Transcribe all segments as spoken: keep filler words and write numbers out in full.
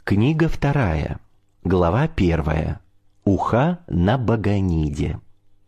Книга вторая, глава первая. Уха на Баганиде.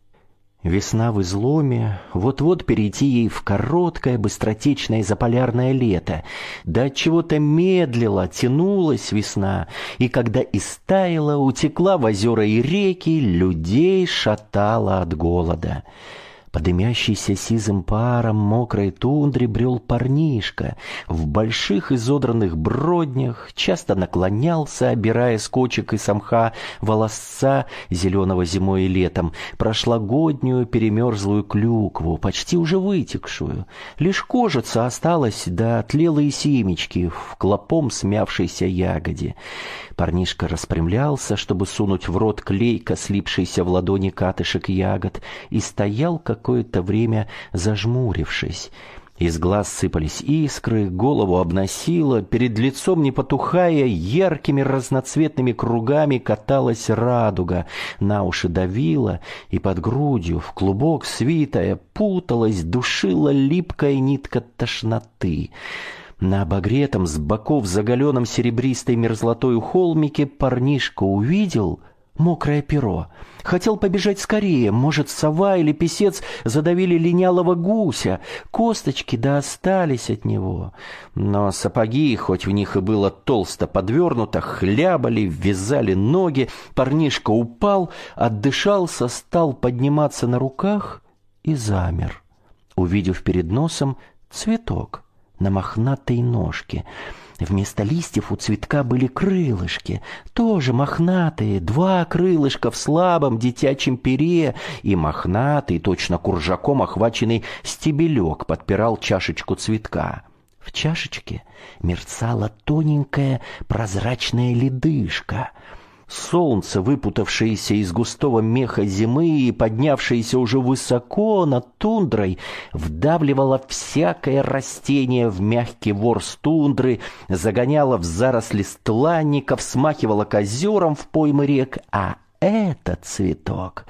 Весна в изломе, вот-вот перейти ей в короткое, быстротечное заполярное лето. Да от чего-то медлила, тянулась весна, и когда истаяла, утекла в озера и реки, людей шатала от голода. По дымящейся сизым паром мокрой тундре брел парнишка. В больших изодранных броднях часто наклонялся, обирая с кочек и самха волосца зеленого зимой и летом, прошлогоднюю перемерзлую клюкву, почти уже вытекшую. Лишь кожица осталась, да тлелые семечки в клопом смявшейся ягоде. Парнишка распрямлялся, чтобы сунуть в рот клейко слипшийся в ладони катышек ягод, и стоял какое-то время зажмурившись. Из глаз сыпались искры, голову обносило, перед лицом, не потухая, яркими разноцветными кругами каталась радуга, на уши давила, и под грудью, в клубок свитая, путалась, душила липкая нитка тошноты. На обогретом, с боков заголенном серебристой мерзлотою холмике парнишка увидел мокрое перо. Хотел побежать скорее, может, сова или писец задавили линялого гуся, косточки да остались от него. Но сапоги, хоть в них и было толсто подвернуто, хлябали, ввязали ноги, парнишка упал, отдышался, стал подниматься на руках и замер, увидев перед носом цветок на мохнатой ножке. Вместо листьев у цветка были крылышки, тоже мохнатые, два крылышка в слабом детячем пере, и мохнатый, точно куржаком охваченный стебелек подпирал чашечку цветка. В чашечке мерцала тоненькая прозрачная ледышка. Солнце, выпутавшееся из густого меха зимы и поднявшееся уже высоко над тундрой, вдавливало всякое растение в мягкий ворс тундры, загоняло в заросли стланников, смахивало к озерам в поймы рек, а этот цветок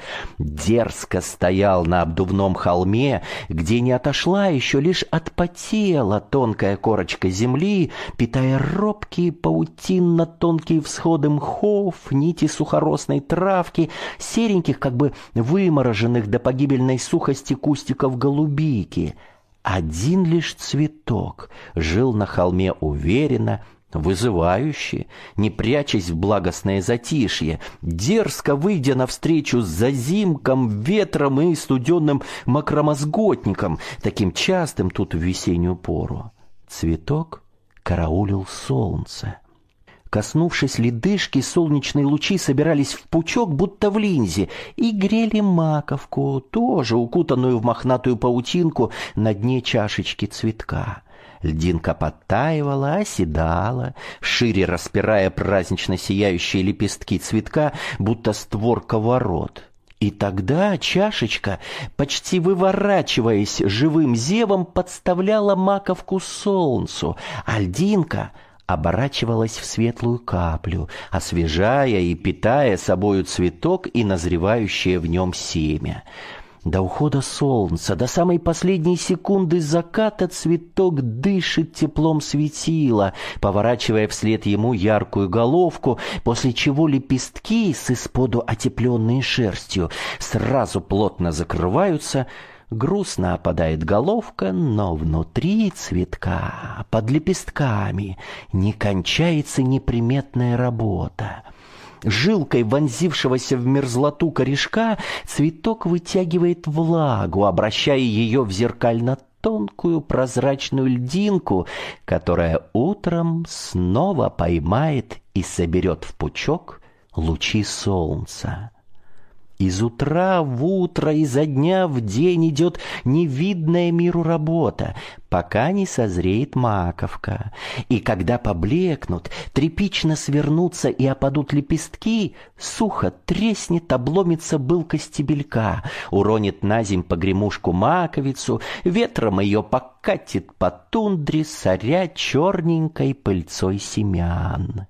дерзко стоял на обдувном холме, где не отошла еще, лишь отпотела тонкая корочка земли, питая робкие паутинно-тонкие всходы мхов, нити сухоросной травки, сереньких, как бы вымороженных до погибельной сухости кустиков голубики. Один лишь цветок жил на холме уверенно, вызывающе, не прячась в благостное затишье, дерзко выйдя навстречу зазимкам, ветром и студенным мокромозготникам, таким частым тут в весеннюю пору. Цветок караулил солнце. Коснувшись ледышки, солнечные лучи собирались в пучок, будто в линзе, и грели маковку, тоже укутанную в мохнатую паутинку на дне чашечки цветка. Льдинка подтаивала, оседала, шире распирая празднично сияющие лепестки цветка, будто створка ворот. И тогда чашечка, почти выворачиваясь живым зевом, подставляла маковку солнцу, а льдинка оборачивалась в светлую каплю, освежая и питая собою цветок и назревающее в нем семя. До ухода солнца, до самой последней секунды заката цветок дышит теплом светила, поворачивая вслед ему яркую головку, после чего лепестки, с исподу отепленные шерстью, сразу плотно закрываются, грустно опадает головка, но внутри цветка, под лепестками, не кончается неприметная работа. Жилкой вонзившегося в мерзлоту корешка цветок вытягивает влагу, обращая ее в зеркально-тонкую прозрачную льдинку, которая утром снова поймает и соберет в пучок лучи солнца. Из утра в утро, изо дня в день идет невидная миру работа, пока не созреет маковка. И когда поблекнут, тряпично свернутся и опадут лепестки, сухо треснет, обломится былка стебелька, уронит на земь погремушку маковицу, ветром ее покатит по тундре, соря черненькой пыльцой семян.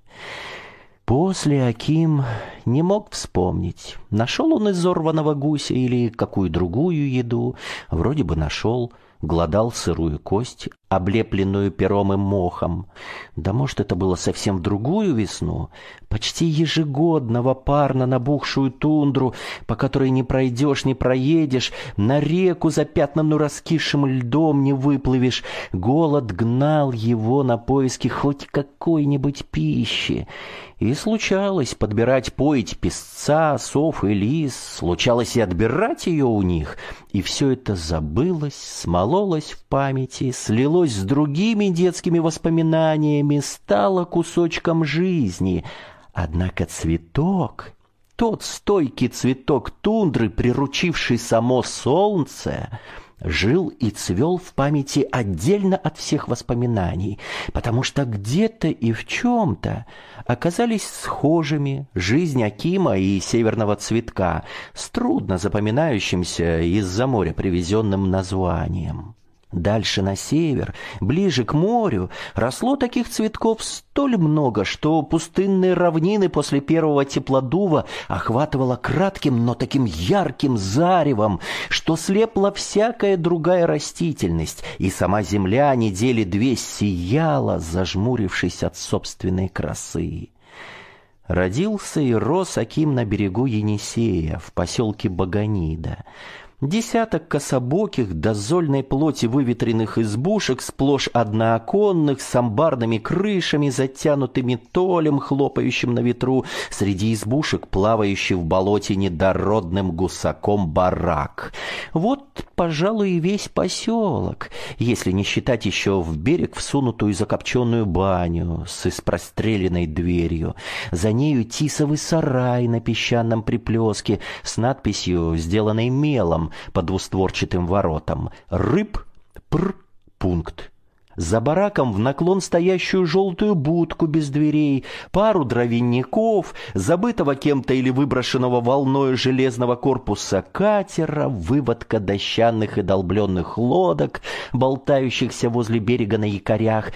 После Аким не мог вспомнить, нашел он изорванного гуся или какую другую еду. Вроде бы нашел, глодал сырую кость, облепленную пером и мохом. Да может, это было совсем в другую весну, почти ежегодно в парно набухшую тундру, по которой не пройдешь, не проедешь, на реку, запятнанную раскисшим льдом, не выплывешь. Голод гнал его на поиски хоть какой-нибудь пищи. И случалось подбирать поить песца, сов и лис, случалось и отбирать ее у них, и все это забылось, смололось в памяти, слилось с другими детскими воспоминаниями, стало кусочком жизни. Однако цветок, тот стойкий цветок тундры, приручивший само солнце, жил и цвел в памяти отдельно от всех воспоминаний, потому что где-то и в чем-то оказались схожими жизнь Акима и северного цветка с трудно запоминающимся из-за моря привезенным названием. Дальше на север, ближе к морю, росло таких цветков столь много, что пустынные равнины после первого теплодува охватывало кратким, но таким ярким заревом, что слепла всякая другая растительность, и сама земля недели две сияла, зажмурившись от собственной красы. Родился и рос Аким на берегу Енисея, в поселке Баганида. Десяток кособоких до зольной плоти выветренных избушек, сплошь однооконных, с амбарными крышами, затянутыми толем, хлопающим на ветру, среди избушек плавающий в болоте недородным гусаком барак. Вот, пожалуй, и весь поселок, если не считать еще в берег всунутую закопченную баню с испростреленной дверью. За нею тисовый сарай на песчаном приплеске с надписью, сделанной мелом, по двустворчатым воротам: «Рыб, пр, пункт». За бараком в наклон стоящую желтую будку без дверей, пару дровяников, забытого кем-то или выброшенного волною железного корпуса катера, выводка дощаных и долбленных лодок, болтающихся возле берега на якорях,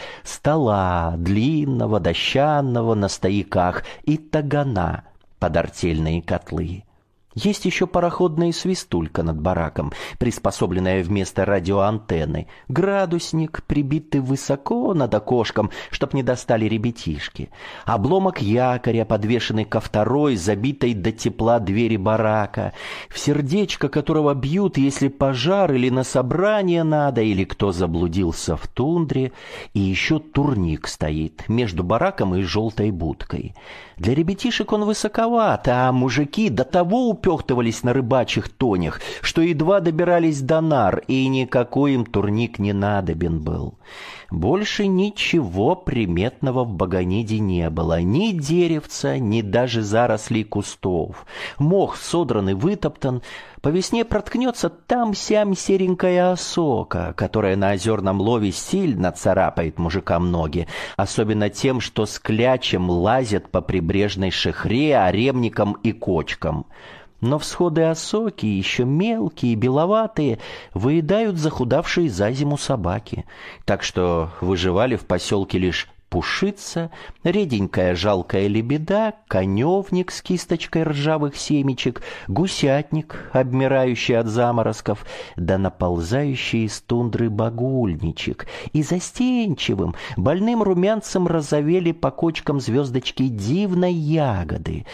стола длинного, дощанного на стояках и тагана под артельные котлы. Есть еще пароходная свистулька над бараком, приспособленная вместо радиоантенны, градусник, прибитый высоко над окошком, чтоб не достали ребятишки, обломок якоря, подвешенный ко второй, забитой до тепла двери барака, в сердечко которого бьют, если пожар или на собрание надо, или кто заблудился в тундре, и еще турник стоит между бараком и желтой будкой. Для ребятишек он высоковат, а мужики до того упехтывались на рыбачьих тонях, что едва добирались до нар, и никакой им турник не надобен был. Больше ничего приметного в Баганиде не было, ни деревца, ни даже зарослей кустов. Мох содран и вытоптан, по весне проткнется там-сям серенькая осока, которая на озерном лове сильно царапает мужикам ноги, особенно тем, что с клячем лазят по прибрежной шехре, оремникам и кочкам. Но всходы осоки, еще мелкие, беловатые, выедают захудавшие за зиму собаки, так что выживали в поселке лишь пушица, реденькая жалкая лебеда, коневник с кисточкой ржавых семечек, гусятник, обмирающий от заморозков, да наползающий из тундры багульничек, и застенчивым, больным румянцем розовели по кочкам звездочки дивной ягоды,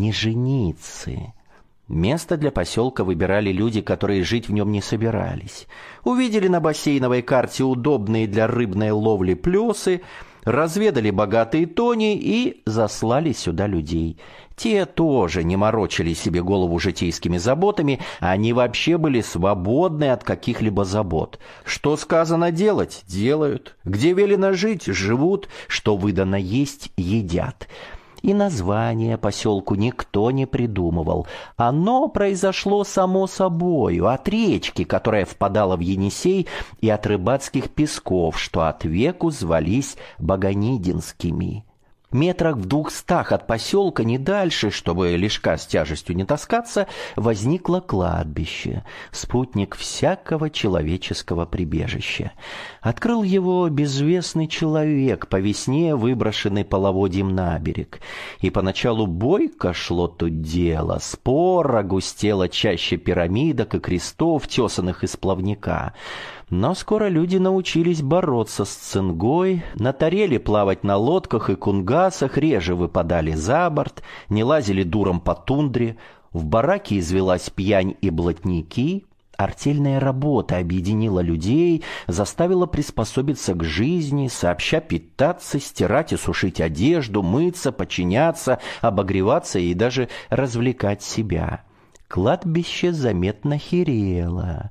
княженицы. Место для поселка выбирали люди, которые жить в нем не собирались. Увидели на бассейновой карте удобные для рыбной ловли плесы, разведали богатые тони и заслали сюда людей. Те тоже не морочили себе голову житейскими заботами, они вообще были свободны от каких-либо забот. Что сказано делать – делают. Где велено жить – живут. Что выдано есть – едят. И название поселку никто не придумывал. Оно произошло само собою от речки, которая впадала в Енисей, и от рыбацких песков, что от веку звались Баганидинскими. Метрах в двухстах от поселка, не дальше, чтобы лишка с тяжестью не таскаться, возникло кладбище, спутник всякого человеческого прибежища. Открыл его безвестный человек, по весне выброшенный половодьем на берег. И поначалу бойко шло тут дело, спора густела чаще пирамидок и крестов, тесанных из плавника. Но скоро люди научились бороться с цингой, на тареле плавать на лодках и кунгасах, реже выпадали за борт, не лазили дуром по тундре, в бараке извелась пьянь и блатники. Артельная работа объединила людей, заставила приспособиться к жизни, сообща питаться, стирать и сушить одежду, мыться, подчиняться, обогреваться и даже развлекать себя. Кладбище заметно херело,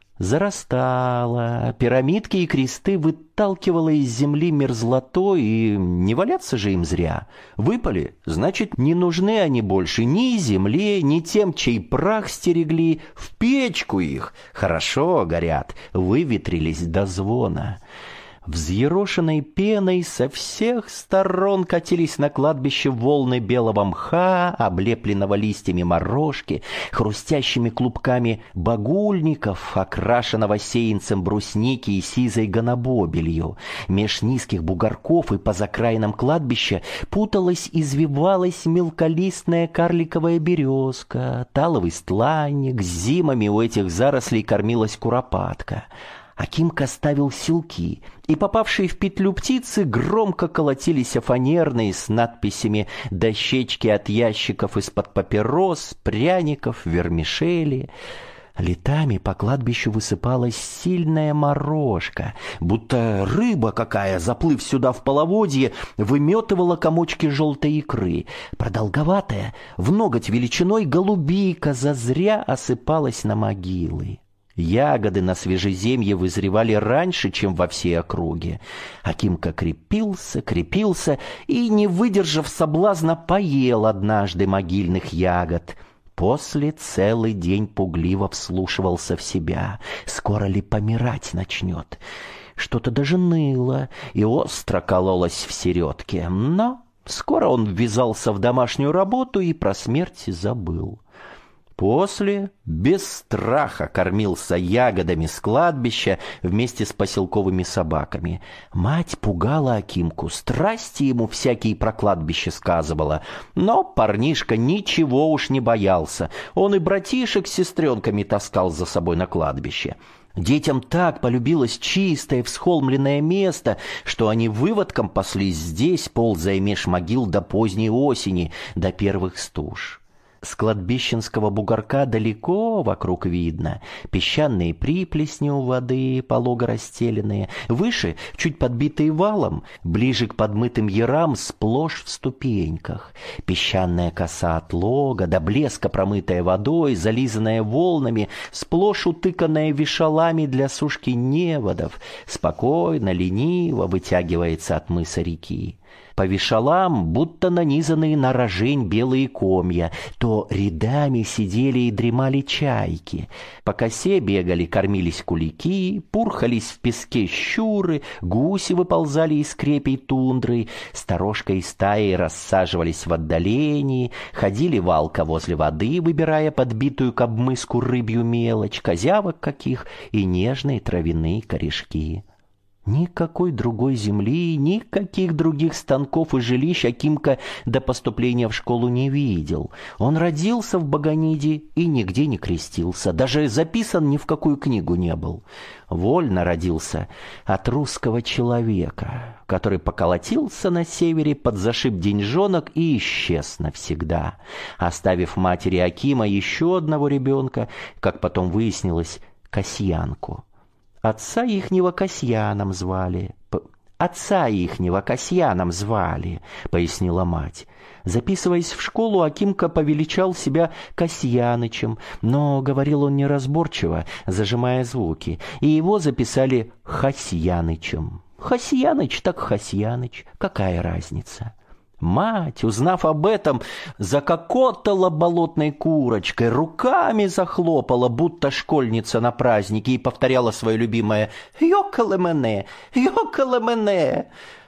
зарастало, пирамидки и кресты выталкивало из земли мерзлотой, и не валяться же им зря. Выпали, значит, не нужны они больше ни земле, ни тем, чей прах стерегли. В печку их, хорошо горят, выветрились до звона. Взъерошенной пеной со всех сторон катились на кладбище волны белого мха, облепленного листьями морожки, хрустящими клубками багульников, окрашенного сеянцем брусники и сизой гонобобелью. Меж низких бугорков и по закраинам кладбища путалась, извивалась мелколистная карликовая березка, таловый стланник, зимами у этих зарослей кормилась куропатка. Акимка ставил селки, и попавшие в петлю птицы громко колотились о фанерные с надписями дощечки от ящиков из-под папирос, пряников, вермишели. Летами по кладбищу высыпалась сильная морожка, будто рыба какая, заплыв сюда в половодье, выметывала комочки желтой икры. Продолговатая, в ноготь величиной голубика зазря осыпалась на могилы. Ягоды на свежеземье вызревали раньше, чем во всей округе. Акимка крепился, крепился и, не выдержав соблазна, поел однажды могильных ягод. После целый день пугливо вслушивался в себя. Скоро ли помирать начнет? Что-то даже ныло и остро кололось в середке. Но скоро он ввязался в домашнюю работу и про смерть забыл. После без страха кормился ягодами с кладбища вместе с поселковыми собаками. Мать пугала Акимку, страсти ему всякие про кладбище сказывала. Но парнишка ничего уж не боялся. Он и братишек с сестренками таскал за собой на кладбище. Детям так полюбилось чистое всхолмленное место, что они выводком паслись здесь, ползая меж могил до поздней осени, до первых стуж. С кладбищенского бугорка далеко вокруг видно песчаные приплесни у воды, полого расстеленные, выше, чуть подбитые валом, ближе к подмытым ярам, сплошь в ступеньках. Песчаная коса от лога, до блеска промытая водой, зализанная волнами, сплошь утыканная вешалами для сушки неводов, спокойно, лениво вытягивается от мыса реки. По вешалам, будто нанизанные на рожень белые комья, то рядами сидели и дремали чайки. По косе бегали, кормились кулики, пурхались в песке щуры, гуси выползали из крепей тундры, сторожка и стаи рассаживались в отдалении, ходили валка возле воды, выбирая подбитую к обмыску рыбью мелочь, козявок каких и нежные травяные корешки. Никакой другой земли, никаких других станков и жилищ Акимка до поступления в школу не видел. Он родился в Баганиде и нигде не крестился, даже записан ни в какую книгу не был. Вольно родился от русского человека, который поколотился на севере, подзашиб деньжонок и исчез навсегда, оставив матери Акима еще одного ребенка, как потом выяснилось, Касьянку. Отца ихнего Касьяном звали. Отца ихнего Касьяном звали, пояснила мать. Записываясь в школу, Акимка повеличал себя Касьянычем, но говорил он неразборчиво, зажимая звуки, и его записали Хасьянычем. Хасьяныч так Хасьяныч, какая разница? Мать, узнав об этом, закокотала болотной курочкой, руками захлопала, будто школьница на празднике, и повторяла свое любимое «Йокале мене! Йокале мене!».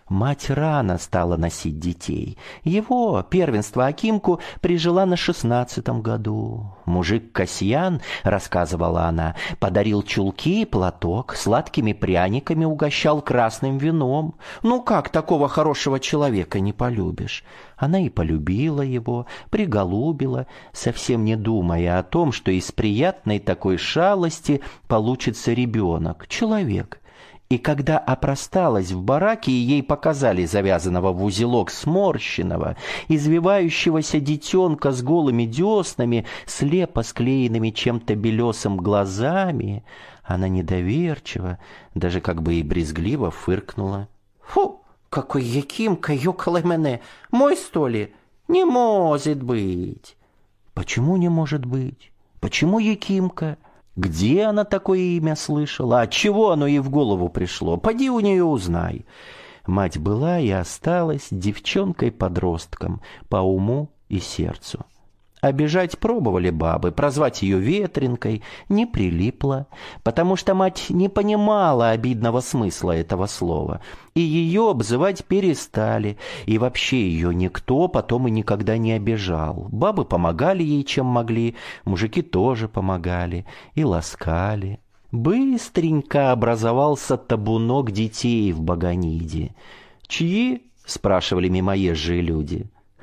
Мать рано стала носить детей. Его, первенство Акимку, прижила на шестнадцатом году. Мужик Касьян, рассказывала она, подарил чулки и платок, сладкими пряниками угощал красным вином. Ну как такого хорошего человека не полюбишь? Она и полюбила его, приголубила, совсем не думая о том, что из приятной такой шалости получится ребенок, человек. И когда опросталась в бараке, и ей показали завязанного в узелок сморщенного, извивающегося детенка с голыми деснами, слепо склеенными чем-то белесым глазами, она недоверчиво, даже как бы и брезгливо фыркнула. «Фу, какой Якимка, ёкало мене! Мой, что ли? Не может быть!» «Почему не может быть? Почему Якимка? Где она такое имя слышала? Отчего оно ей в голову пришло? Поди у нее узнай». Мать была и осталась девчонкой-подростком по уму и сердцу. Обижать пробовали бабы, прозвать ее ветренкой, не прилипло, потому что мать не понимала обидного смысла этого слова, и ее обзывать перестали, и вообще ее никто потом и никогда не обижал. Бабы помогали ей, чем могли, мужики тоже помогали и ласкали. Быстренько образовался табунок детей в Баганиде. «Чьи?» — спрашивали мимоезжие люди.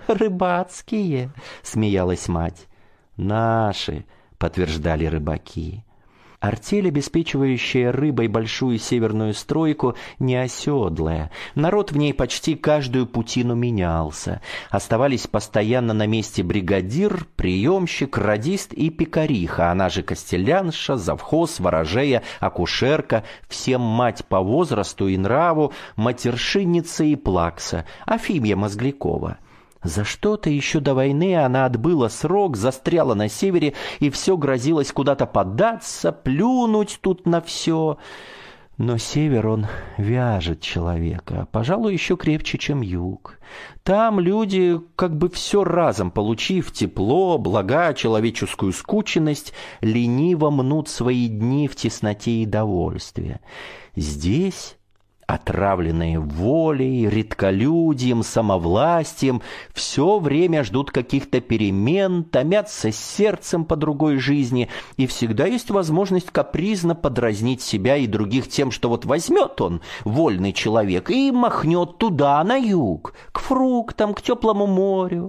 «Рыбацкие», — смеялась мать. «Наши», — подтверждали рыбаки. Артель, обеспечивающая рыбой большую северную стройку, неоседлая. Народ в ней почти каждую путину менялся. Оставались постоянно на месте бригадир, приемщик, радист и пекариха, она же костелянша, завхоз, ворожея, акушерка, всем мать по возрасту и нраву, матершинница и плакса, Афимья Мозглякова. За что-то еще до войны она отбыла срок, застряла на севере, и все грозилось куда-то податься, плюнуть тут на все. Но север, он вяжет человека, пожалуй, еще крепче, чем юг. Там люди, как бы все разом получив тепло, блага, человеческую скученность, лениво мнут свои дни в тесноте и довольстве. Здесь... отравленные волей, редколюдием, самовластием, все время ждут каких-то перемен, томятся сердцем по другой жизни, и всегда есть возможность капризно подразнить себя и других тем, что вот возьмет он, вольный человек, и махнет туда, на юг, к фруктам, к теплому морю.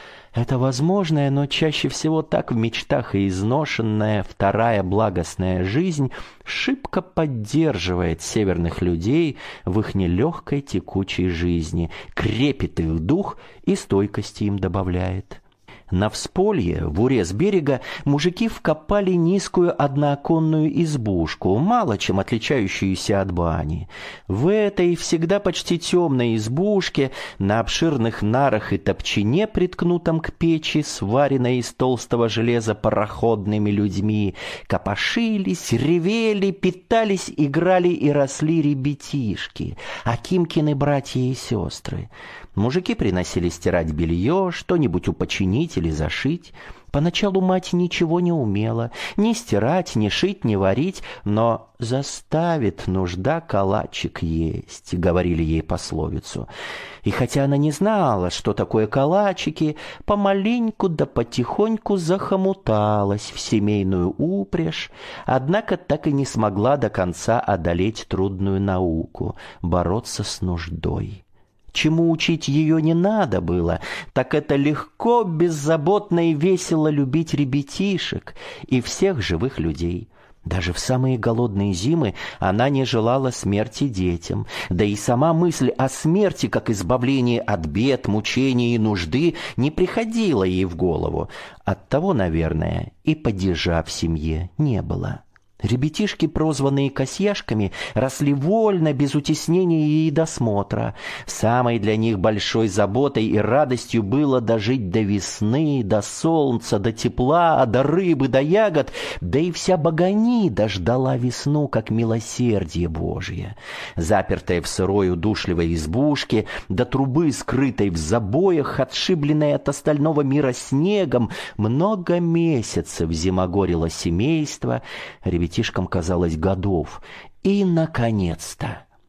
Это возможная, но чаще всего так в мечтах и изношенная вторая благостная жизнь шибко поддерживает северных людей в их нелегкой текучей жизни, крепит их дух и стойкости им добавляет. На всполье, в уре с берега, мужики вкопали низкую однооконную избушку, мало чем отличающуюся от бани. В этой всегда почти темной избушке, на обширных нарах и топчине, приткнутом к печи, сваренной из толстого железа пароходными людьми, копошились, ревели, питались, играли и росли ребятишки, Акимкины братья и сестры. Мужики приносили стирать белье, что-нибудь упочинить или зашить. Поначалу мать ничего не умела, ни стирать, ни шить, ни варить, но заставит нужда калачик есть, говорили ей пословицу. И хотя она не знала, что такое калачики, помаленьку да потихоньку захомуталась в семейную упряжь, однако так и не смогла до конца одолеть трудную науку — бороться с нуждой. Чему учить ее не надо было, так это легко, беззаботно и весело любить ребятишек и всех живых людей. Даже в самые голодные зимы она не желала смерти детям, да и сама мысль о смерти, как избавлении от бед, мучений и нужды, не приходила ей в голову. Оттого, наверное, и падежа в семье не было. Ребятишки, прозванные косьяшками, росли вольно, без утеснения и досмотра. Самой для них большой заботой и радостью было дожить до весны, до солнца, до тепла, до рыбы, до ягод, да и вся Баганида ждала весну, как милосердие Божье. Запертая в сырой удушливой избушке, до трубы, скрытой в забоях, отшибленной от остального мира снегом, много месяцев зимогорело семейство, ребятишкам казалось годов. И, наконец-то,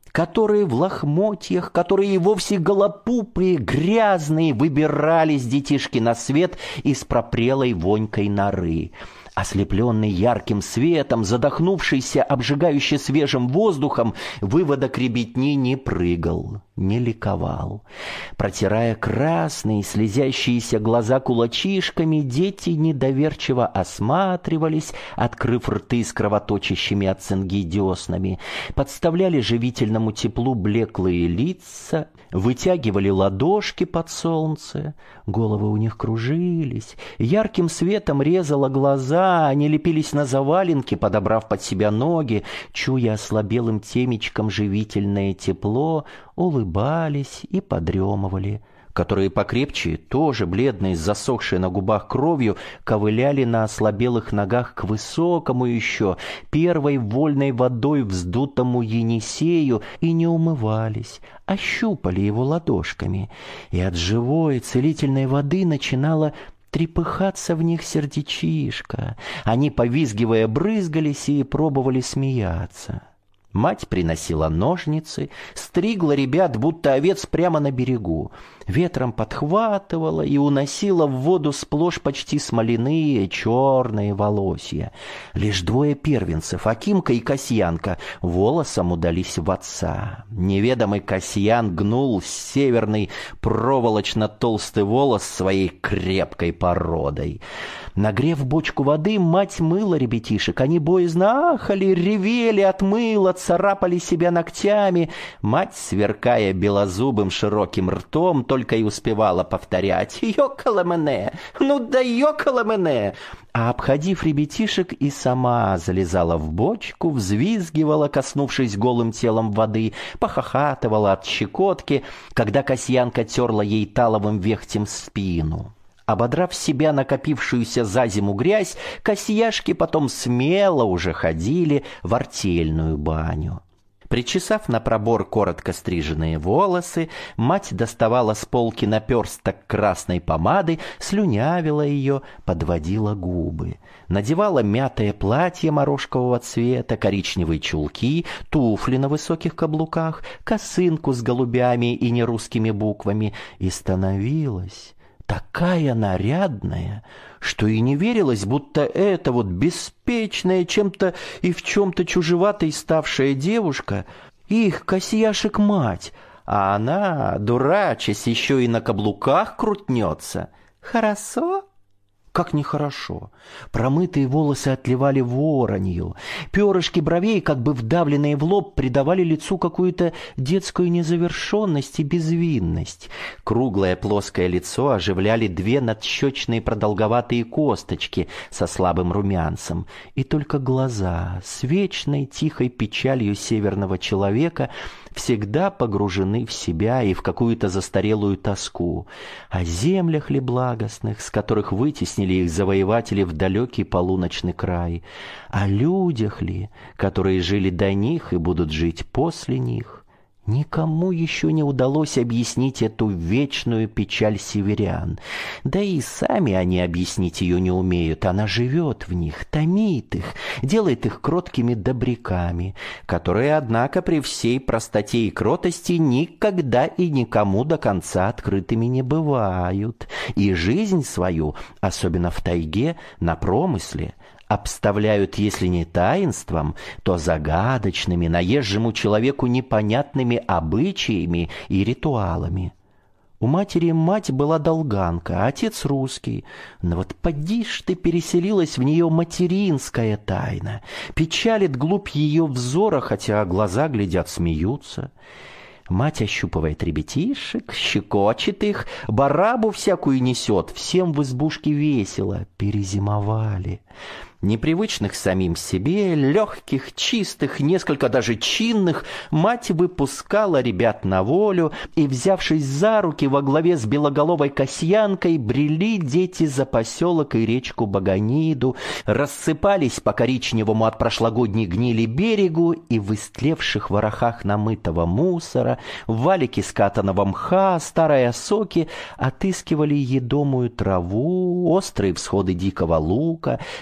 которые в лохмотьях, которые и вовсе голопупые, грязные, выбирались детишки на свет из пропрелой вонькой норы. Ослепленный ярким светом, задохнувшийся обжигающе свежим воздухом, выводок ребятни не прыгал, не ликовал. Протирая красные, слезящиеся глаза кулачишками, дети недоверчиво осматривались, открыв рты с кровоточащими от цинги деснами, подставляли живительному теплу блеклые лица, вытягивали ладошки под солнце. Головы у них кружились, ярким светом резало глаза, они лепились на заваленки, подобрав под себя ноги, чуя ослабелым темечком живительное тепло, улыбались и подремывали. Которые покрепче, тоже бледные, с засохшей на губах кровью, ковыляли на ослабелых ногах к высокому еще, первой вольной водой вздутому Енисею и не умывались, а щупали его ладошками. И от живой целительной воды начинала трепыхаться в них сердечишко. Они, повизгивая, брызгались и пробовали смеяться. Мать приносила ножницы, стригла ребят, будто овец, прямо на берегу. Ветром подхватывала и уносила в воду сплошь почти смоляные черные волосья. Лишь двое первенцев, Акимка и Касьянка, волосом удались в отца. Неведомый Касьян гнул северный проволочно-толстый волос своей крепкой породой. Нагрев бочку воды, мать мыла ребятишек. Они боязно ахали, ревели от мыла, царапали себя ногтями. Мать, сверкая белозубым широким ртом, только и успевала повторять: «Йокала мене! Ну да йокала мене!» А, обходив ребятишек, и сама залезала в бочку, взвизгивала, коснувшись голым телом воды, похохатывала от щекотки, когда Касьянка терла ей таловым вехтем спину. Ободрав себя накопившуюся за зиму грязь, косьяшки потом смело уже ходили в артельную баню. Причесав на пробор коротко стриженные волосы, мать доставала с полки наперсток красной помады, слюнявила ее, подводила губы. Надевала мятое платье морожкового цвета, коричневые чулки, туфли на высоких каблуках, косынку с голубями и нерусскими буквами и становилась такая нарядная, что и не верилось, будто эта вот беспечная, чем-то и в чем-то чужеватой ставшая девушка их Касьяшек мать, а она, дурачась, еще и на каблуках крутнется. Хорошо? Как нехорошо. Промытые волосы отливали воронью. Перышки бровей, как бы вдавленные в лоб, придавали лицу какую-то детскую незавершенность и безвинность. Круглое плоское лицо оживляли две надщечные продолговатые косточки со слабым румянцем. И только глаза с вечной тихой печалью северного человека всегда погружены в себя и в какую-то застарелую тоску. О землях ли благостных, с которых вытеснили их завоеватели в далекий полуночный край? О людях ли, которые жили до них и будут жить после них? Никому еще не удалось объяснить эту вечную печаль северян. Да и сами они объяснить ее не умеют. Она живет в них, томит их, делает их кроткими добряками, которые, однако, при всей простоте и кротости никогда и никому до конца открытыми не бывают. И жизнь свою, особенно в тайге, на промысле, обставляют, если не таинством, то загадочными, наезжему человеку непонятными обычаями и ритуалами. У матери мать была долганка, а отец русский. Но вот поди ж ты, переселилась в нее материнская тайна. Печалит глубь ее взора, хотя глаза глядят, смеются. Мать ощупывает ребятишек, щекочет их, барабу всякую несет, всем в избушке весело, перезимовали. Непривычных самим себе, легких, чистых, несколько даже чинных, мать выпускала ребят на волю, и, взявшись за руки во главе с белоголовой Касьянкой, брели дети за поселок и речку Баганиду, рассыпались по коричневому от прошлогодней гнили берегу и в истлевших ворохах намытого мусора, в валике скатанного мха, старой осоки отыскивали едомую траву, острые всходы дикого лука, бледные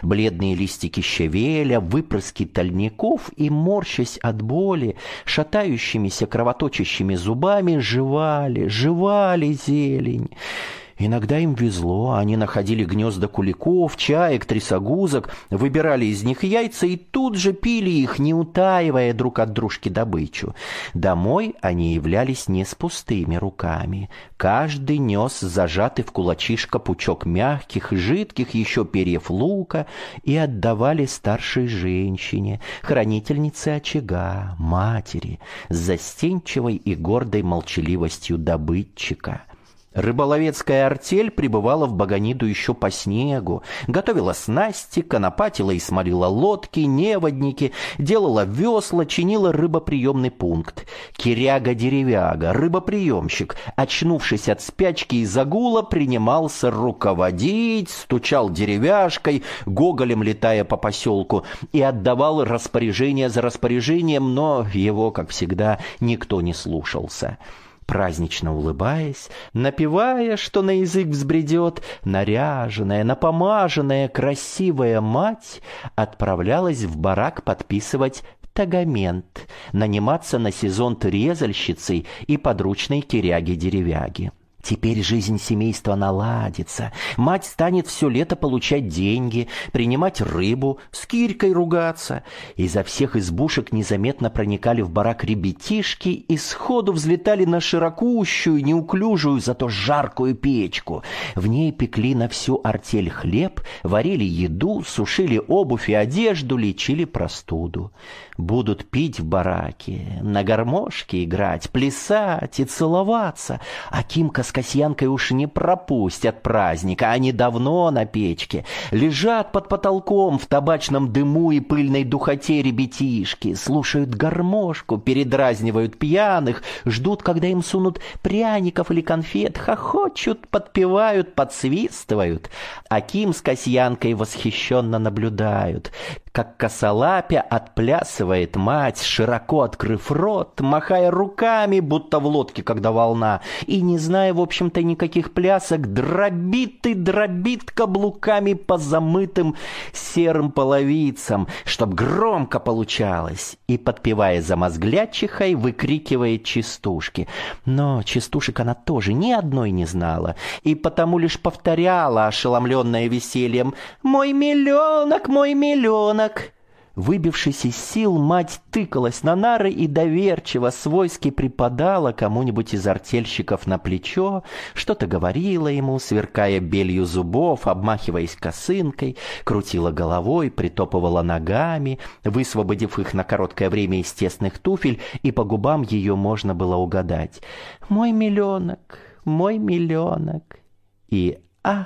длинные листики щавеля, выпрыски тольников и, морщась от боли, шатающимися кровоточащими зубами, жевали, жевали зелень. Иногда им везло, они находили гнезда куликов, чаек, трясогузок, выбирали из них яйца и тут же пили их, не утаивая друг от дружки добычу. Домой они являлись не с пустыми руками. Каждый нес зажатый в кулачишко пучок мягких и жидких еще перьев лука и отдавали старшей женщине, хранительнице очага, матери, с застенчивой и гордой молчаливостью добытчика. Рыболовецкая артель прибывала в Баганиду еще по снегу, готовила снасти, конопатила и смолила лодки, неводники, делала весла, чинила рыбоприемный пункт. Киряга-деревяга, рыбоприемщик, очнувшись от спячки и загула, принимался руководить, стучал деревяшкой, гоголем летая по поселку, и отдавал распоряжение за распоряжением, но его, как всегда, никто не слушался. Празднично улыбаясь, напевая, что на язык взбредет, наряженная, напомаженная, красивая мать отправлялась в барак подписывать тагамент, наниматься на сезон трезальщицей и подручной киряги-деревяги. Теперь жизнь семейства наладится. Мать станет все лето получать деньги, принимать рыбу, с Кирькой ругаться. Изо всех избушек незаметно проникали в барак ребятишки и сходу взлетали на широкущую, неуклюжую, зато жаркую печку. В ней пекли на всю артель хлеб, варили еду, сушили обувь и одежду, лечили простуду. Будут пить в бараке, на гармошке играть, плясать и целоваться. А Кимка с Касьянкой уж не пропустят праздника, они давно на печке. Лежат под потолком в табачном дыму и пыльной духоте ребятишки, слушают гармошку, передразнивают пьяных, ждут, когда им сунут пряников или конфет, хохочут, подпевают, подсвистывают. А Ким с Касьянкой восхищенно наблюдают, как косолапя отплясывает мать, широко открыв рот, махая руками, будто в лодке, когда волна, и, не зная, в общем-то, никаких плясок, дробит и дробит каблуками по замытым серым половицам, чтоб громко получалось, и, подпевая за мозглячихой, выкрикивает частушки. Но частушек она тоже ни одной не знала, и потому лишь повторяла, ошеломленная весельем: «Мой миллионок, мой миллионок!» Выбившись из сил, мать тыкалась на нары и доверчиво свойски припадала кому-нибудь из артельщиков на плечо, что-то говорила ему, сверкая белью зубов, обмахиваясь косынкой, крутила головой, притопывала ногами, высвободив их на короткое время из тесных туфель, и по губам ее можно было угадать: «Мой миллионок, мой миллионок!» И «Ах,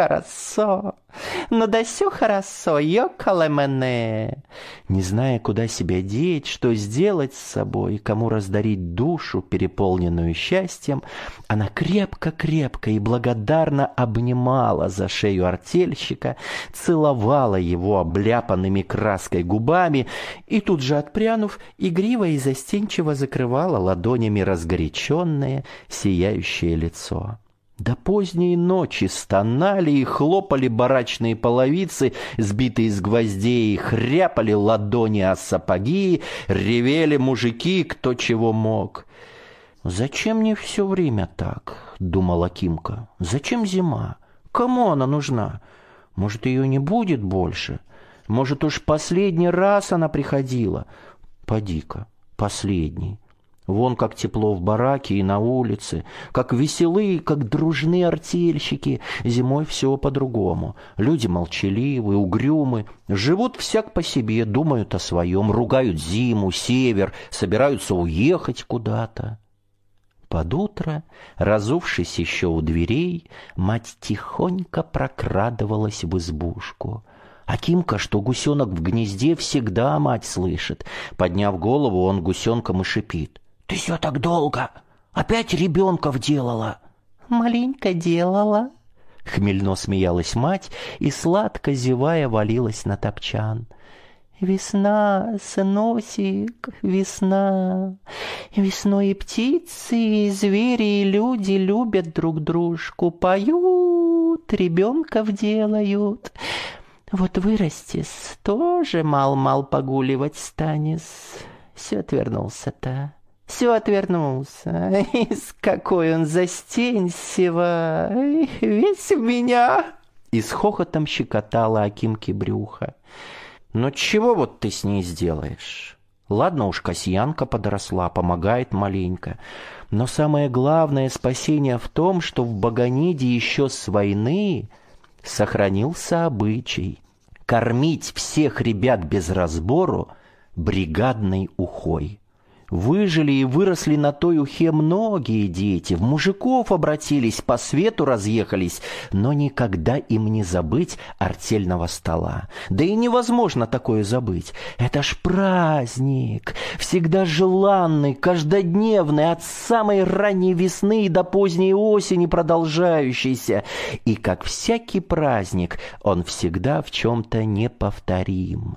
хорошо! Ну да сё хорошо, ёкало мене!» Не зная, куда себя деть, что сделать с собой, кому раздарить душу, переполненную счастьем, она крепко-крепко и благодарно обнимала за шею артельщика, целовала его обляпанными краской губами и тут же, отпрянув, игриво и застенчиво закрывала ладонями разгоряченное, сияющее лицо. До поздней ночи стонали и хлопали барачные половицы, сбитые из гвоздей, хряпали ладони о сапоги, ревели мужики, кто чего мог. «Зачем мне все время так?» — думала Кимка. «Зачем зима? Кому она нужна? Может, ее не будет больше? Может, уж последний раз она приходила? Поди-ка, последний». Вон как тепло в бараке и на улице, как веселые, как дружные артельщики. Зимой все по-другому. Люди молчаливы, угрюмы, живут всяк по себе, думают о своем, ругают зиму, север, собираются уехать куда-то. Под утро, разувшись еще у дверей, мать тихонько прокрадывалась в избушку. А Кимка, что гусенок в гнезде, всегда мать слышит. Подняв голову, он гусенком и шипит: «Ты все так долго? Опять ребенков делала?» «Маленько делала», — хмельно смеялась мать и, сладко зевая, валилась на топчан. «Весна, сыносик, весна. Весной и птицы, и звери, и люди любят друг дружку, поют, ребенков делают. Вот вырастешь, тоже мал-мал погуливать станешь. Все отвернулся-то, все отвернулся. Из какой он застенчивый, весь в меня!» И с хохотом щекотала Акимке брюхо. «Но чего вот ты с ней сделаешь? Ладно уж, Касьянка подросла, помогает маленько. Но самое главное спасение в том, что в Баганиде еще с войны сохранился обычай кормить всех ребят без разбору бригадной ухой. Выжили и выросли на той ухе многие дети, в мужиков обратились, по свету разъехались, но никогда им не забыть артельного стола. Да и невозможно такое забыть. Это ж праздник, всегда желанный, каждодневный, от самой ранней весны до поздней осени продолжающийся. И как всякий праздник, он всегда в чем-то неповторим.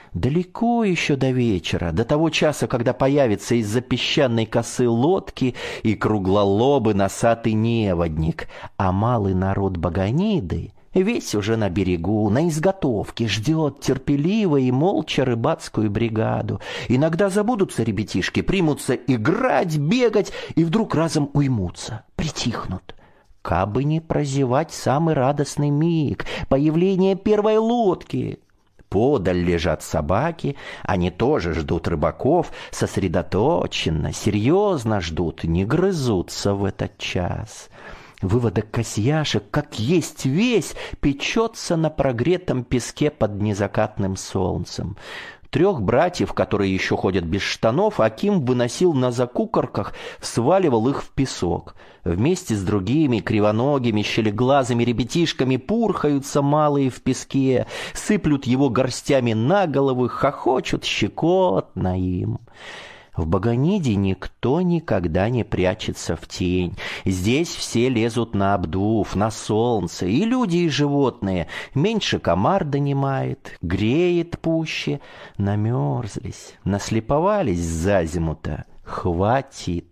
Далеко еще до вечера, до того часа, когда появится из-за песчаной косы лодки и круглолобый носатый неводник, а малый народ Баганиды весь уже на берегу, на изготовке, ждет терпеливо и молча рыбацкую бригаду. Иногда забудутся ребятишки, примутся играть, бегать, и вдруг разом уймутся, притихнут. Кабы не прозевать самый радостный миг появления первой лодки. Подаль лежат собаки, они тоже ждут рыбаков, сосредоточенно, серьезно ждут, не грызутся в этот час. Выводок Касьяшек, как есть весь, печется на прогретом песке под незакатным солнцем. Трех братьев, которые еще ходят без штанов, Аким выносил на закукорках, сваливал их в песок. Вместе с другими кривоногими, щелеглазыми ребятишками пурхаются малые в песке, сыплют его горстями на головы, хохочут щекотно им. В Баганиде никто никогда не прячется в тень. Здесь все лезут на обдув, на солнце, и люди, и животные. Меньше комар донимает, греет пуще. Намерзлись, наслеповались за зиму-то. Хватит.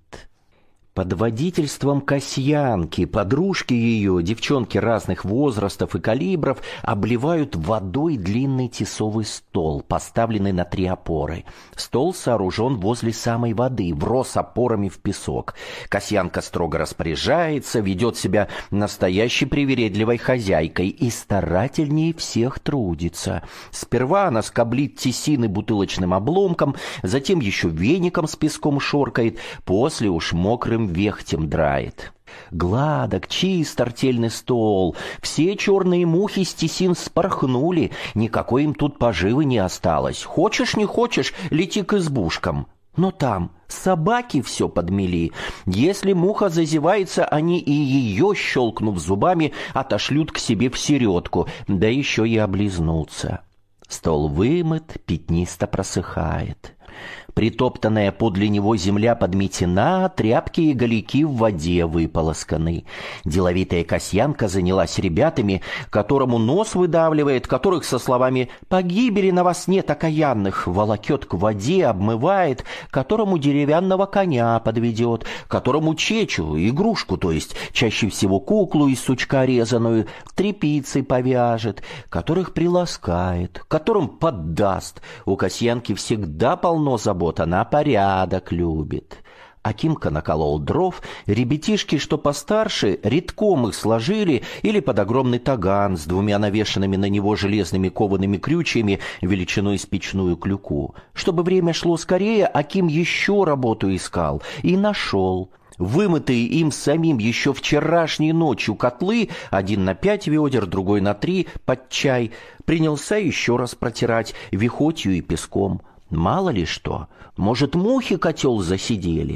Под водительством Касьянки подружки ее, девчонки разных возрастов и калибров, обливают водой длинный тесовый стол, поставленный на три опоры. Стол сооружен возле самой воды, врос опорами в песок. Касьянка строго распоряжается, ведет себя настоящей привередливой хозяйкой и старательнее всех трудится. Сперва она скоблит тесины бутылочным обломком, затем еще веником с песком шоркает, после уж мокрым вехтем драет. Гладок, чист артельный стол, все черные мухи с тесин спорхнули, никакой им тут поживы не осталось. Хочешь, не хочешь, лети к избушкам. Но там собаки все подмели. Если муха зазевается, они и ее, щелкнув зубами, отошлют к себе в середку, да еще и облизнутся. Стол вымыт, пятнисто просыхает. Притоптанная подле него земля подметена, тряпки и голики в воде выполосканы. Деловитая Касьянка занялась ребятами, которому нос выдавливает, которых со словами «погибели на вас нет окаянных» волокет к воде, обмывает, которому деревянного коня подведет, которому чечу, игрушку, то есть чаще всего куклу из сучка резаную, тряпицей повяжет, которых приласкает, которым поддаст. У Касьянки всегда полно забот. Она порядок любит. Акимка наколол дров, ребятишки, что постарше, редком их сложили или под огромный таган с двумя навешанными на него железными коваными крючьями величиной с печную клюку. Чтобы время шло скорее, Аким еще работу искал и нашел. Вымытые им самим еще вчерашней ночью котлы, один на пять ведер, другой на три, под чай, принялся еще раз протирать вихотью и песком. Мало ли что, может, мухи котел засидели.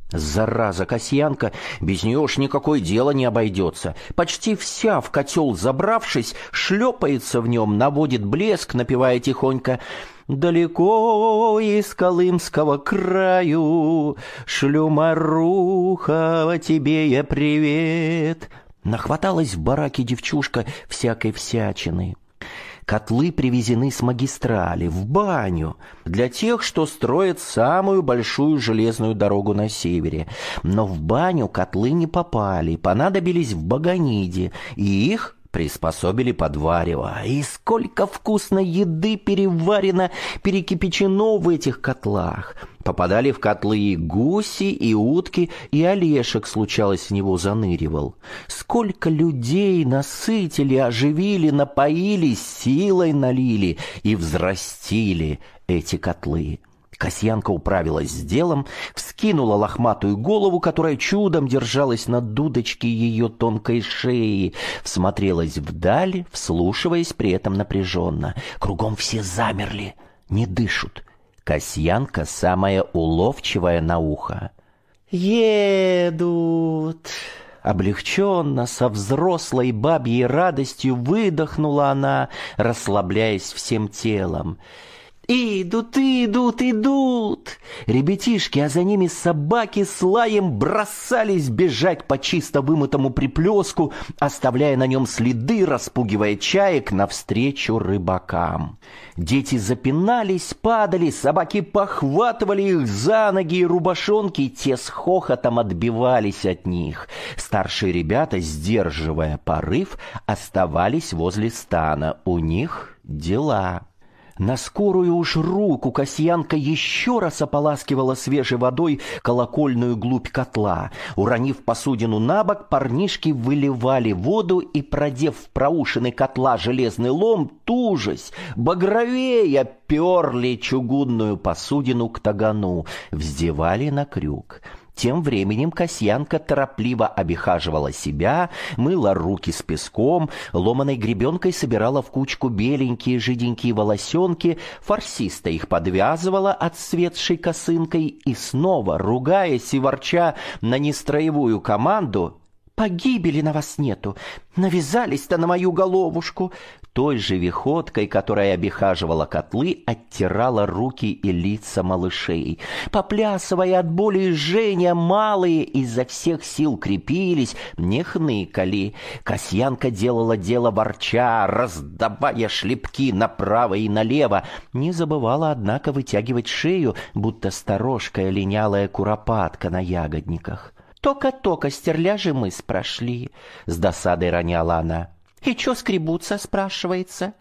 Зараза Касьянка, без нее уж никакое дело не обойдется. Почти вся в котел забравшись, шлепается в нем, наводит блеск, напевая тихонько «Далеко из Колымского краю шлю, Маруха, тебе я привет». Нахваталась в бараке девчушка всякой всячины. Котлы привезены с магистрали, в баню, для тех, что строят самую большую железную дорогу на севере. Но в баню котлы не попали, понадобились в Баганиде, и их Приспособили под варево, и сколько вкусной еды переварено, перекипячено в этих котлах. Попадали в котлы и гуси, и утки, и Олешек, случалось, в него заныривал. Сколько людей насытили, оживили, напоили, силой налили и взрастили эти котлы. Касьянка управилась с делом, вскинула лохматую голову, которая чудом держалась на дудочке ее тонкой шеи, всмотрелась вдаль, вслушиваясь при этом напряженно. Кругом все замерли, не дышат. Касьянка самая уловчивая на ухо. «Едут!» Облегченно, со взрослой бабьей радостью выдохнула она, расслабляясь всем телом. «Идут, идут, идут!» Ребятишки, а за ними собаки с лаем бросались бежать по чисто вымытому приплеску, оставляя на нем следы, распугивая чаек навстречу рыбакам. Дети запинались, падали, собаки похватывали их за ноги и рубашонки, те с хохотом отбивались от них. Старшие ребята, сдерживая порыв, оставались возле стана. У них дела. На скорую уж руку Касьянка еще раз ополаскивала свежей водой колокольную глубь котла. Уронив посудину на бок, парнишки выливали воду и, продев в проушины котла железный лом, тужась, багровея, перли чугунную посудину к тагану, вздевали на крюк. Тем временем Касьянка торопливо обихаживала себя, мыла руки с песком, ломаной гребенкой собирала в кучку беленькие жиденькие волосенки, фарсисто их подвязывала отцветшей косынкой и снова, ругаясь и ворча на нестроевую команду: «Погибели на вас нету, навязались-то на мою головушку», той же виходкой, которая обихаживала котлы, оттирала руки и лица малышей. Поплясывая от боли и жжения, малые изо всех сил крепились, не хныкали. Касьянка делала дело ворча, раздавая шлепки направо и налево. Не забывала, однако, вытягивать шею, будто сторожкая линялая куропатка на ягодниках. «Тока-тока стерляжи мыс прошли», — с досадой роняла она. «И чё скребутся?» — спрашивается.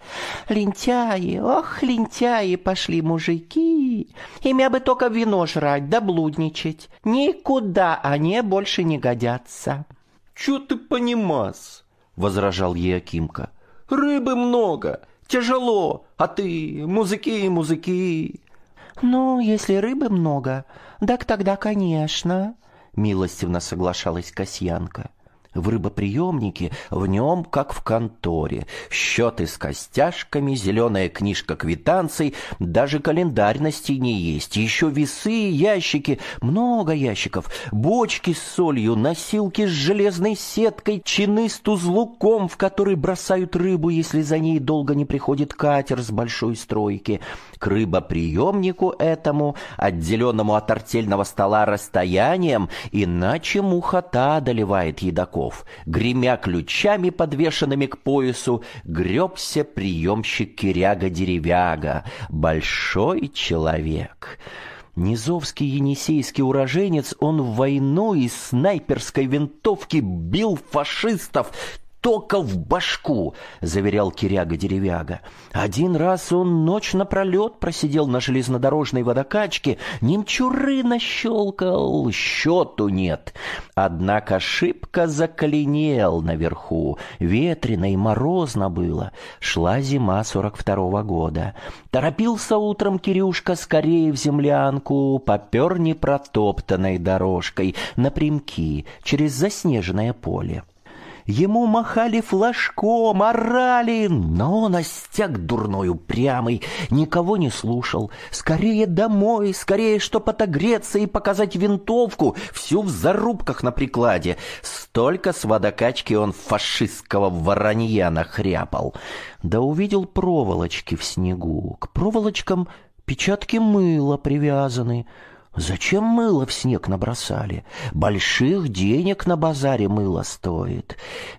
«Лентяи, ох, лентяи пошли мужики! Имя бы только вино жрать да блудничать. Никуда они больше не годятся». «Чё ты понимаешь?» — возражал ей Акимка. «Рыбы много, тяжело, а ты музыки, музыки». «Ну, если рыбы много, так тогда, конечно», — милостивно соглашалась Касьянка. В рыбоприемнике, в нем, как в конторе, счеты с костяшками, зеленая книжка квитанций, даже календарь на стене есть, еще весы, ящики, много ящиков, бочки с солью, носилки с железной сеткой, чины с тузлуком, в который бросают рыбу, если за ней долго не приходит катер с большой стройки. К рыбоприемнику этому, отделенному от артельного стола расстоянием, иначе мухота одолевает едоков. Гремя ключами, подвешенными к поясу, гребся приемщик Киряга-Деревяга, большой человек. Низовский енисейский уроженец, он в войну из снайперской винтовки бил фашистов тока в башку, заверял Киряга-Деревяга. Один раз он ночь напролет просидел на железнодорожной водокачке, немчуры нащелкал, счету нет. Однако шибко заколенел наверху, ветрено и морозно было. Шла зима сорок второго года. Торопился утром Кирюшка скорее в землянку, попер непротоптанной дорожкой, напрямки, через заснеженное поле. Ему махали флажком, орали, но он остяк дурной упрямый, никого не слушал. Скорее домой, скорее, чтоб отогреться и показать винтовку, всю в зарубках на прикладе. Столько с водокачки он фашистского воронья нахряпал. Да увидел проволочки в снегу, к проволочкам печатки мыла привязаны. Зачем мыло в снег набросали? Больших денег на базаре мыло стоит.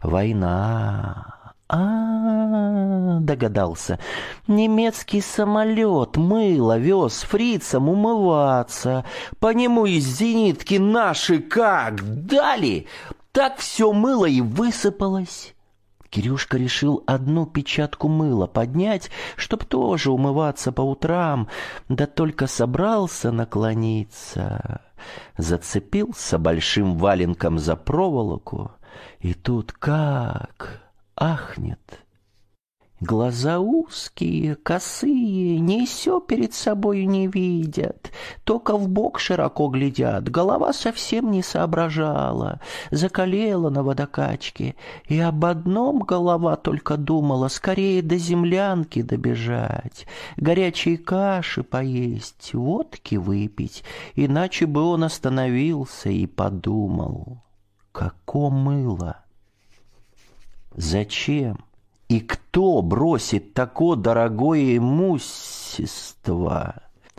Война. А-а-а, догадался. Немецкий самолет мыло вез фрицам умываться. По нему из зенитки наши как дали, так все мыло и высыпалось. Кирюшка решил одну печатку мыла поднять, чтоб тоже умываться по утрам, да только собрался наклониться, зацепился большим валенком за проволоку, и тут как ахнет. Глаза узкие, косые, ни сё перед собою не видят, только вбок широко глядят, голова совсем не соображала, закалела на водокачке, и об одном голова только думала: скорее до землянки добежать, горячей каши поесть, водки выпить, иначе бы он остановился и подумал: како мыло? Зачем? И кто бросит такое дорогое имущество?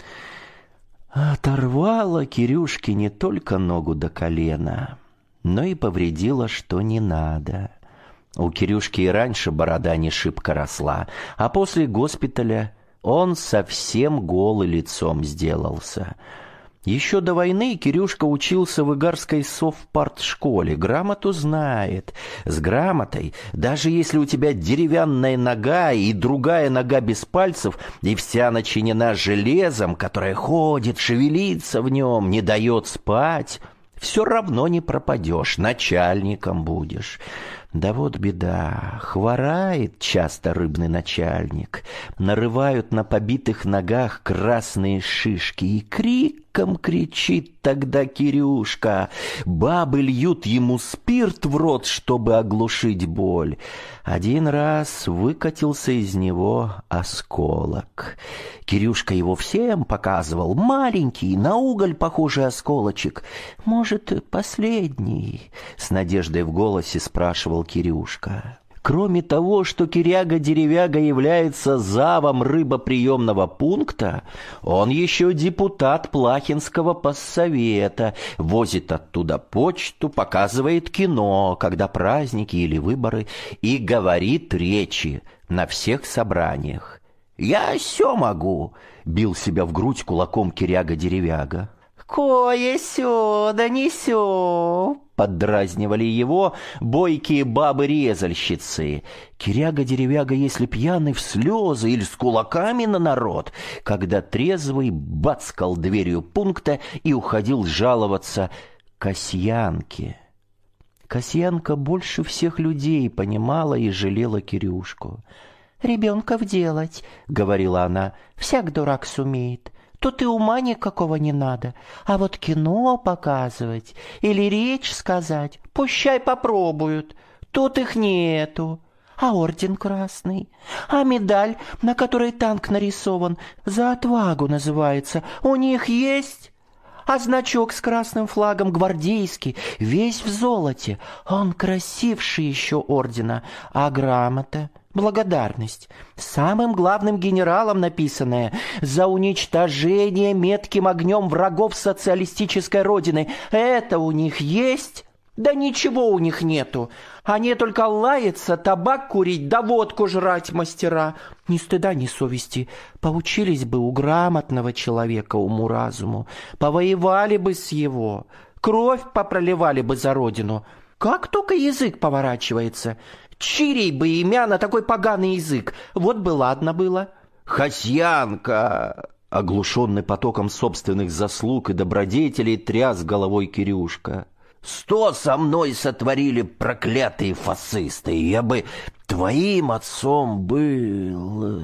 Оторвала Кирюшке не только ногу до колена, но и повредила, что не надо. У Кирюшки и раньше борода не шибко росла, а после госпиталя он совсем голый лицом сделался. Еще до войны Кирюшка учился в Игарской совпартшколе, грамоту знает. С грамотой, даже если у тебя деревянная нога и другая нога без пальцев, и вся начинена железом, которое ходит, шевелится в нем, не дает спать, все равно не пропадешь, начальником будешь. Да вот беда, хворает часто рыбный начальник, нарывают на побитых ногах красные шишки, и криком кричит тогда Кирюшка. Бабы льют ему спирт в рот, чтобы оглушить боль. Один раз выкатился из него осколок. Кирюшка его всем показывал, маленький, на уголь похожий осколочек. Может, последний? С надеждой в голосе спрашивал Кирюшка. Кроме того, что Киряга-Деревяга является завом рыбоприемного пункта, он еще депутат Плахинского поссовета, возит оттуда почту, показывает кино, когда праздники или выборы, и говорит речи на всех собраниях. «Я все могу», — бил себя в грудь кулаком Киряга-Деревяга. «Кое-сё, да не сё», — поддразнивали его бойкие бабы-резальщицы. Киряга-Деревяга, если пьяный, в слезы или с кулаками на народ, когда трезвый бацкал дверью пункта и уходил жаловаться Касьянке. Касьянка больше всех людей понимала и жалела Кирюшку. «Ребенков делать», — говорила она, — «всяк дурак сумеет. Тут и ума никакого не надо, а вот кино показывать или речь сказать, пущай попробуют, тут их нету. А орден красный, а медаль, на которой танк нарисован, за отвагу называется, у них есть? А значок с красным флагом гвардейский, весь в золоте, он красивший еще ордена, а грамота? Благодарность. Самым главным генералом написанная за уничтожение метким огнем врагов социалистической родины. Это у них есть? Да ничего у них нету. Они только лаяться, табак курить, да водку жрать мастера. Ни стыда, ни совести. Поучились бы у грамотного человека уму-разуму. Повоевали бы с его. Кровь попроливали бы за родину. Как только язык поворачивается. Чирей бы имя на такой поганый язык. Вот бы ладно было. «Хасьянка!» Оглушенный потоком собственных заслуг и добродетелей тряс головой Кирюшка. «Сто со мной сотворили проклятые фашисты, я бы твоим отцом был...»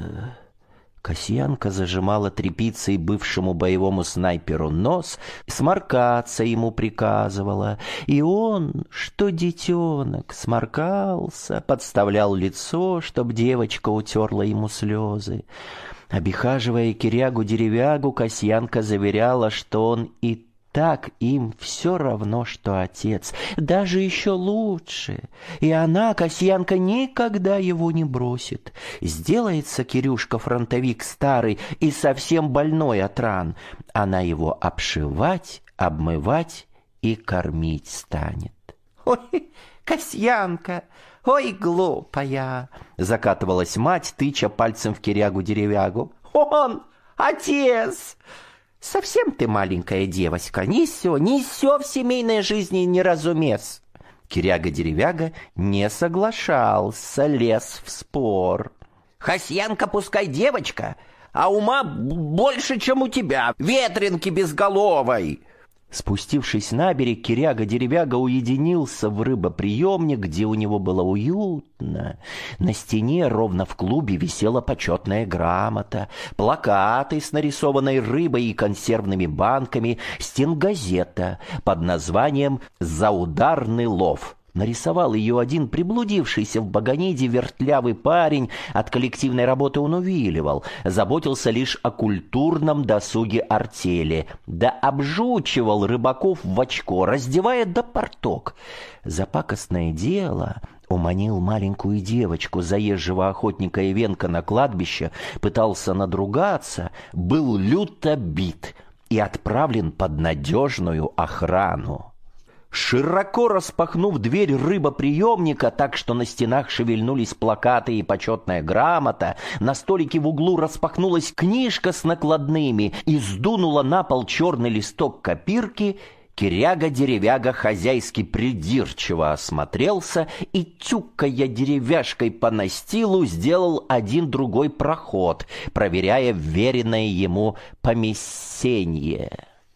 Касьянка зажимала тряпицей бывшему боевому снайперу нос, сморкаться ему приказывала, и он, что детенок, сморкался, подставлял лицо, чтоб девочка утерла ему слезы. Обихаживая Кирягу-Деревягу, Касьянка заверяла, что он и так им все равно, что отец, даже еще лучше. И она, Касьянка, никогда его не бросит. Сделается Кирюшка-фронтовик старый и совсем больной от ран, она его обшивать, обмывать и кормить станет. «Ой, Касьянка, ой, глупая!» — закатывалась мать, тыча пальцем в Кирягу-Деревягу. «Он, отец! Совсем ты маленькая девочка, ни сё, ни сё в семейной жизни не разумес. Киряга-деревяга не соглашался, лез в спор. «Хасьянка пускай девочка, а ума больше, чем у тебя, ветренки безголовой!» Спустившись на берег, Киряга-деревяга уединился в рыбоприемник, где у него было уютно. На стене ровно в клубе висела почетная грамота, плакаты с нарисованной рыбой и консервными банками, стенгазета под названием «За ударный лов». Нарисовал ее один приблудившийся в Баганиде вертлявый парень. От коллективной работы он увиливал, заботился лишь о культурном досуге артели, да обжучивал рыбаков в очко, раздевая до порток. За пакостное дело уманил маленькую девочку заезжего охотника Ивенка на кладбище, пытался надругаться, был люто бит и отправлен под надежную охрану. Широко распахнув дверь рыбоприемника так, что на стенах шевельнулись плакаты и почетная грамота, на столике в углу распахнулась книжка с накладными и сдунула на пол черный листок копирки, Киряга-деревяга хозяйски придирчиво осмотрелся и, тюкая деревяшкой по настилу, сделал один-другой проход, проверяя вверенное ему помещение.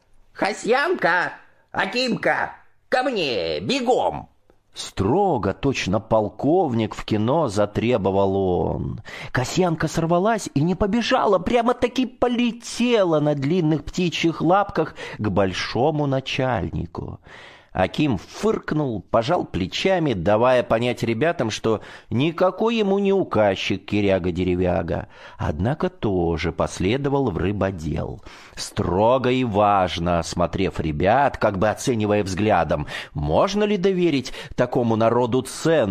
«Хасьянка! Акимка! Ко мне, бегом!» Строго, точно полковник в кино, затребовал он. Касьянка сорвалась и не побежала, прямо-таки полетела на длинных птичьих лапках к большому начальнику. Аким фыркнул, пожал плечами, давая понять ребятам, что никакой ему не указчик Киряга-деревяга. Однако тоже последовал в рыбодел. Строго и важно осмотрев ребят, как бы оценивая взглядом, можно ли доверить такому народу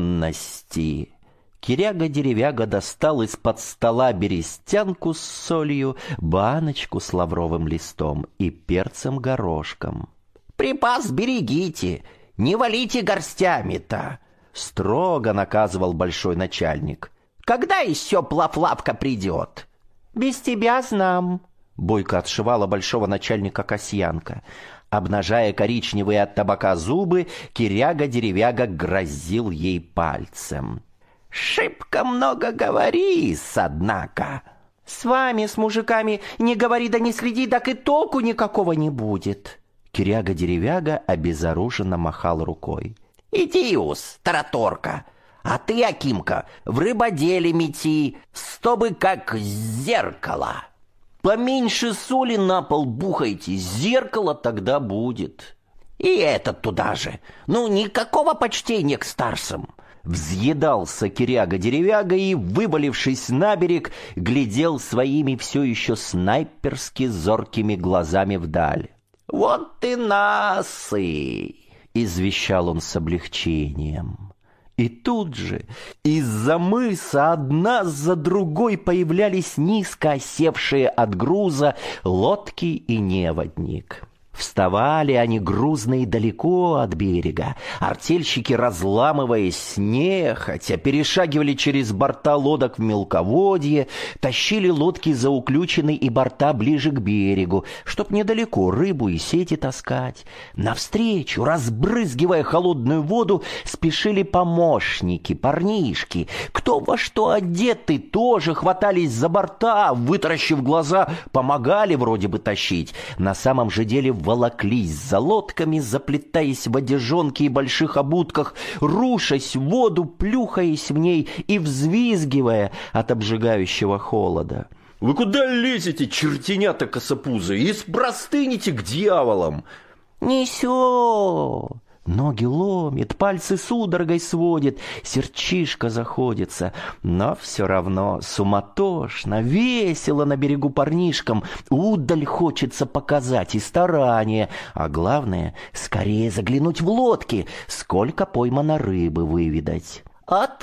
ценности. Киряга-деревяга достал из-под стола берестянку с солью, баночку с лавровым листом и перцем-горошком. «Припас берегите, не валите горстями-то!» — строго наказывал большой начальник. «Когда еще плав-лавка придет?» «Без тебя знам», — бойко отшивала большого начальника Касьянка. Обнажая коричневые от табака зубы, Киряга-деревяга грозил ей пальцем. «Шибко много говоришь, однако!» «С вами, с мужиками, не говори да не следи, так и толку никакого не будет!» Киряга-деревяга обезоруженно махал рукой. «Иди-ус, тараторка! А ты, Акимка, в рыбоделе мети, чтобы как зеркало! Поменьше соли на пол бухайте, зеркало тогда будет! И этот туда же! Ну, никакого почтения к старцам!» Взъедался Киряга-деревяга и, вывалившись на берег, глядел своими все еще снайперски зоркими глазами вдаль. «Вот ты насы!» — извещал он с облегчением. И тут же из-за мыса одна за другой появлялись низко осевшие от груза лодки и неводник. Вставали они грузно и далеко от берега. Артельщики, разламываясь нехотя, перешагивали через борта лодок в мелководье, тащили лодки зауключены и борта ближе к берегу, чтоб недалеко рыбу и сети таскать. Навстречу, разбрызгивая холодную воду, спешили помощники, парнишки. Кто во что одеты, тоже хватались за борта, вытаращив глаза, помогали вроде бы тащить. На самом же деле волоклись за лодками, заплетаясь в одежонке и больших обутках, рушась в воду, плюхаясь в ней и взвизгивая от обжигающего холода. «Вы куда лезете, чертенята косопузы? И спростыните к дьяволам!» «Несё!» Ноги ломит, пальцы судорогой сводит, сердчишко заходится. Но все равно суматошно, весело на берегу парнишкам. Удаль хочется показать и старание. А главное, скорее заглянуть в лодки, сколько поймано рыбы выведать. «От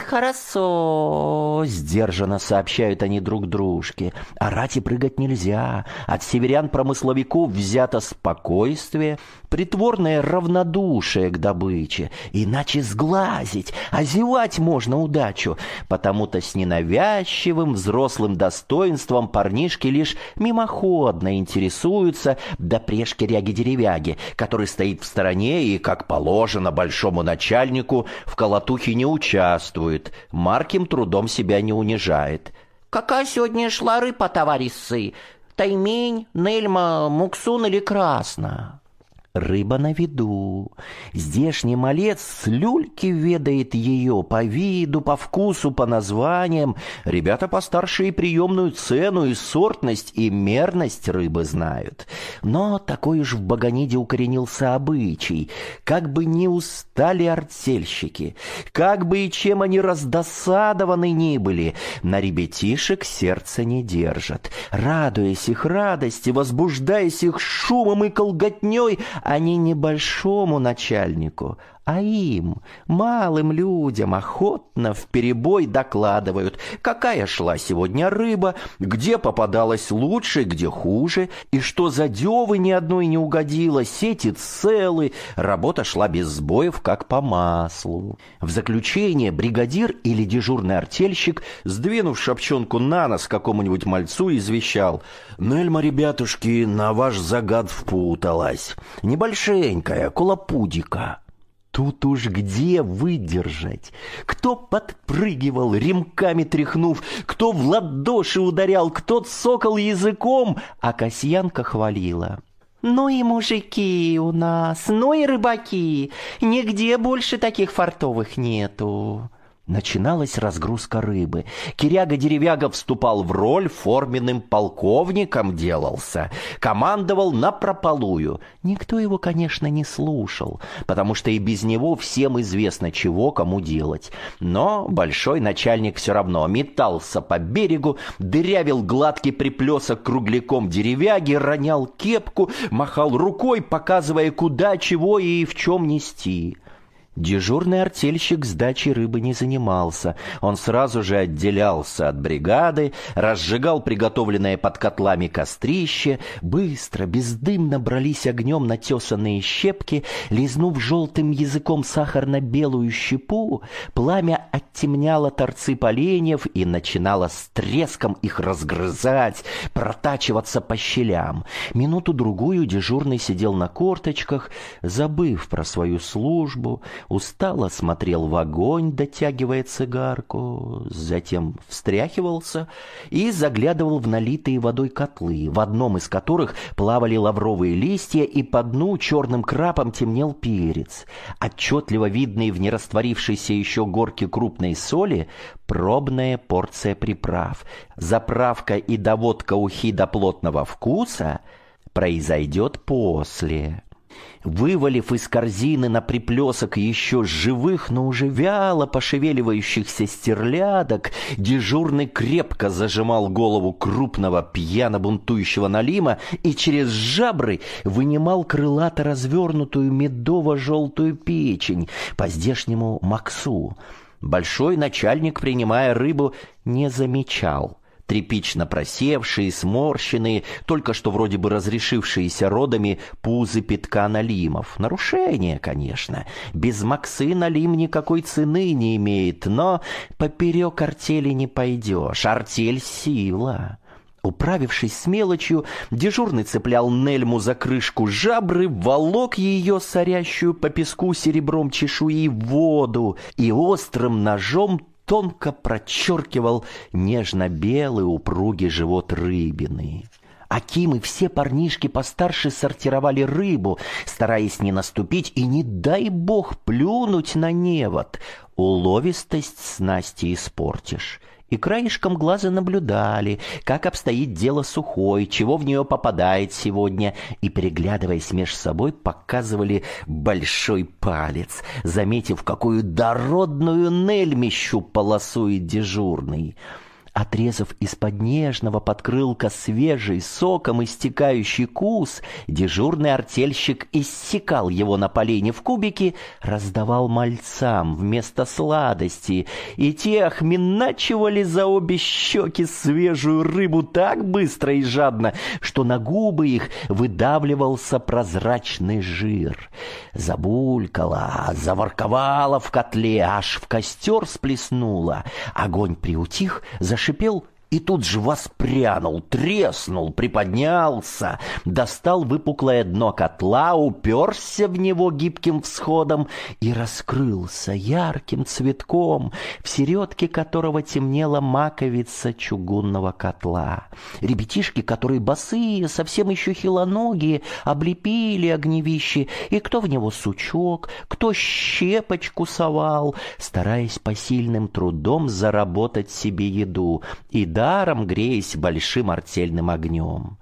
хорошо», — сдержанно сообщают они друг дружке. Орать и прыгать нельзя. От северян-промысловиков взято спокойствие, притворное равнодушие к добыче. Иначе сглазить, а зевать можно удачу. Потому-то с ненавязчивым взрослым достоинством парнишки лишь мимоходно интересуются до прешки-ряги-деревяги, который стоит в стороне и, как положено большому начальнику, в колотухе не участвует. Марким трудом себя не унижает. «Какая сегодня шла рыба, товарисы? Таймень, нельма, муксун или красна?» Рыба на виду. Здешний малец с люльки ведает ее по виду, по вкусу, по названиям. Ребята постарше и приемную цену, и сортность, и мерность рыбы знают. Но такой уж в Баганиде укоренился обычай. Как бы ни устали артельщики, как бы и чем они раздосадованы ни были, на ребятишек сердце не держат. Радуясь их радости, возбуждаясь их шумом и колготней, они не большому начальнику, а им, малым людям, охотно вперебой докладывают, какая шла сегодня рыба, где попадалась лучше, где хуже, и что за девы ни одной не угодило, сети целы, работа шла без сбоев, как по маслу. В заключение бригадир или дежурный артельщик, сдвинув шапчонку на нос какому-нибудь мальцу, извещал: «Нельма, ребятушки, на ваш загад впуталась. Небольшенькая, кулапудика». Тут уж где выдержать? Кто подпрыгивал, ремками тряхнув, кто в ладоши ударял, кто цокал языком, а Касьянка хвалила: «Ну и мужики у нас, ну и рыбаки, нигде больше таких фартовых нету». Начиналась разгрузка рыбы. Киряга-деревяга вступал в роль, форменным полковником делался. Командовал напропалую. Никто его, конечно, не слушал, потому что и без него всем известно, чего кому делать. Но большой начальник все равно метался по берегу, дырявил гладкий приплесок кругляком деревяги, ронял кепку, махал рукой, показывая, куда, чего и в чем нести. Дежурный артельщик сдачей рыбы не занимался. Он сразу же отделялся от бригады, разжигал приготовленное под котлами кострище, быстро, бездымно брались огнем натесанные щепки, лизнув желтым языком сахарно-белую щепу, пламя оттемняло торцы поленьев и начинало с треском их разгрызать, протачиваться по щелям. Минуту-другую дежурный сидел на корточках, забыв про свою службу, устало смотрел в огонь, дотягивая цигарку, затем встряхивался и заглядывал в налитые водой котлы, в одном из которых плавали лавровые листья, и по дну черным крапом темнел перец. Отчетливо видные в нерастворившейся еще горке крупной соли пробная порция приправ. Заправка и доводка ухи до плотного вкуса произойдет после. Вывалив из корзины на приплесок еще живых, но уже вяло пошевеливающихся стерлядок, дежурный крепко зажимал голову крупного пьяно бунтующего налима и через жабры вынимал крылато развернутую медово-желтую печень, по-здешнему максу. Большой начальник, принимая рыбу, не замечал. Тряпично просевшие, сморщенные, только что вроде бы разрешившиеся родами пузы пятка налимов. Нарушение, конечно. Без максы налим никакой цены не имеет, но поперек артели не пойдешь. Артель — сила. Управившись с мелочью, дежурный цеплял Нельму за крышку жабры, волок ее, сорящую по песку серебром чешуи, в воду и острым ножом тонко прочеркивал нежно-белый упругий живот рыбины. Аким и все парнишки постарше сортировали рыбу, стараясь не наступить и, не дай бог, плюнуть на невод. Уловистость снасти испортишь. И краешком глаза наблюдали, как обстоит дело сухой, чего в нее попадает сегодня, и, переглядываясь меж собой, показывали большой палец, заметив, какую дородную нельмищу полосует дежурный. Отрезав из-под нежного подкрылка свежий, соком истекающий кус, дежурный артельщик иссекал его на полене в кубики, раздавал мальцам вместо сладости, и те охминачивали за обе щеки свежую рыбу так быстро и жадно, что на губы их выдавливался прозрачный жир. Забулькала, заворковала в котле, аж в костер сплеснула. Огонь приутих, зашипел и тут же воспрянул, треснул, приподнялся, достал выпуклое дно котла, уперся в него гибким всходом и раскрылся ярким цветком, в середке которого темнела маковица чугунного котла. Ребятишки, которые босые, совсем еще хилоногие, облепили огневище, и кто в него сучок, кто щепочку совал, стараясь посильным трудом заработать себе еду, и даром греясь большим артельным огнем.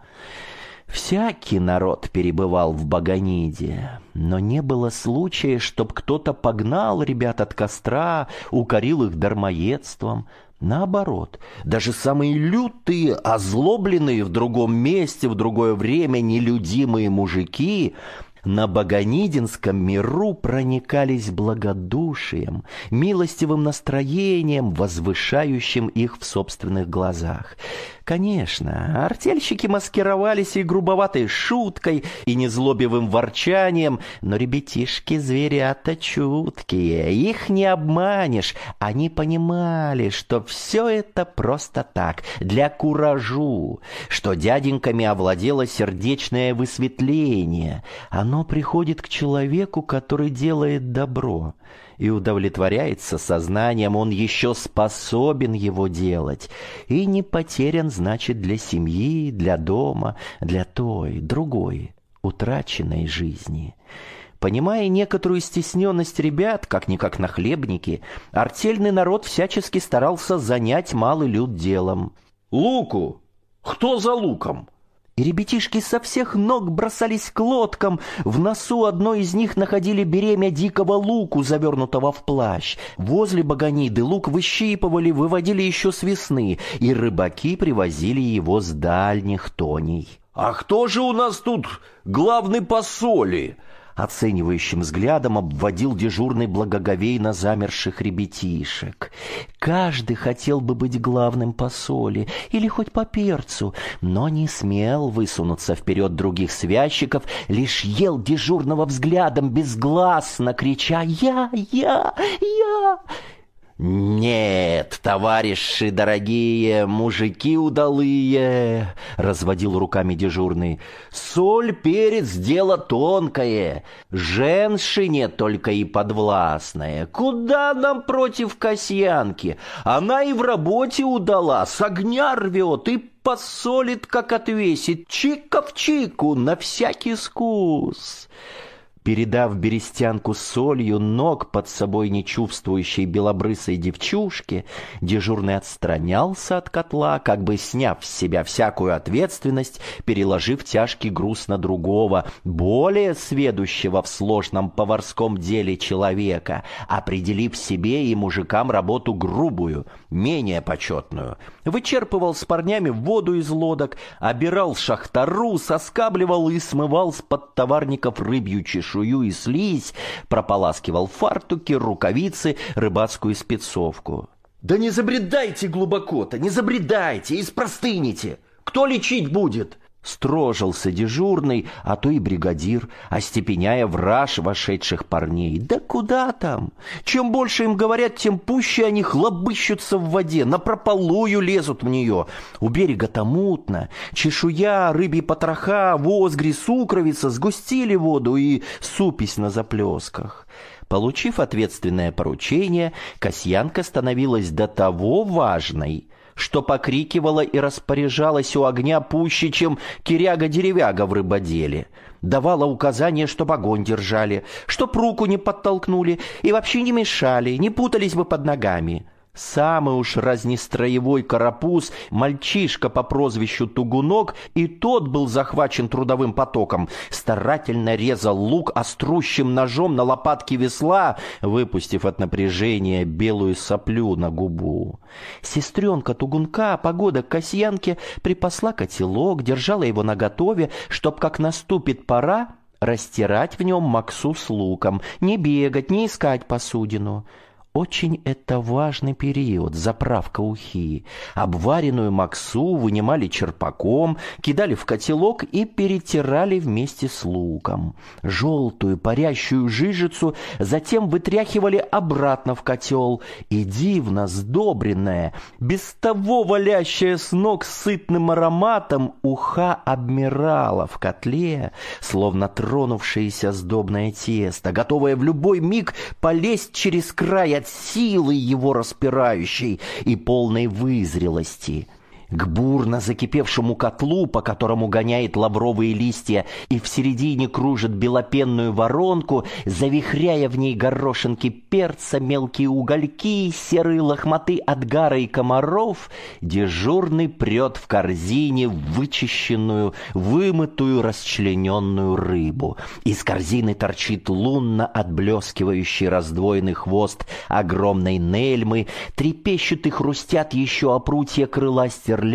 Всякий народ перебывал в Баганиде, но не было случая, чтоб кто-то погнал ребят от костра, укорил их дармоедством. Наоборот, даже самые лютые, озлобленные в другом месте, в другое время нелюдимые мужики на Баганидинском миру проникались благодушием, милостивым настроением, возвышающим их в собственных глазах. Конечно, артельщики маскировались и грубоватой шуткой, и незлобивым ворчанием, но ребятишки-зверята чуткие, их не обманешь. Они понимали, что все это просто так, для куражу, что дяденьками овладело сердечное высветление. Оно приходит к человеку, который делает добро, и удовлетворяется сознанием, он еще способен его делать, и не потерян, значит, для семьи, для дома, для той, другой, утраченной жизни. Понимая некоторую стесненность ребят, как-никак нахлебники, артельный народ всячески старался занять малый люд делом. «Луку! Кто за луком?» И ребятишки со всех ног бросались к лодкам. В носу одной из них находили беремя дикого луку, завернутого в плащ. Возле Баганиды лук выщипывали, выводили еще с весны, и рыбаки привозили его с дальних тоней. «А кто же у нас тут главный по соли?» Оценивающим взглядом обводил дежурный благоговейно замерших ребятишек. Каждый хотел бы быть главным по соли или хоть по перцу, но не смел высунуться вперед других связчиков, лишь ел дежурного взглядом, безгласно крича «Я! Я! Я!». «Нет, товарищи дорогие, мужики удалые!» — разводил руками дежурный. «Соль, перец — дело тонкое, женщине только и подвластное. Куда нам против Касьянки? Она и в работе удала, с огня рвет и посолит, как отвесит, чика в чику, на всякий скус». Передав берестянку с солью ног под собой нечувствующей белобрысой девчушке, дежурный отстранялся от котла, как бы сняв с себя всякую ответственность, переложив тяжкий груз на другого, более сведущего в сложном поварском деле человека, определив себе и мужикам работу грубую, менее почетную. Вычерпывал с парнями воду из лодок, обирал шахтару, соскабливал и смывал с подтоварников рыбью чешую и слизь, прополаскивал фартуки, рукавицы, рыбацкую спецовку. «Да не забредайте глубоко-то, не забредайте, испростыните! Кто лечить будет?» Строжился дежурный, а то и бригадир, остепеняя в раж вошедших парней. Да куда там? Чем больше им говорят, тем пуще они хлобыщутся в воде, напропалую лезут в нее. У берега-то мутно, чешуя, рыбьи потроха, возгри, сукровица сгустили воду и супись на заплесках. Получив ответственное поручение, Касьянка становилась до того важной, что покрикивала и распоряжалась у огня пуще, чем киряга-деревяга в рыбоделе. Давала указания, чтоб огонь держали, чтоб руку не подтолкнули и вообще не мешали, не путались бы под ногами. Самый уж разнестроевой карапуз, мальчишка по прозвищу Тугунок, и тот был захвачен трудовым потоком, старательно резал лук острущим ножом на лопатке весла, выпустив от напряжения белую соплю на губу. Сестренка Тугунка, погода к Касьянке, припасла котелок, держала его наготове, чтоб, как наступит пора, растирать в нем максу с луком, не бегать, не искать посудину. Очень это важный период, заправка ухи. Обваренную максу вынимали черпаком, кидали в котелок и перетирали вместе с луком. Желтую парящую жижицу затем вытряхивали обратно в котел, и дивно сдобренная, без того валящая с ног сытным ароматом, уха обмирала в котле, словно тронувшееся сдобное тесто, готовое в любой миг полезть через край от силы его распирающей и полной вызрелости. К бурно закипевшему котлу, по которому гоняет лавровые листья и в середине кружит белопенную воронку, завихряя в ней горошинки перца, мелкие угольки, серые лохматы отгара и комаров, дежурный прет в корзине вычищенную, вымытую, расчлененную рыбу. Из корзины торчит лунно отблескивающий раздвоенный хвост огромной нельмы, трепещут и хрустят еще опрутья крыла стерлядок,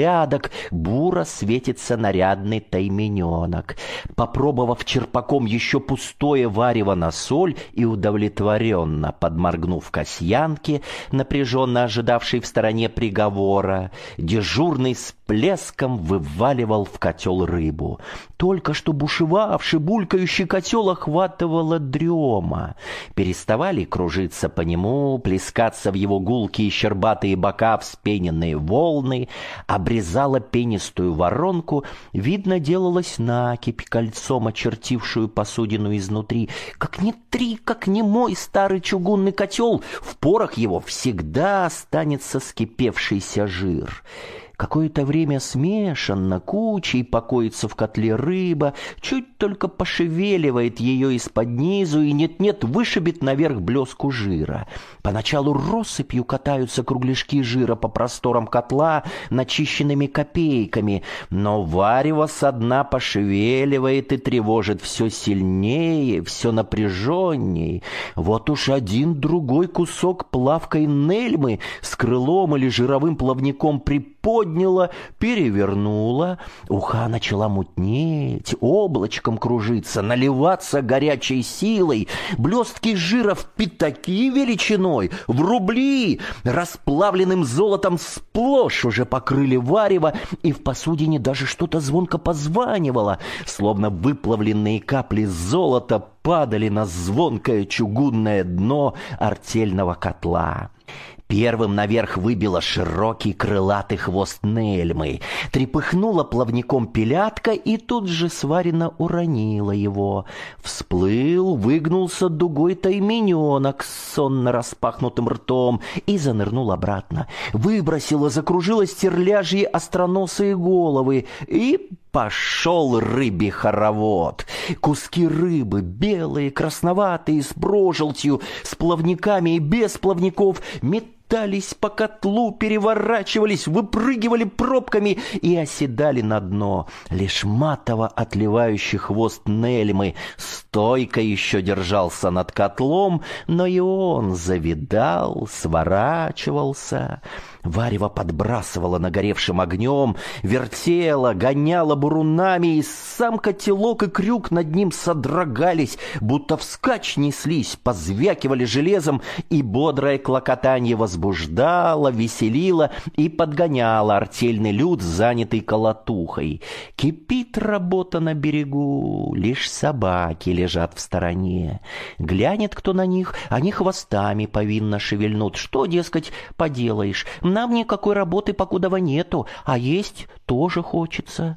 буро светится нарядный таймененок. Попробовав черпаком еще пустое варево на соль и удовлетворенно подморгнув Касьянке, напряженно ожидавшей в стороне приговора, дежурный с плеском вываливал в котел рыбу. Только что бушевавший, булькающий котел охватывала дрема. Переставали кружиться по нему, плескаться в его гулкие щербатые бока вспененные волны, обрезала пенистую воронку, видно, делалась накипь, кольцом очертившую посудину изнутри. Как ни три, как ни мой старый чугунный котел, в порах его всегда останется скипевшийся жир. Какое-то время смешанно, кучей покоится в котле рыба, чуть только пошевеливает ее из-под низу и нет-нет вышибет наверх блеску жира. Поначалу россыпью катаются кругляшки жира по просторам котла начищенными копейками, но варево со дна пошевеливает и тревожит все сильнее, все напряженней. Вот уж один-другой кусок плавкой нельмы с крылом или жировым плавником приподнял, подняла, перевернула, уха начала мутнеть, облачком кружиться, наливаться горячей силой, блестки жира в пятаки величиной, в рубли, расплавленным золотом сплошь уже покрыли варево, и в посудине даже что-то звонко позванивало, словно выплавленные капли золота падали на звонкое чугунное дно артельного котла. Первым наверх выбило широкий крылатый хвост нельмы, трепыхнула плавником пилятка и тут же сварено уронила его. Всплыл, выгнулся дугой таймененок с сонно распахнутым ртом и занырнул обратно. Выбросила, закружила стерляжьи остроносые головы и пошел рыбий хоровод. Куски рыбы, белые, красноватые, с прожилтью, с плавниками и без плавников, метались по котлу, переворачивались, выпрыгивали пробками и оседали на дно. Лишь матово отливающий хвост нельмы стойко еще держался над котлом, но и он завидал, сворачивался. Варево подбрасывало нагоревшим огнем, вертело, гоняло бурунами, и сам котелок и крюк над ним содрогались, будто вскачь неслись, позвякивали железом, и бодрое клокотанье возбуждало, веселило и подгоняло артельный люд, занятый колотухой. Кипит работа на берегу, лишь собаки лежат в стороне. Глянет кто на них, они хвостами повинно шевельнут. Что, дескать, поделаешь? Нам никакой работы покудова нету, а есть тоже хочется.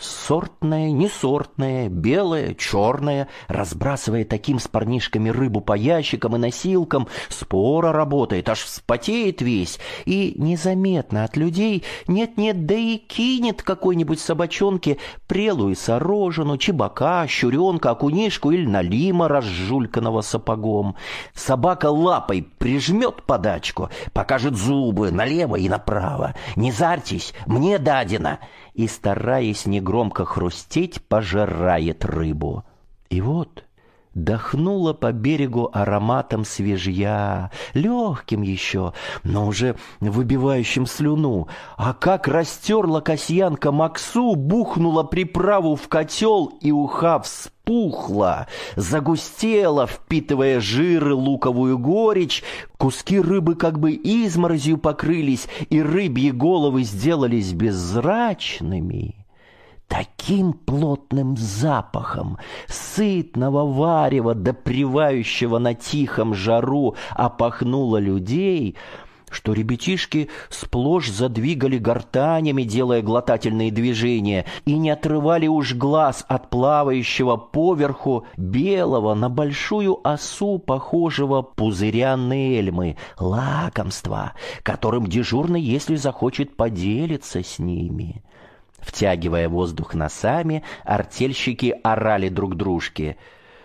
Сортная, несортная, белая, черная, разбрасывая таким с парнишками рыбу по ящикам и носилкам, споро работает, аж вспотеет весь, и незаметно от людей нет-нет, да и кинет какой-нибудь собачонке прелую сорожину, чебака, щуренка, окунишку или налима, разжульканного сапогом. Собака лапой прижмет подачку, покажет зубы налево и направо. «Не зарьтесь, мне дадено!» И, стараясь негромко хрустеть, пожирает рыбу. И вот дохнуло по берегу ароматом свежья, легким еще, но уже выбивающим слюну. А как растерла Касьянка Максу, бухнула приправу в котел, и уха вспухла, загустела, впитывая жир и луковую горечь. Куски рыбы как бы изморозью покрылись, и рыбьи головы сделались беззрачными. Таким плотным запахом сытного варева, допривающего на тихом жару, опахнуло людей, что ребятишки сплошь задвигали гортанями, делая глотательные движения, и не отрывали уж глаз от плавающего поверху белого на большую осу похожего пузыря Нельмы, лакомства, которым дежурный, если захочет, поделиться с ними. Втягивая воздух носами, артельщики орали друг дружке: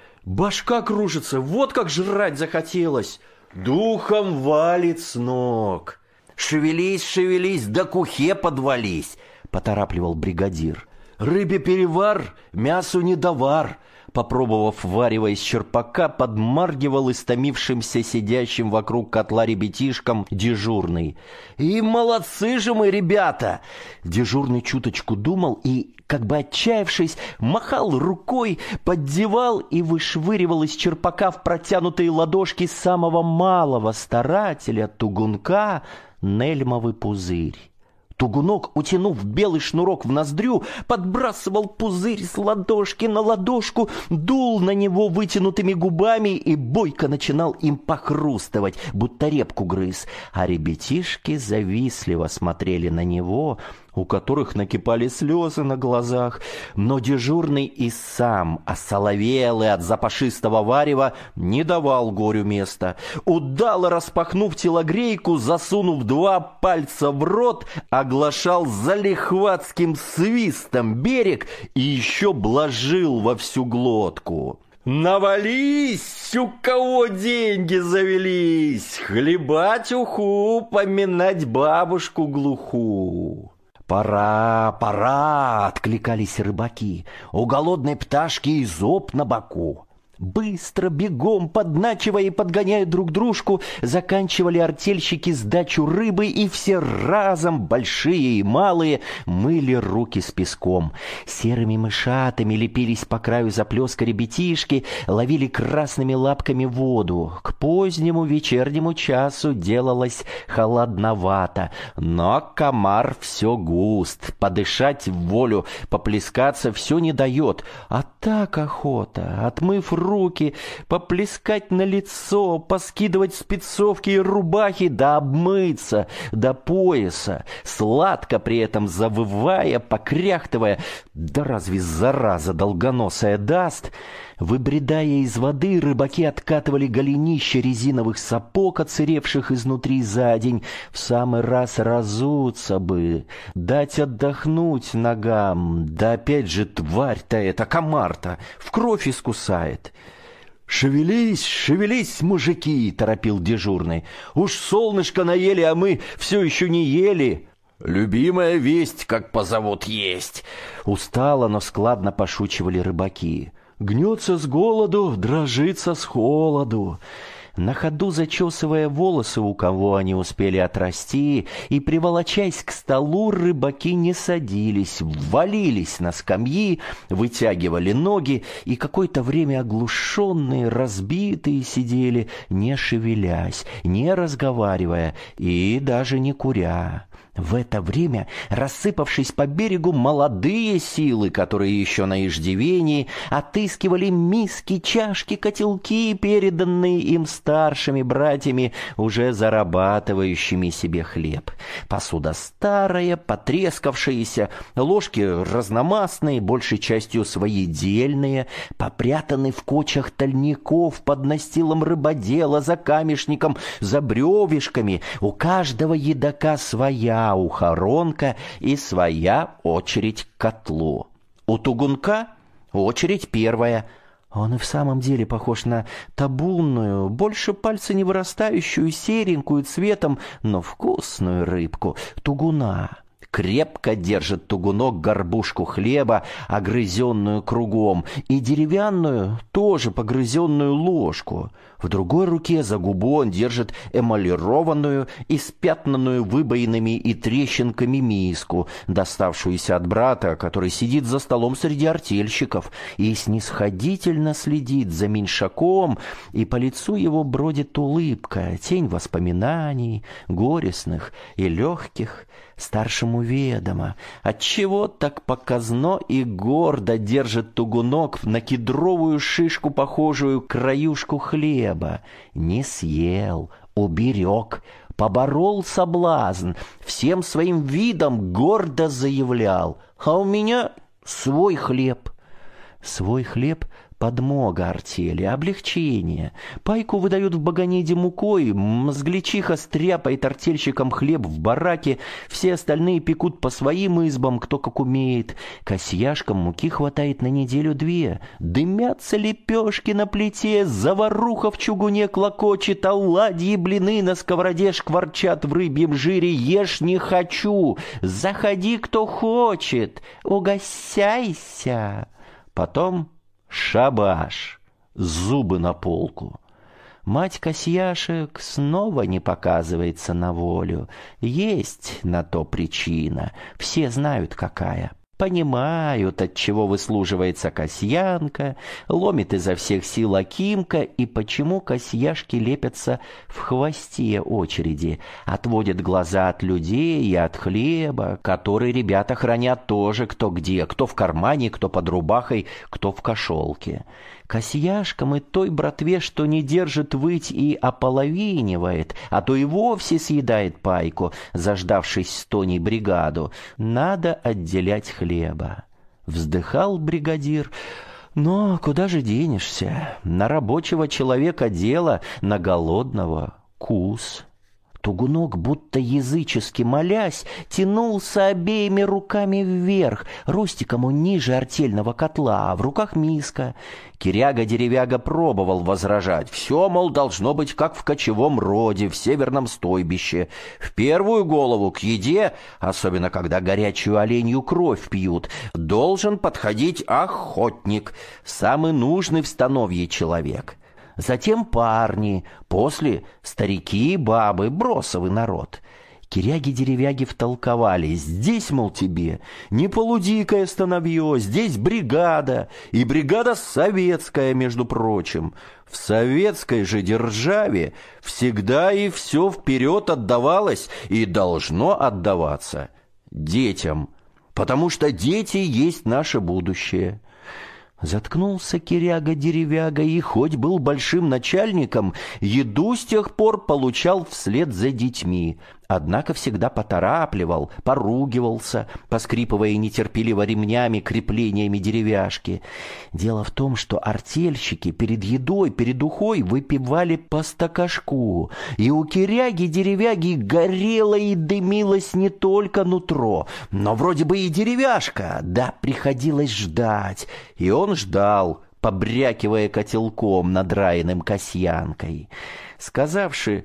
«Башка кружится, вот как жрать захотелось! Духом валит с ног!» «Шевелись, шевелись, да к ухе подвались!» — поторапливал бригадир. «Рыбе перевар, мясу недовар!» Попробовав варево из черпака, подмаргивал истомившимся сидящим вокруг котла ребятишкам дежурный. «И молодцы же мы, ребята!» Дежурный чуточку думал и, как бы отчаявшись, махал рукой, поддевал и вышвыривал из черпака в протянутые ладошки самого малого старателя, тугунка, нельмовый пузырь. Тугунок, утянув белый шнурок в ноздрю, подбрасывал пузырь с ладошки на ладошку, дул на него вытянутыми губами и бойко начинал им похрустывать, будто репку грыз, а ребятишки завистливо смотрели на него, у которых накипали слезы на глазах, но дежурный и сам, осоловелый от запашистого варева, не давал горю места. Удало распахнув телогрейку, засунув два пальца в рот, оглашал залихватским свистом берег и еще блажил во всю глотку. «Навались, у кого деньги завелись, хлебать уху, поминать бабушку глухую». «Пора, пора!» — откликались рыбаки. «У голодной пташки и зоб на боку». Быстро, бегом, подначивая и подгоняя друг дружку, заканчивали артельщики сдачу рыбы, и все разом, большие и малые, мыли руки с песком. Серыми мышатами лепились по краю заплеска ребятишки, ловили красными лапками воду. К позднему вечернему часу делалось холодновато, но комар все густ, подышать в волю, поплескаться все не дает, а так охота, отмыв руки, руки, поплескать на лицо, поскидывать спецовки и рубахи, да обмыться до пояса, сладко при этом завывая, покряхтывая. Да разве зараза долгоносая даст? Выбредая из воды, рыбаки откатывали голенища резиновых сапог, отсыревших изнутри за день. В самый раз разуться бы, дать отдохнуть ногам. Да опять же тварь-то эта, комар-то, в кровь искусает. «Шевелись, шевелись, мужики!» — торопил дежурный. «Уж солнышко наели, а мы все еще не ели!» «Любимая весть, как позовут есть!» Устало, но складно пошучивали рыбаки. «Гнется с голоду, дрожится с холоду». На ходу зачесывая волосы, у кого они успели отрасти, и, приволочаясь к столу, рыбаки не садились, ввалились на скамьи, вытягивали ноги, и какое-то время оглушенные, разбитые сидели, не шевелясь, не разговаривая и даже не куря. В это время, рассыпавшись по берегу, молодые силы, которые еще на иждивении, отыскивали миски, чашки, котелки, переданные им старшими братьями, уже зарабатывающими себе хлеб. Посуда старая, потрескавшаяся, ложки разномастные, большей частью своедельные, попрятаны в кочах тальников под настилом рыбодела, за камешником, за бревешками. У каждого едока своя ухоронка и своя очередь к котлу. У тугунка очередь первая. Он и в самом деле похож на табунную, больше пальца не вырастающую, серенькую цветом, но вкусную рыбку — тугуна. Крепко держит тугунок горбушку хлеба, огрызенную кругом, и деревянную, тоже погрызенную ложку. В другой руке за губу он держит эмалированную, испятнанную выбоинами и трещинками миску, доставшуюся от брата, который сидит за столом среди артельщиков и снисходительно следит за меньшаком, и по лицу его бродит улыбка, тень воспоминаний, горестных и легких. Старшему ведомо, отчего так показно и гордо держит тугунок на кедровую шишку, похожую краюшку хлеба. Не съел, уберег, поборол соблазн, всем своим видом гордо заявлял: «А у меня свой хлеб». Свой хлеб — подмога артели, облегчение. Пайку выдают в Баганиде мукой, мозгличиха стряпает артельщикам хлеб в бараке, все остальные пекут по своим избам, кто как умеет. Косьяшкам муки хватает на неделю-две. Дымятся лепешки на плите, заваруха в чугуне клокочет, оладьи и блины на сковороде шкварчат в рыбьем жире. Ешь не хочу, заходи, кто хочет, угощайся. Потом шабаш, зубы на полку. Мать Касьяшек снова не показывается на волю. Есть на то причина, все знают какая. Понимают, от чего выслуживается Касьянка, ломит изо всех сил Акимка, и почему Касьяшки лепятся в хвосте очереди, отводят глаза от людей и от хлеба, который ребята хранят тоже кто где, кто в кармане, кто под рубахой, кто в кошелке. Касьяшкам и той братве, что не держит выть и ополовинивает, а то и вовсе съедает пайку, заждавшись с Тоней бригаду, надо отделять хлеба. Вздыхал бригадир: но куда же денешься? На рабочего человека дело, на голодного кус. Тугунок, будто язычески молясь, тянулся обеими руками вверх, ростиком он ниже артельного котла, а в руках миска. Киряга-деревяга пробовал возражать. Все, мол, должно быть, как в кочевом роде, в северном стойбище. В первую голову к еде, особенно когда горячую оленью кровь пьют, должен подходить охотник, самый нужный в становье человек. Затем парни, после старики и бабы, бросовый народ. Киряги-деревяги втолковали: здесь, мол, тебе не полудикое становье, здесь бригада, и бригада советская, между прочим. В советской же державе всегда и все вперед отдавалось и должно отдаваться детям, потому что дети есть наше будущее. Заткнулся Киряга-деревяга и, хоть был большим начальником, еду с тех пор получал вслед за детьми. Однако всегда поторапливал, поругивался, поскрипывая нетерпеливо ремнями, креплениями деревяшки. Дело в том, что артельщики перед едой, перед ухой выпивали по стакашку, и у Киряги-деревяги горело и дымилось не только нутро, но вроде бы и деревяшка, да приходилось ждать, и он ждал, побрякивая котелком, надраенным касьянкой. Сказавши: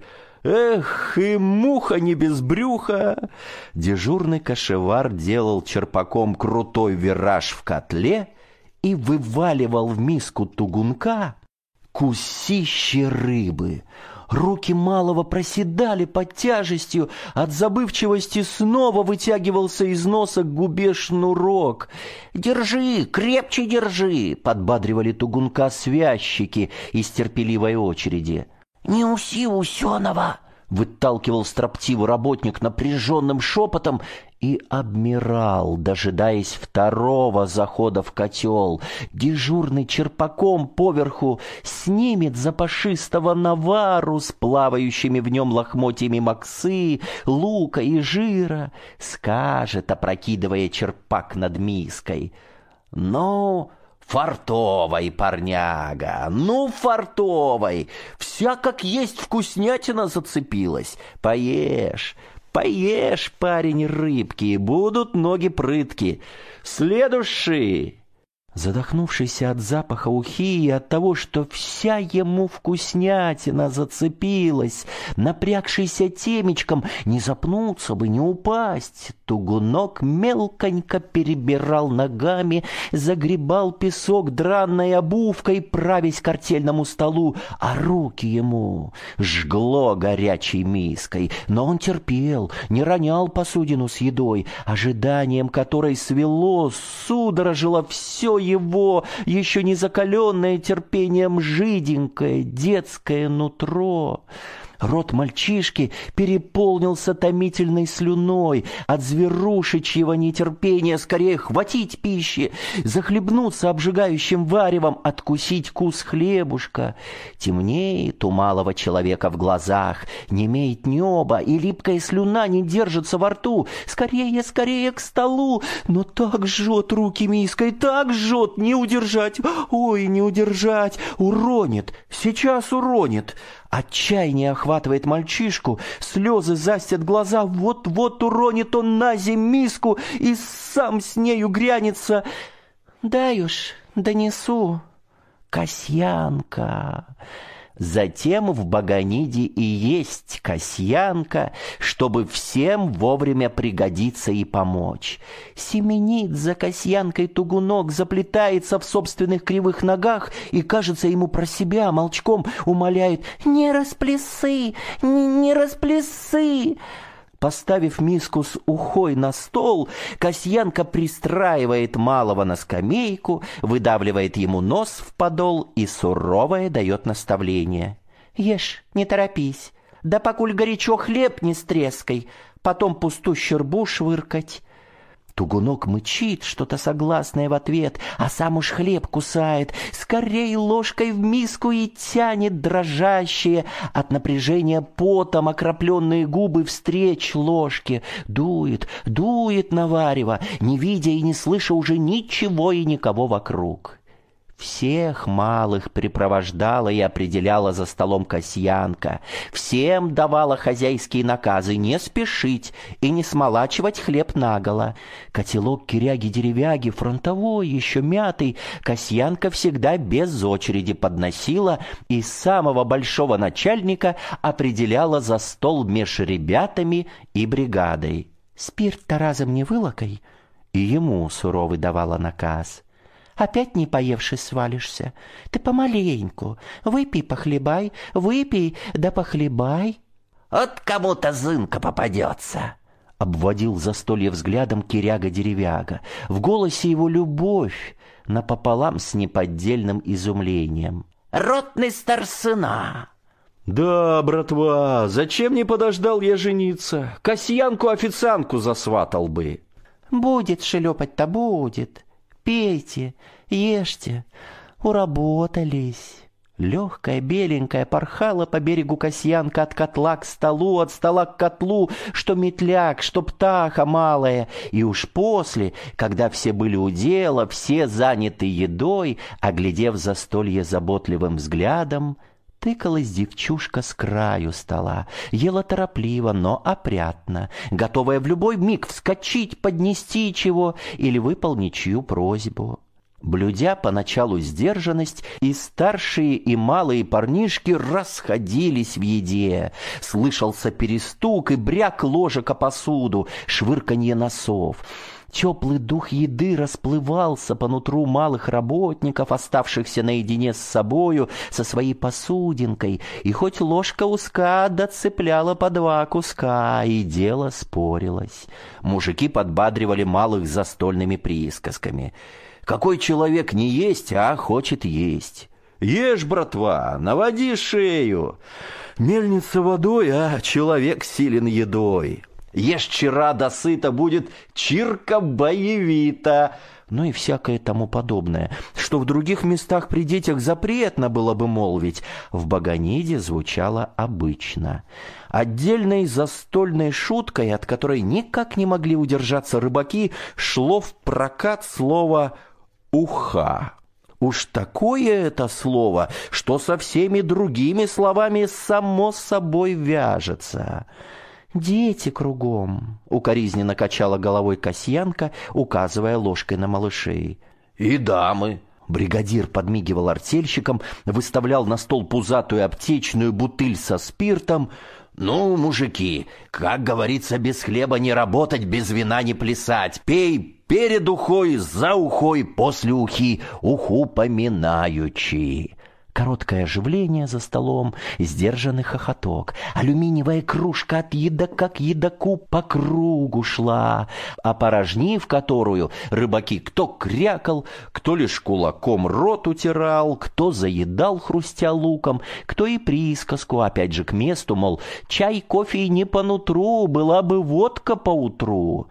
«Эх, и муха не без брюха!» дежурный кошевар делал черпаком крутой вираж в котле и вываливал в миску тугунка кусище рыбы. Руки малого проседали под тяжестью, от забывчивости снова вытягивался из носа к губе шнурок. «Держи, крепче держи!» — подбадривали тугунка связчики из терпеливой очереди. «Не уси, Усенова!» — выталкивал строптивый работник напряженным шепотом и обмирал, дожидаясь второго захода в котел. Дежурный черпаком поверху снимет запашистого навару с плавающими в нем лохмотьями максы, лука и жира, скажет, опрокидывая черпак над миской: «Ну, фартовой, парняга, ну, фартовой, вся как есть вкуснятина зацепилась, поешь». Поешь, парень, рыбки, и будут ноги прытки. Следующий!» Задохнувшийся от запаха ухи и от того, что вся ему вкуснятина зацепилась, напрягшийся темечком, не запнуться бы, не упасть, Тугунок мелконько перебирал ногами, загребал песок дранной обувкой, правясь к артельному столу, а руки ему жгло горячей миской. Но он терпел, не ронял посудину с едой, ожиданием которой свело, судорожило все его, еще не закаленное терпением жиденькое детское нутро. Рот мальчишки переполнился томительной слюной от зверушечьего нетерпения скорее хватить пищи, захлебнуться обжигающим варевом, откусить кус хлебушка. Темнеет у малого человека в глазах, немеет небо, и липкая слюна не держится во рту. Скорее, скорее к столу, но так жжет руки миской, так жжет, не удержать, ой, не удержать, уронит, сейчас уронит. Отчаяние охватывает мальчишку, слезы застят глаза, вот-вот уронит он на земь миску и сам с нею грянется. «Дай уж, донесу, Касьянка». Затем в Баганиде и есть Касьянка, чтобы всем вовремя пригодиться и помочь. Семенит за Касьянкой Тугунок, заплетается в собственных кривых ногах и, кажется, ему про себя молчком умоляет: «Не расплясы, не, не расплясы». Поставив миску с ухой на стол, Касьянка пристраивает малого на скамейку, выдавливает ему нос в подол и суровое дает наставление: «Ешь, не торопись, да покуль горячо хлеб не с треской, потом пустую щербу швыркать». Тугунок мычит что-то согласное в ответ, а сам уж хлеб кусает, скорей ложкой в миску и тянет дрожащие от напряжения потом окропленные губы встреч ложке. Дует, дует на варево, не видя и не слыша уже ничего и никого вокруг. Всех малых припровождала и определяла за столом Касьянка, всем давала хозяйские наказы не спешить и не смолачивать хлеб наголо. Котелок киряги-деревяги, фронтовой, еще мятый, Касьянка всегда без очереди подносила и самого большого начальника определяла за стол меж ребятами и бригадой. «Спирт-то разом не вылокай», и ему суровый давала наказ. «Опять не поевши свалишься? Ты помаленьку, выпей, похлебай, выпей, да похлебай». «От кому-то зынка попадется», — обводил застолье взглядом киряга-деревяга. В голосе его любовь напополам с неподдельным изумлением. «Ротный старшина». «Да, братва, зачем не подождал я жениться? Касьянку-официантку засватал бы». «Будет шлепать-то, будет. Пейте, ешьте, уработались». Легкая, беленькая порхала по берегу Касьянка от котла к столу, от стола к котлу, что метляк, что птаха малая. И уж после, когда все были у дела, все заняты едой, оглядев застолье заботливым взглядом, тыкалась девчушка с краю стола, ела торопливо, но опрятно, готовая в любой миг вскочить, поднести чего или выполнить чью просьбу. Блюдя поначалу сдержанность, и старшие и малые парнишки расходились в еде. Слышался перестук и бряк ложек о посуду, швырканье носов. Теплый дух еды расплывался по нутру малых работников, оставшихся наедине с собою, со своей посудинкой, и хоть ложка узка доцепляла по два куска, и дело спорилось. Мужики подбадривали малых застольными присказками. «Какой человек не есть, а хочет есть? Ешь, братва, наводи шею. Мельница водой, а человек силен едой. Ешь вчера досыта, будет чирка боевита. Ну и всякое тому подобное, что в других местах при детях запретно было бы молвить, в Баганиде звучало обычно. Отдельной застольной шуткой, от которой никак не могли удержаться рыбаки, шло в прокат слово «уха». Уж такое это слово, что со всеми другими словами само собой вяжется. «Дети кругом», — укоризненно качала головой Касьянка, указывая ложкой на малышей. «И дамы». Бригадир подмигивал артельщикам, выставлял на стол пузатую аптечную бутыль со спиртом. «Ну, мужики, как говорится, без хлеба не работать, без вина не плясать. Пей перед ухой, за ухой, после ухи, уху поминаючи». Короткое оживление за столом, сдержанный хохоток. Алюминиевая кружка от едока к едоку по кругу шла, опорожнив которую рыбаки кто крякал, кто лишь кулаком рот утирал, кто заедал, хрустя луком, кто и присказку, опять же к месту, мол, чай, кофе не по нутру, была бы водка поутру.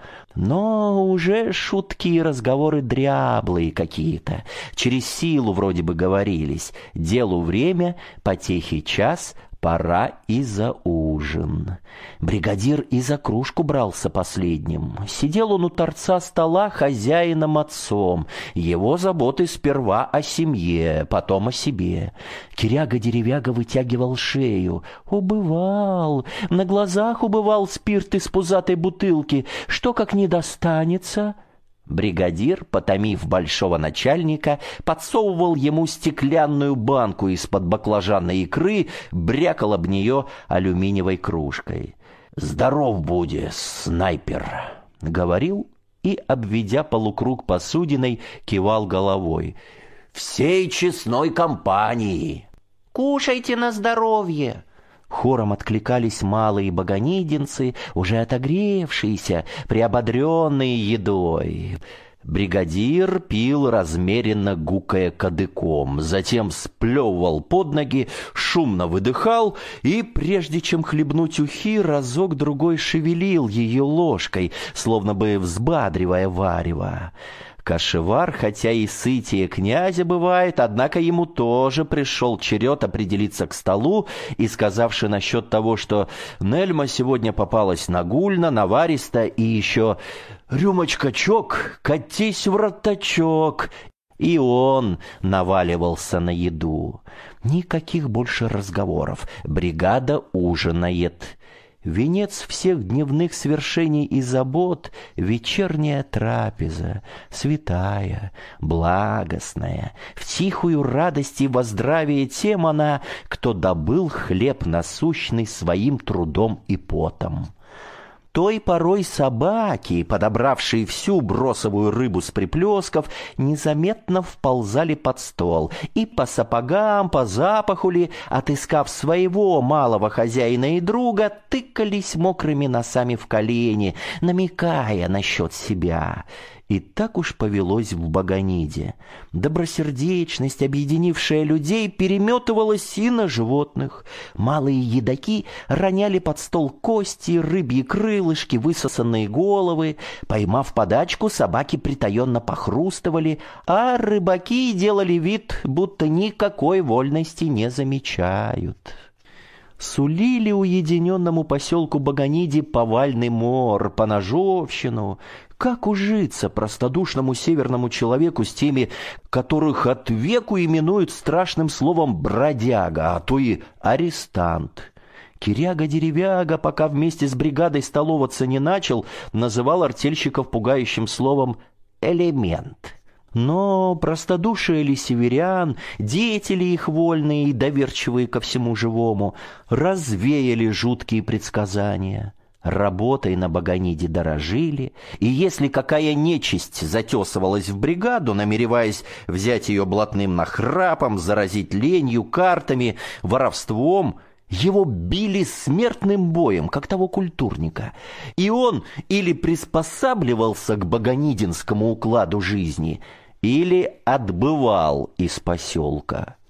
Но уже шутки и разговоры дряблые какие-то, через силу вроде бы говорились. Делу время, потехи час, пора и за ужин. Бригадир и за кружку брался последним. Сидел он у торца стола хозяином-отцом. Его заботы сперва о семье, потом о себе. Киряга-деревяга вытягивал шею. Убывал, на глазах убывал спирт из пузатой бутылки. Что как не достанется? Бригадир, потомив большого начальника, подсовывал ему стеклянную банку из-под баклажанной икры, брякал об нее алюминиевой кружкой. «Здоров буди, снайпер», — говорил и, обведя полукруг посудиной, кивал головой. «Всей честной компании». «Кушайте на здоровье». Хором откликались малые баганидинцы, уже отогревшиеся, приободренные едой. Бригадир пил размеренно, гукая кадыком, затем сплевывал под ноги, шумно выдыхал и, прежде чем хлебнуть ухи, разок-другой шевелил ее ложкой, словно бы взбадривая варево. Кашевар, хотя и сытее князя бывает, однако ему тоже пришел черед определиться к столу и, сказавши насчет того, что Нельма сегодня попалась нагульно, наваристо и еще «Рюмочка-чок, катись в ротачок», и он наваливался на еду. Никаких больше разговоров, бригада ужинает. Венец всех дневных свершений и забот — вечерняя трапеза, святая, благостная, в тихую радость и во здравие тем она, кто добыл хлеб насущный своим трудом и потом. Той порой собаки, подобравшие всю бросовую рыбу с приплесков, незаметно вползали под стол и по сапогам, по запаху ли, отыскав своего малого хозяина и друга, тыкались мокрыми носами в колени, намекая насчет себя. И так уж повелось в Баганиде. Добросердечность, объединившая людей, переметывалась и на животных. Малые едоки роняли под стол кости, рыбьи крылышки, высосанные головы. Поймав подачку, собаки притаенно похрустывали, а рыбаки делали вид, будто никакой вольности не замечают. Сулили уединенному поселку Баганиде повальный мор, поножовщину. Как ужиться простодушному северному человеку с теми, которых от веку именуют страшным словом бродяга, а то и арестант? Киряга-деревяга, пока вместе с бригадой столоваться не начал, называл артельщиков пугающим словом «элемент». Но простодушие ли северян, дети ли их вольные и доверчивые ко всему живому, развеяли жуткие предсказания. Работой на Баганиде дорожили, и если какая нечисть затесывалась в бригаду, намереваясь взять ее блатным нахрапом, заразить ленью, картами, воровством, его били смертным боем, как того культурника, и он или приспосабливался к баганидинскому укладу жизни, или отбывал из поселка.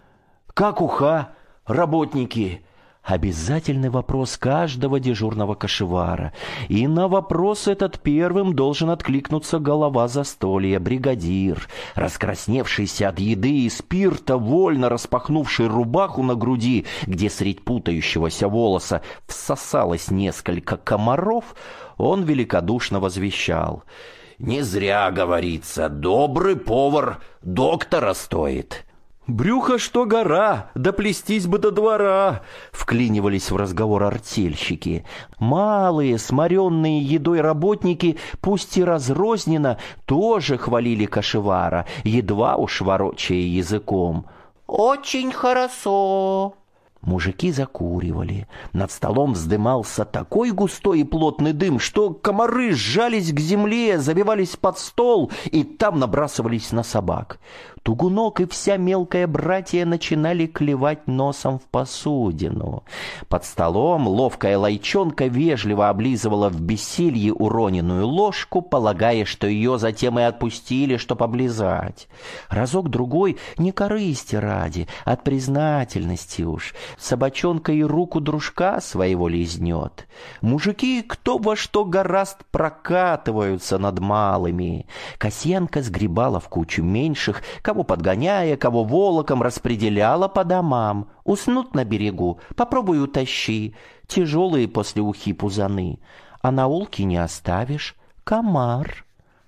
Как уха, работники?» Обязательный вопрос каждого дежурного кошевара. И на вопрос этот первым должен откликнуться голова застолья, бригадир, раскрасневшийся от еды и спирта, вольно распахнувший рубаху на груди, где средь путающегося волоса всосалось несколько комаров, он великодушно возвещал: «Не зря говорится, добрый повар доктора стоит». «Брюхо что гора, доплестись бы до двора!» — вклинивались в разговор артельщики. Малые, сморенные едой работники, пусть и разрозненно, тоже хвалили кошевара, едва уж ворочая языком. «Очень хорошо!» Мужики закуривали. Над столом вздымался такой густой и плотный дым, что комары сжались к земле, забивались под стол и там набрасывались на собак. Тугунок и вся мелкая братья начинали клевать носом в посудину. Под столом ловкая лайчонка вежливо облизывала в бессилье уроненную ложку, полагая, что ее затем и отпустили, чтоб облизать. Разок-другой не корысти ради, от признательности уж. Собачонка и руку дружка своего лизнет. Мужики кто во что гораст прокатываются над малыми. Касьянка сгребала в кучу меньших, кого подгоняя, кого волоком распределяла по домам. Уснут на берегу, попробуй утащи. Тяжелые после ухи пузаны. А на улке не оставишь. Комар.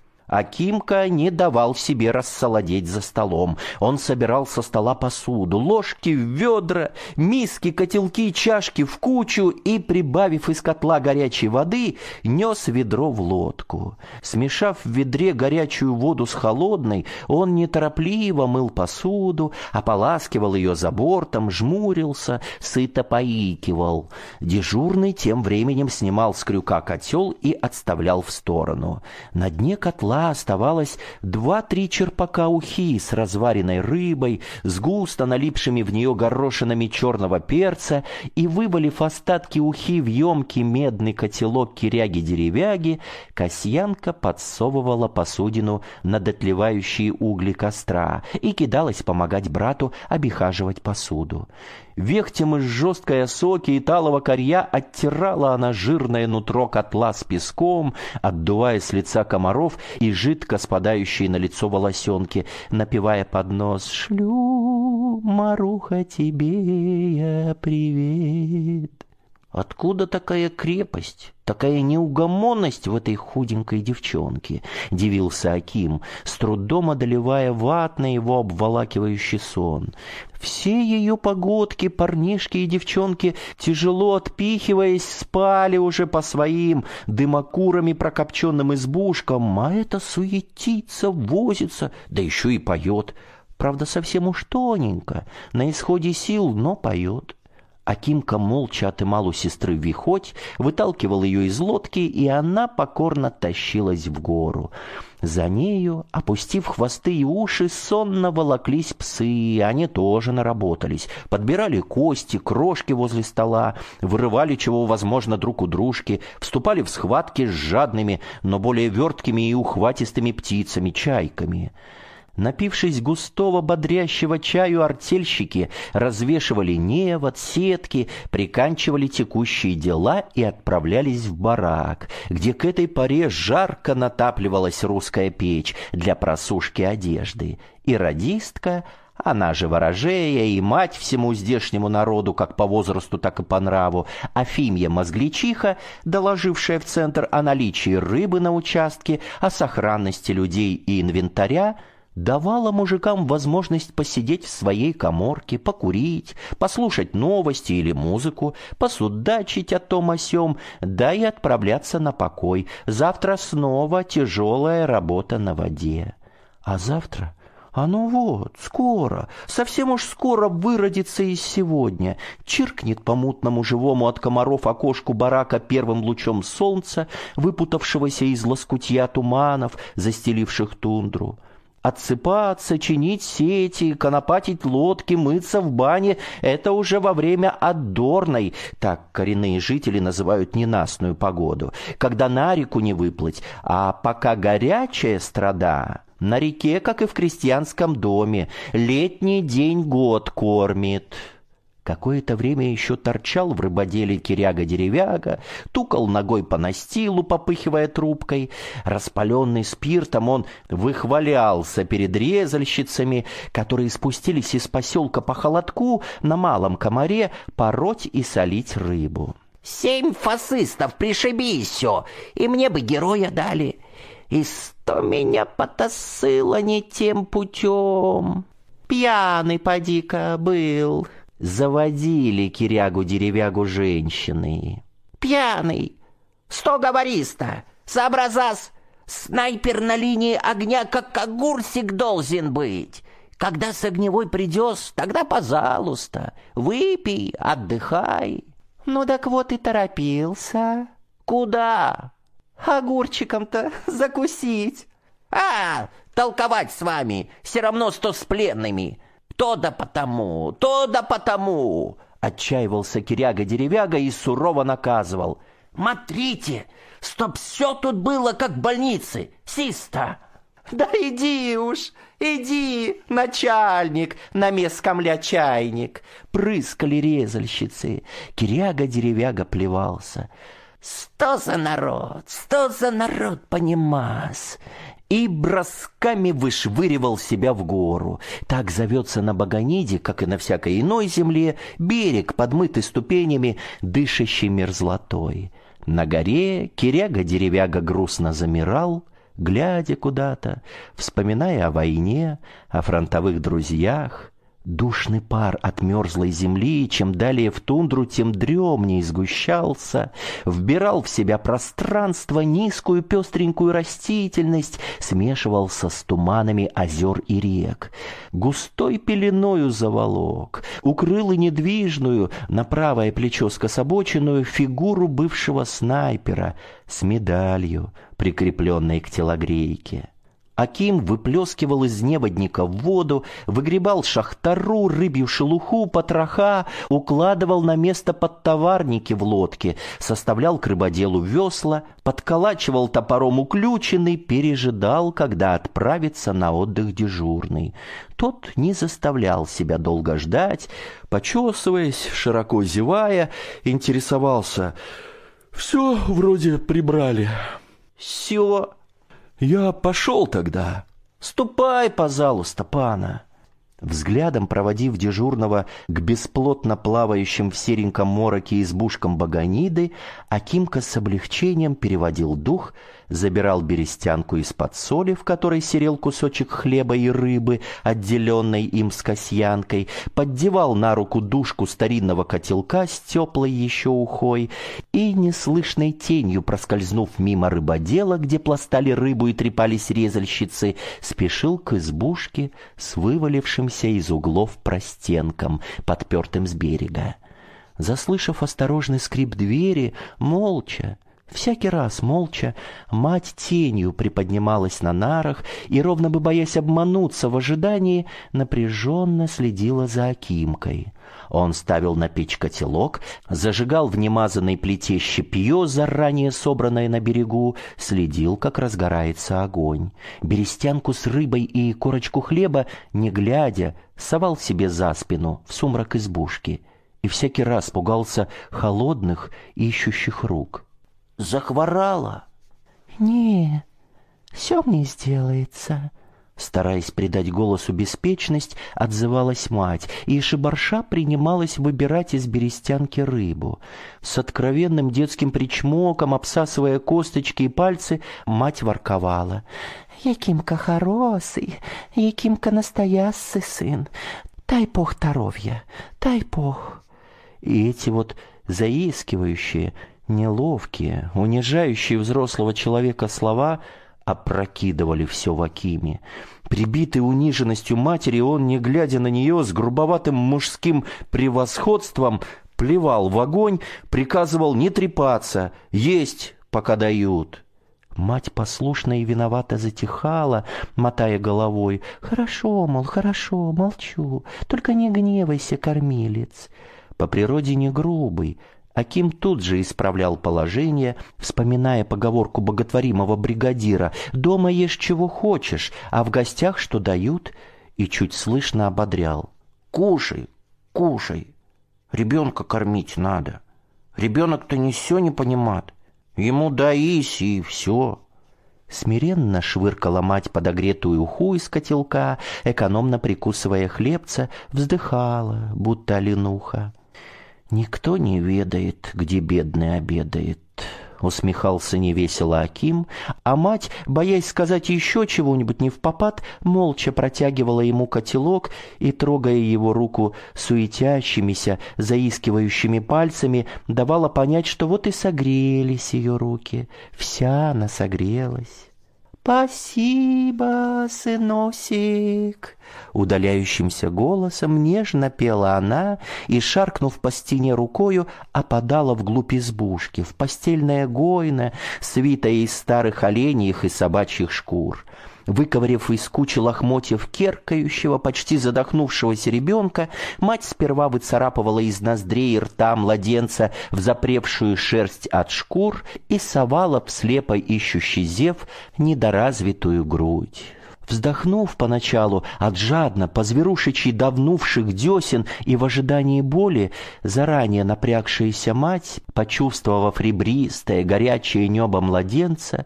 Акимка не давал себе рассолодеть за столом. Он собирал со стола посуду, ложки в ведра, миски, котелки, чашки в кучу и, прибавив из котла горячей воды, нес ведро в лодку. Смешав в ведре горячую воду с холодной, он неторопливо мыл посуду, ополаскивал ее за бортом, жмурился, сыто поикивал. Дежурный тем временем снимал с крюка котел и отставлял в сторону. На дне котла оставалось два-три черпака ухи с разваренной рыбой, с густо налипшими в нее горошинами черного перца, и, вывалив остатки ухи в емкий медный котелок киряги-деревяги, Касьянка подсовывала посудину на дотлевающие угли костра и кидалась помогать брату обихаживать посуду. Вехтем из жесткой осоки и талого корья оттирала она жирное нутро котла с песком, отдувая с лица комаров и жидко спадающие на лицо волосенки, напевая под нос: «Шлю, Маруха, тебе я привет». Откуда такая крепость, такая неугомонность в этой худенькой девчонке? Дивился Аким, с трудом одолевая ватный его обволакивающий сон. Все ее погодки, парнишки и девчонки, тяжело отпихиваясь, спали уже по своим дымокурами прокопченным избушкам, а это суетится, возится, да еще и поет. Правда, совсем уж тоненько, на исходе сил, но поет. Акимка молча отымал у сестры вихоть, выталкивал ее из лодки, и она покорно тащилась в гору. За нею, опустив хвосты и уши, сонно волоклись псы, они тоже наработались, подбирали кости, крошки возле стола, вырывали чего возможно друг у дружки, вступали в схватки с жадными, но более верткими и ухватистыми птицами, чайками. Напившись густого бодрящего чаю, артельщики развешивали невод, сетки, приканчивали текущие дела и отправлялись в барак, где к этой поре жарко натапливалась русская печь для просушки одежды. И радистка, она же ворожея и мать всему здешнему народу, как по возрасту, так и по нраву, Афимья-мозглячиха, доложившая в центр о наличии рыбы на участке, о сохранности людей и инвентаря, давала мужикам возможность посидеть в своей каморке, покурить, послушать новости или музыку, посудачить о том о сём, да и отправляться на покой. Завтра снова тяжелая работа на воде. А завтра... А ну вот, скоро, совсем уж скоро выродится из сегодня, чиркнет по мутному живому от комаров окошку барака первым лучом солнца, выпутавшегося из лоскутья туманов, застеливших тундру. Отсыпаться, чинить сети, конопатить лодки, мыться в бане — это уже во время отдорной, так коренные жители называют ненастную погоду, когда на реку не выплыть, а пока горячая страда, на реке, как и в крестьянском доме, летний день год кормит. Какое-то время еще торчал в рыбоделе Киряга-Деревяга, тукал ногой по настилу, попыхивая трубкой. Распаленный спиртом, он выхвалялся перед резальщицами, которые спустились из поселка по холодку на Малом Комаре пороть и солить рыбу. Семь фасистов, пришибись все, и мне бы героя дали. И сто меня потасыло не тем путем. Пьяный поди-ка был. Заводили Кирягу-Деревягу женщины. Пьяный, сто говориста, сообразас, снайпер на линии огня, как огурсик должен быть. Когда с огневой придешь, тогда, пожалуйста, выпей, отдыхай. Ну так вот и торопился. Куда? Огурчиком-то закусить. А, толковать с вами, все равно, что с пленными. То да потому, то да потому. Отчаивался Киряга-Деревяга и сурово наказывал. Смотрите, чтоб все тут было, как в больнице, чисто. Да иди уж, иди, начальник, на мескомля чайник. Прыскали резальщицы. Киряга-Деревяга плевался. Что за народ, что за народ, понимас? И бросками вышвыривал себя в гору. Так зовется на Баганиде, как и на всякой иной земле, берег, подмытый ступенями, дышащий мерзлотой. На горе Киряга-Деревяга грустно замирал, глядя куда-то, вспоминая о войне, о фронтовых друзьях. Душный пар от мерзлой земли, чем далее в тундру, тем дремней сгущался, вбирал в себя пространство, низкую пестренькую растительность, смешивался с туманами озер и рек. Густой пеленою заволок, укрыл и недвижную, на правое плечо скособоченную, фигуру бывшего снайпера с медалью, прикрепленной к телогрейке. Аким выплескивал из неводника в воду, выгребал шахтару, рыбью шелуху, потроха, укладывал на место подтоварники в лодке, составлял к рыбоделу весла, подколачивал топором уключенный, пережидал, когда отправится на отдых дежурный. Тот не заставлял себя долго ждать, почесываясь, широко зевая, интересовался. «Все вроде прибрали». «Все». «Я пошел тогда. Ступай, пожалуйста, пана». Взглядом проводив дежурного к бесплотно плавающим в сереньком мороке избушкам Баганиды, Акимка с облегчением переводил дух, забирал берестянку из-под соли, в которой серел кусочек хлеба и рыбы, отделенной им с касьянкой, поддевал на руку дужку старинного котелка с теплой еще ухой и, неслышной тенью проскользнув мимо рыбодела, где пластали рыбу и трепались резальщицы, спешил к избушке с вывалившимся из углов простенком, подпертым с берега. Заслышав осторожный скрип двери, молча, всякий раз молча, мать тенью приподнималась на нарах и, ровно бы боясь обмануться в ожидании, напряженно следила за Акимкой. Он ставил на печь котелок, зажигал в немазанной плите щепье, заранее собранное на берегу, следил, как разгорается огонь. Берестянку с рыбой и корочку хлеба, не глядя, совал себе за спину в сумрак избушки и всякий раз пугался холодных, ищущих рук. «Захворала?» «Не, все мне сделается». Стараясь придать голосу беспечность, отзывалась мать, и шибарша принималась выбирать из берестянки рыбу. С откровенным детским причмоком, обсасывая косточки и пальцы, мать ворковала. «Якимка хороший, Якимка настоящий сын. Дай Бог здоровья, дай Бог». И эти вот заискивающие, неловкие, унижающие взрослого человека слова опрокидывали все в Акиме. Прибитый униженностью матери, он, не глядя на нее, с грубоватым мужским превосходством плевал в огонь, приказывал не трепаться, есть, пока дают. Мать послушно и виновато затихала, мотая головой. «Хорошо, мол, хорошо, молчу, только не гневайся, кормилец». По природе не грубый, Аким тут же исправлял положение, вспоминая поговорку боготворимого бригадира «Дома ешь чего хочешь, а в гостях что дают», и чуть слышно ободрял. «Кушай, кушай, ребенка кормить надо. Ребенок-то не все не понимает. Ему даись, и все». Смиренно швыркала мать подогретую уху из котелка, экономно прикусывая хлебца, вздыхала, будто оленуха. «Никто не ведает, где бедный обедает», — усмехался невесело Аким, а мать, боясь сказать еще чего-нибудь невпопад, молча протягивала ему котелок и, трогая его руку суетящимися, заискивающими пальцами, давала понять, что вот и согрелись ее руки, вся она согрелась. «Спасибо, сыносик!» Удаляющимся голосом нежно пела она и, шаркнув по стене рукою, опадала вглубь избушки, в постельное гойно, свитое из старых оленьих и собачьих шкур. Выковыряв из кучи лохмотьев керкающего, почти задохнувшегося ребенка, мать сперва выцарапывала из ноздрей и рта младенца в запревшую шерсть от шкур и совала в слепо ищущий зев недоразвитую грудь. Вздохнув поначалу от жадно, по-зверушечьи давнувших десен и в ожидании боли, заранее напрягшаяся мать, почувствовав ребристое, горячее небо младенца,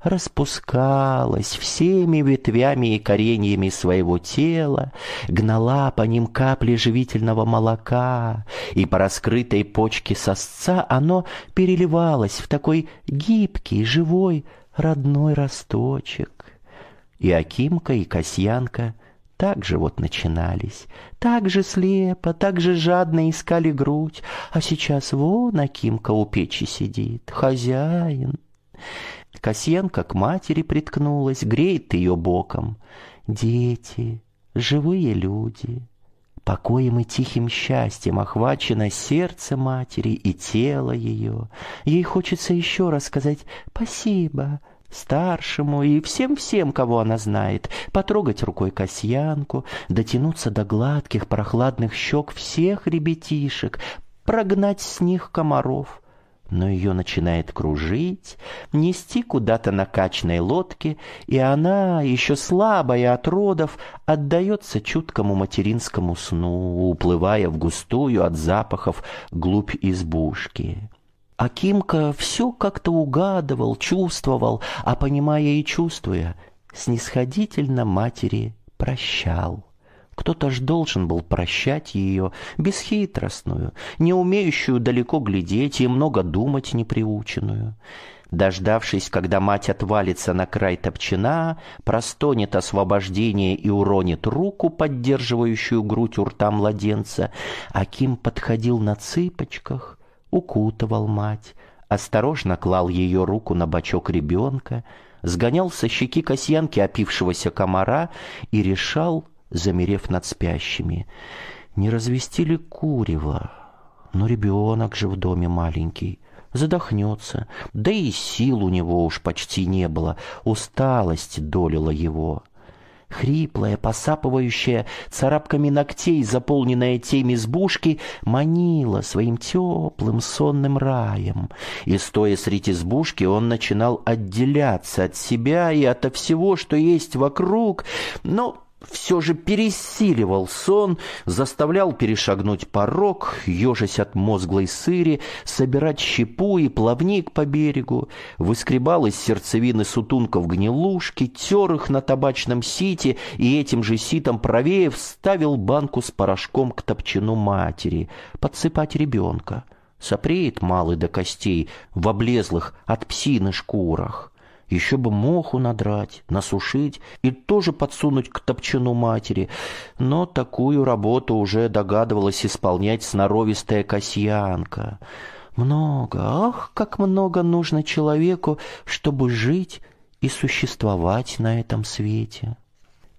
распускалась всеми ветвями и кореньями своего тела, гнала по ним капли живительного молока, и по раскрытой почке сосца оно переливалось в такой гибкий, живой, родной росточек. И Акимка, и Касьянка так же вот начинались, так же слепо, так же жадно искали грудь, а сейчас вон Акимка у печи сидит, хозяин. Касьянка к матери приткнулась, греет ее боком. Дети, живые люди. Покоем и тихим счастьем охвачено сердце матери и тело ее. Ей хочется еще раз сказать «спасибо» старшему и всем-всем, кого она знает, потрогать рукой Касьянку, дотянуться до гладких прохладных щек всех ребятишек, прогнать с них комаров. Но ее начинает кружить, нести куда-то на качной лодке, и она, еще слабая от родов, отдается чуткому материнскому сну, уплывая в густую от запахов глубь избушки. Акимка все как-то угадывал, чувствовал, а, понимая и чувствуя, снисходительно матери прощал. Кто-то ж должен был прощать ее, бесхитростную, не умеющую далеко глядеть и много думать неприученную. Дождавшись, когда мать отвалится на край топчина, простонет освобождение и уронит руку, поддерживающую грудь у рта младенца, Аким подходил на цыпочках, укутывал мать, осторожно клал ее руку на бочок ребенка, сгонял со щеки Касьянки опившегося комара и решал, замерев над спящими, не развести ли курева? Но ребенок же в доме маленький, задохнется, да и сил у него уж почти не было, усталость долила его. Хриплая, посапывающая, царапками ногтей, заполненная тем избушки, манила своим теплым сонным раем. И, стоя среди избушки, он начинал отделяться от себя и ото всего, что есть вокруг, но все же пересиливал сон, заставлял перешагнуть порог, ежась от мозглой сыри, собирать щепу и плавник по берегу, выскребал из сердцевины сутунков гнилушки, тер их на табачном сите и этим же ситом правее вставил банку с порошком к топчину матери, подсыпать ребенка. Сопреет малый до костей в облезлых от псины шкурах. Еще бы моху надрать, насушить и тоже подсунуть к топчину матери. Но такую работу уже догадывалась исполнять сноровистая Касьянка. Много, ах, как много нужно человеку, чтобы жить и существовать на этом свете.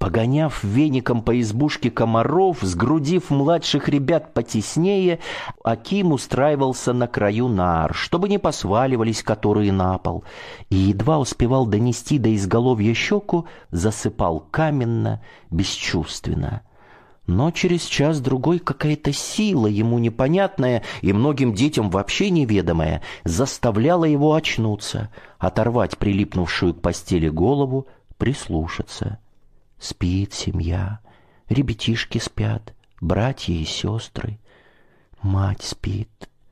Погоняв веником по избушке комаров, сгрудив младших ребят потеснее, Аким устраивался на краю нар, чтобы не посваливались которые на пол, и едва успевал донести до изголовья щеку, засыпал каменно, бесчувственно. Но через час-другой какая-то сила, ему непонятная и многим детям вообще неведомая, заставляла его очнуться, оторвать прилипнувшую к постели голову, прислушаться. Спит семья, ребятишки спят, братья и сестры. Мать спит.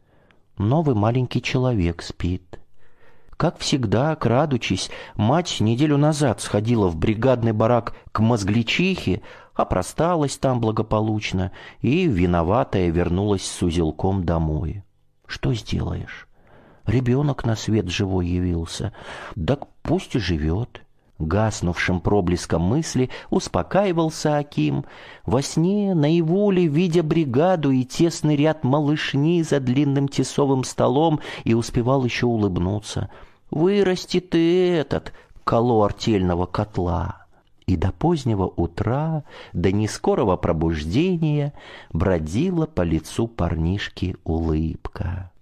Новый маленький человек спит. Как всегда, крадучись, мать неделю назад сходила в бригадный барак к мозгличихе, опросталась там благополучно и, виноватая, вернулась с узелком домой. Что сделаешь? Ребенок на свет живой явился. Так пусть и живет. Гаснувшим проблеском мысли успокаивался Аким. Во сне, наяву ли, видя бригаду и тесный ряд малышни за длинным тесовым столом, и успевал еще улыбнуться. Вырастет и этот коло артельного котла. И до позднего утра, до нескорого пробуждения бродила по лицу парнишки улыбка.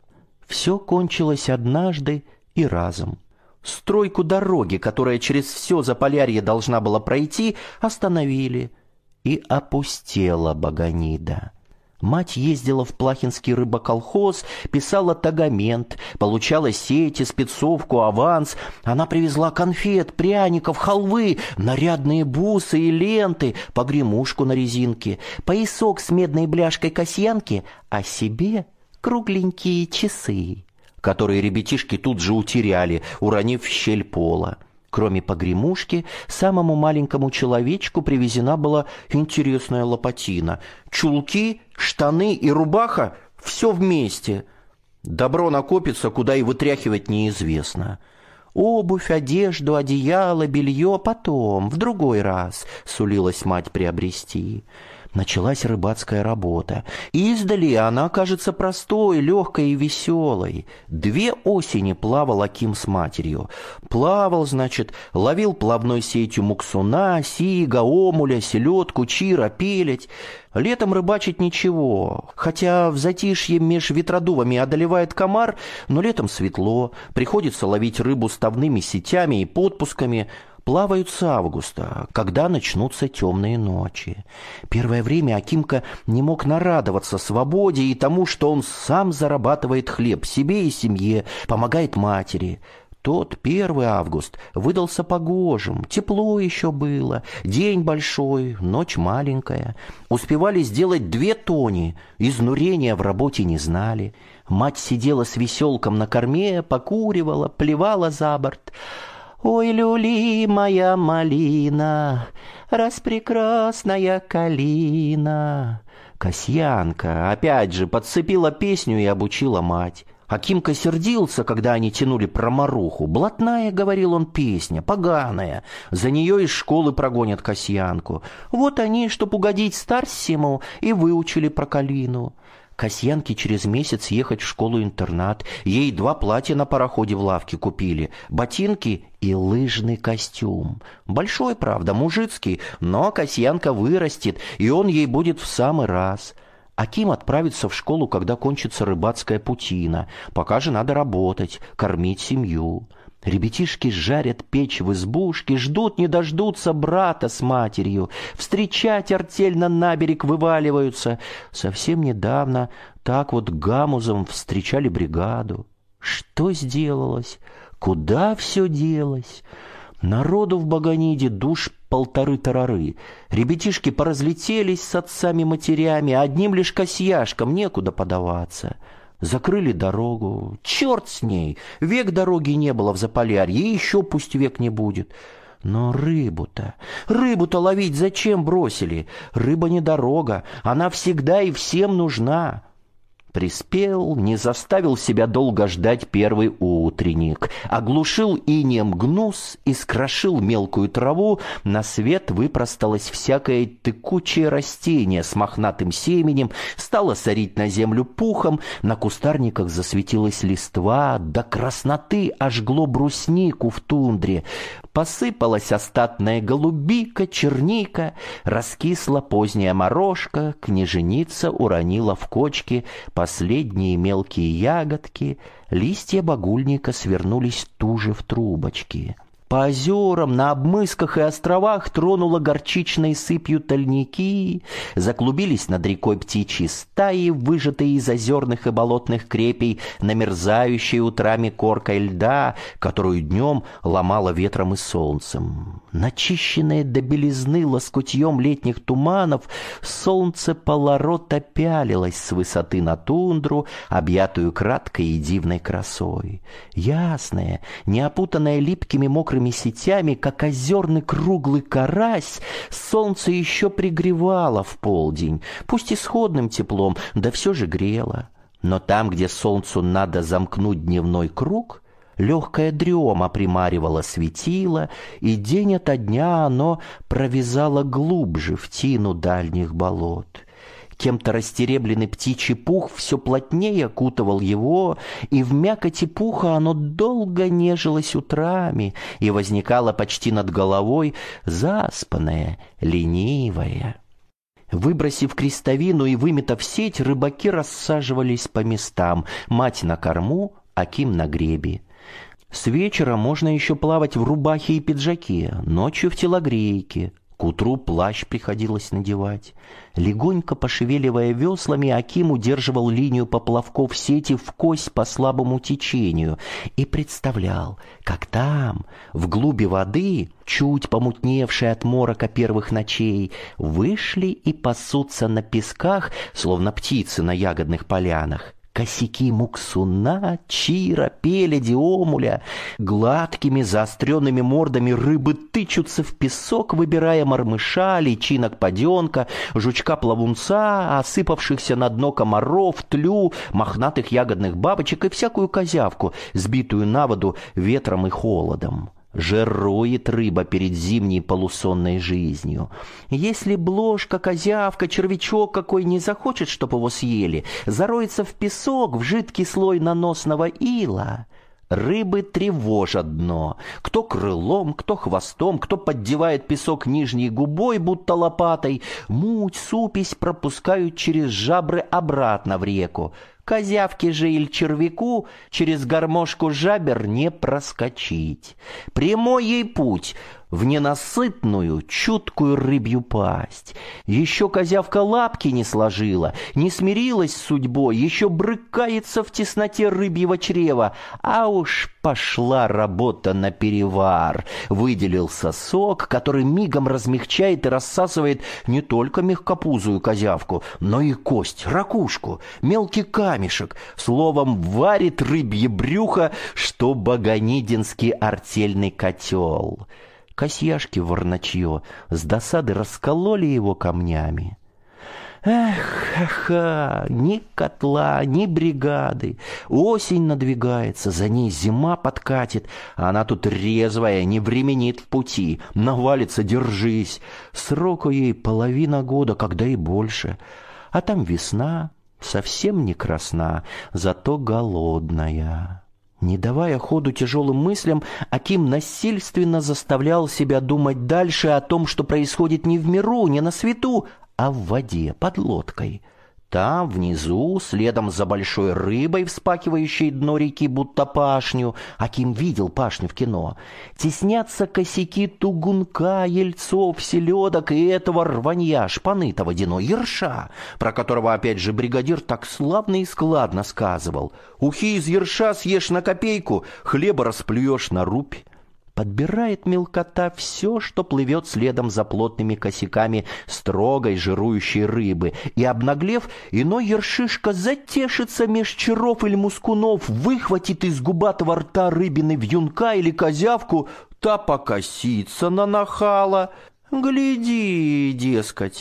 Все кончилось однажды и разом. Стройку дороги, которая через все Заполярье должна была пройти, остановили, и опустела Баганида. Мать ездила в Плахинский рыбоколхоз, писала тагамент, получала сети, спецовку, аванс. Она привезла конфет, пряников, халвы, нарядные бусы и ленты, погремушку на резинке, поясок с медной бляшкой касьянки, а себе кругленькие часы, которые ребятишки тут же утеряли, уронив в щель пола. Кроме погремушки, самому маленькому человечку привезена была интересная лопатина. Чулки, штаны и рубаха — все вместе. Добро накопится, куда и вытряхивать неизвестно. Обувь, одежду, одеяло, белье потом, в другой раз, сулилась мать приобрести. Началась рыбацкая работа. Издали она кажется простой, легкой и веселой. Две осени плавал Аким с матерью. Плавал, значит, ловил плавной сетью муксуна, сига, омуля, селедку, чира, пеледь. Летом рыбачить ничего, хотя в затишье меж ветродувами одолевает комар, но летом светло, приходится ловить рыбу ставными сетями и подпусками. Плавают с августа, когда начнутся темные ночи. Первое время Акимка не мог нарадоваться свободе и тому, что он сам зарабатывает хлеб себе и семье, помогает матери. Тот первый август выдался погожим, тепло еще было, день большой, ночь маленькая. Успевали сделать две тони, изнурения в работе не знали. Мать сидела с веселком на корме, покуривала, плевала за борт. «Ой, люли, моя малина, распрекрасная калина». Касьянка опять же подцепила песню и обучила мать. Акимка сердился, когда они тянули про маруху. «Блатная, — говорил он, — песня, поганая. За нее из школы прогонят Касьянку. Вот они, чтоб угодить Старсиму, и выучили про калину». Касьянке через месяц ехать в школу-интернат. Ей два платья на пароходе в лавке купили, ботинки и лыжный костюм. Большой, правда, мужицкий, но Касьянка вырастет, и он ей будет в самый раз. Аким отправится в школу, когда кончится рыбацкая путина. Пока же надо работать, кормить семью. Ребятишки жарят печь в избушке, ждут не дождутся брата с матерью. Встречать артельно на берег вываливаются. Совсем недавно так вот гамузом встречали бригаду. Что сделалось? Куда все делось? Народу в Баганиде душ полторы-тарары. Ребятишки поразлетелись с отцами-матерями, одним лишь Касьяшкам некуда подаваться. Закрыли дорогу. Черт с ней! Век дороги не было в Заполярье, и еще пусть век не будет. Но рыбу-то, рыбу-то ловить зачем бросили? Рыба не дорога, она всегда и всем нужна. Приспел, не заставил себя долго ждать первый утренник, оглушил инеем гнус и скрошил мелкую траву, на свет выпросталось всякое тыкучее растение с мохнатым семенем, стало сорить на землю пухом, на кустарниках засветилась листва, до красноты ожгло бруснику в тундре, посыпалась остатная голубика, черника, раскисла поздняя морожка, княженица уронила в кочки последние мелкие ягодки, листья багульника свернулись туже в трубочки. По озерам, на обмысках и островах тронуло горчичной сыпью тольники, заклубились над рекой птичьи стаи, выжатые из озерных и болотных крепей, намерзающие утрами коркой льда, которую днем ломало ветром и солнцем. Начищенное до белизны лоскутьем летних туманов, солнце полорота пялилось с высоты на тундру, объятую краткой и дивной красой. Ясная, не опутанная липкими мокрыми сетями, как озерный круглый карась, солнце еще пригревало в полдень, пусть исходным теплом, да все же грело. Но там, где солнцу надо замкнуть дневной круг, легкая дрема примаривала светило, и день ото дня оно провязало глубже в тину дальних болот. Кем-то растеребленный птичий пух все плотнее окутывал его, и в мякоти пуха оно долго нежилось утрами и возникало почти над головой заспанное, ленивое. Выбросив крестовину и выметав сеть, рыбаки рассаживались по местам, мать на корму, Аким на гребе. С вечера можно еще плавать в рубахе и пиджаке, ночью в телогрейке. К утру плащ приходилось надевать. Легонько пошевеливая веслами, Аким удерживал линию поплавков сети вкось по слабому течению и представлял, как там, в глуби воды, чуть помутневшие от морока первых ночей, вышли и пасутся на песках, словно птицы на ягодных полянах, косяки муксуна, чира, пеледи, омуля. Гладкими заостренными мордами рыбы тычутся в песок, выбирая мормыша, личинок паденка, жучка-плавунца, осыпавшихся на дно комаров, тлю, мохнатых ягодных бабочек и всякую козявку, сбитую на воду ветром и холодом. Жирует рыба перед зимней полусонной жизнью. Если блошка, козявка, червячок какой не захочет, чтоб его съели, зароется в песок, в жидкий слой наносного ила, рыбы тревожат дно. Кто крылом, кто хвостом, кто поддевает песок нижней губой, будто лопатой, муть, супесь пропускают через жабры обратно в реку. Козявке же или червяку через гармошку жабер не проскочить. Прямой ей путь в ненасытную, чуткую рыбью пасть. Еще козявка лапки не сложила, не смирилась с судьбой, еще брыкается в тесноте рыбьего чрева, а уж пошла работа на перевар. Выделился сок, который мигом размягчает и рассасывает не только мягкопузую козявку, но и кость, ракушку, мелкий камешек, словом, варит рыбье брюхо, что баганидинский артельный котел. Косьяшки ворночье с досады раскололи его камнями. Эх, ха-ха, ни котла, ни бригады. Осень надвигается, за ней зима подкатит, а она тут резвая, не временит в пути. Навалится, держись. Сроку ей половина года, когда и больше. А там весна, совсем не красна, зато голодная. Не давая ходу тяжелым мыслям, Аким насильственно заставлял себя думать дальше о том, что происходит не в миру, не на свету, а в воде, под лодкой. Там, внизу, следом за большой рыбой, вспахивающей дно реки, будто пашню, Аким видел пашню в кино, теснятся косяки тугунка, ельцов, селедок и этого рванья, шпаныта водяной, ерша, про которого, опять же, бригадир так славно и складно сказывал. Ухи из ерша съешь на копейку, хлеба расплюешь на рубь. Подбирает мелкота все, что плывет следом за плотными косяками строгой жирующей рыбы, и, обнаглев, иной ершишка затешится меж черов или мускунов, выхватит из губатого рта рыбины вьюнка или козявку, та покосится на нахала. Гляди, дескать,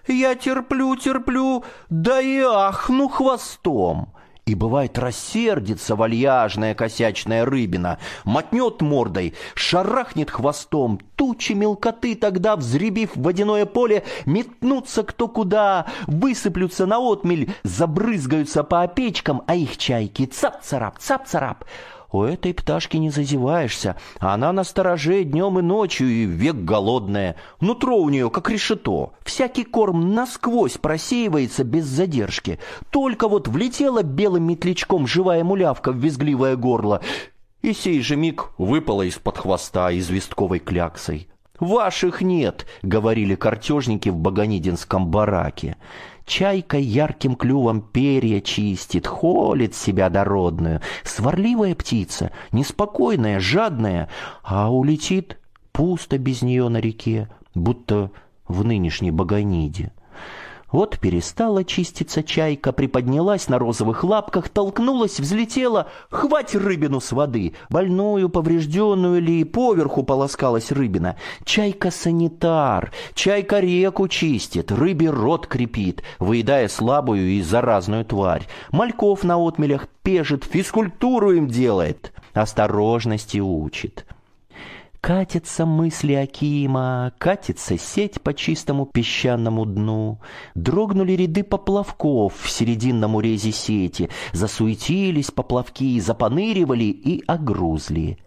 Я терплю, терплю, да и ахну хвостом. И бывает рассердится вальяжная косячная рыбина, мотнет мордой, шарахнет хвостом, тучи мелкоты тогда, взребив в водяное поле, метнутся кто куда, высыплются на отмель, забрызгаются по опечкам, а их чайки цап-царап, цап-царап. У этой пташки не зазеваешься, она настороже днем и ночью, и век голодная. Нутро у нее как решето, всякий корм насквозь просеивается без задержки. Только вот влетела белым метлячком живая мулявка в визгливое горло, и сей же миг выпала из-под хвоста известковой кляксой. «Ваших нет», — говорили картежники в Баганидинском бараке. Чайка ярким клювом перья чистит, холит себя дородную. Сварливая птица, неспокойная, жадная, а улетит пусто без нее на реке, будто в нынешней Баганиде. Вот перестала чиститься чайка, приподнялась на розовых лапках, толкнулась, взлетела, хвать рыбину с воды. Больную, поврежденную ли, поверху полоскалась рыбина. Чайка-санитар, чайка реку чистит, рыбе рот крепит, выедая слабую и заразную тварь. Мальков на отмелях пежит, физкультуру им делает, осторожности учит. Катятся мысли Акима, катится сеть по чистому песчаному дну. Дрогнули ряды поплавков в серединном урезе сети, засуетились поплавки, запоныривали и огрузли.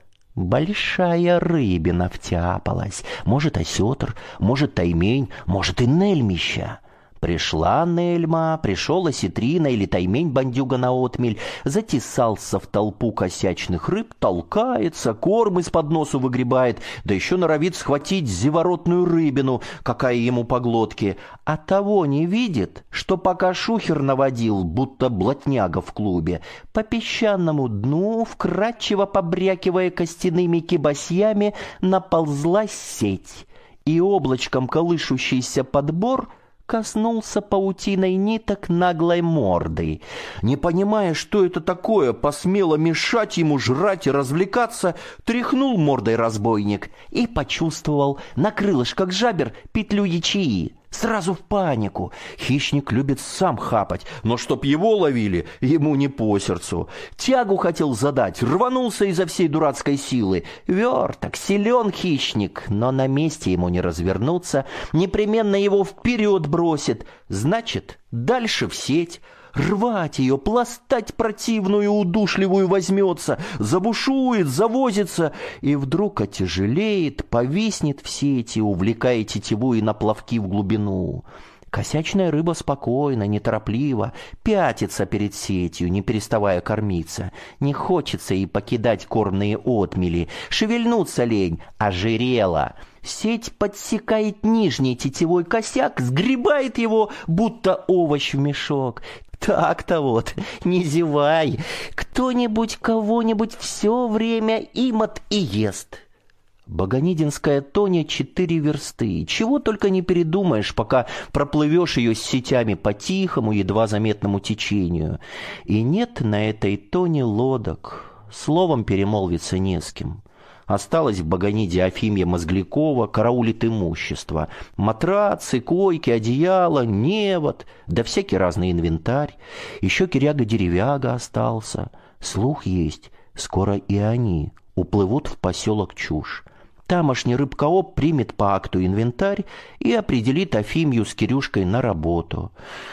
Большая рыбина втяпалась, может, осетр, может, таймень, может, и нельмища. Пришла Нельма, пришел осетрина или таймень-бандюга на отмель, затесался в толпу косячных рыб, толкается, корм из-под носу выгребает, да еще норовит схватить зеворотную рыбину, какая ему по глотке, а того не видит, что пока шухер наводил, будто блатняга в клубе, по песчаному дну, вкрадчиво побрякивая костяными кибасьями, наползла сеть, и облачком колышущийся подбор коснулся паутиной ниток наглой мордой. Не понимая, что это такое, посмело мешать ему жрать и развлекаться, тряхнул мордой разбойник и почувствовал на крылышках жабер петлю ячеи. Сразу в панику. Хищник любит сам хапать, но чтоб его ловили, ему не по сердцу. Тягу хотел задать, рванулся изо всей дурацкой силы. Верток, силен хищник, но на месте ему не развернуться, непременно его вперед бросит. Значит, дальше в сеть. Рвать ее, пластать противную удушливую возьмется, забушует, завозится, и вдруг отяжелеет, повиснет в сети, увлекая тетиву на плавки в глубину. Косячная рыба спокойно, неторопливо пятится перед сетью, не переставая кормиться. Не хочется ей покидать кормные отмели, шевельнуться лень, ожирела. Сеть подсекает нижний тетевой косяк, сгребает его, будто овощ в мешок. Так-то вот, не зевай, кто-нибудь кого-нибудь все время имот и ест. Баганидинская Тоня четыре версты, чего только не передумаешь, пока проплывешь ее с сетями по тихому, едва заметному течению. И нет на этой Тоне лодок, словом перемолвиться не с кем. Осталось в Баганиде Афимья Мозглякова, караулит имущество. Матрацы, койки, одеяло, невод, да всякий разный инвентарь. Еще киряга-деревяга остался. Слух есть, скоро и они уплывут в поселок Чушь. Тамошний рыбкооп примет по акту инвентарь и определит Афимью с Кирюшкой на работу.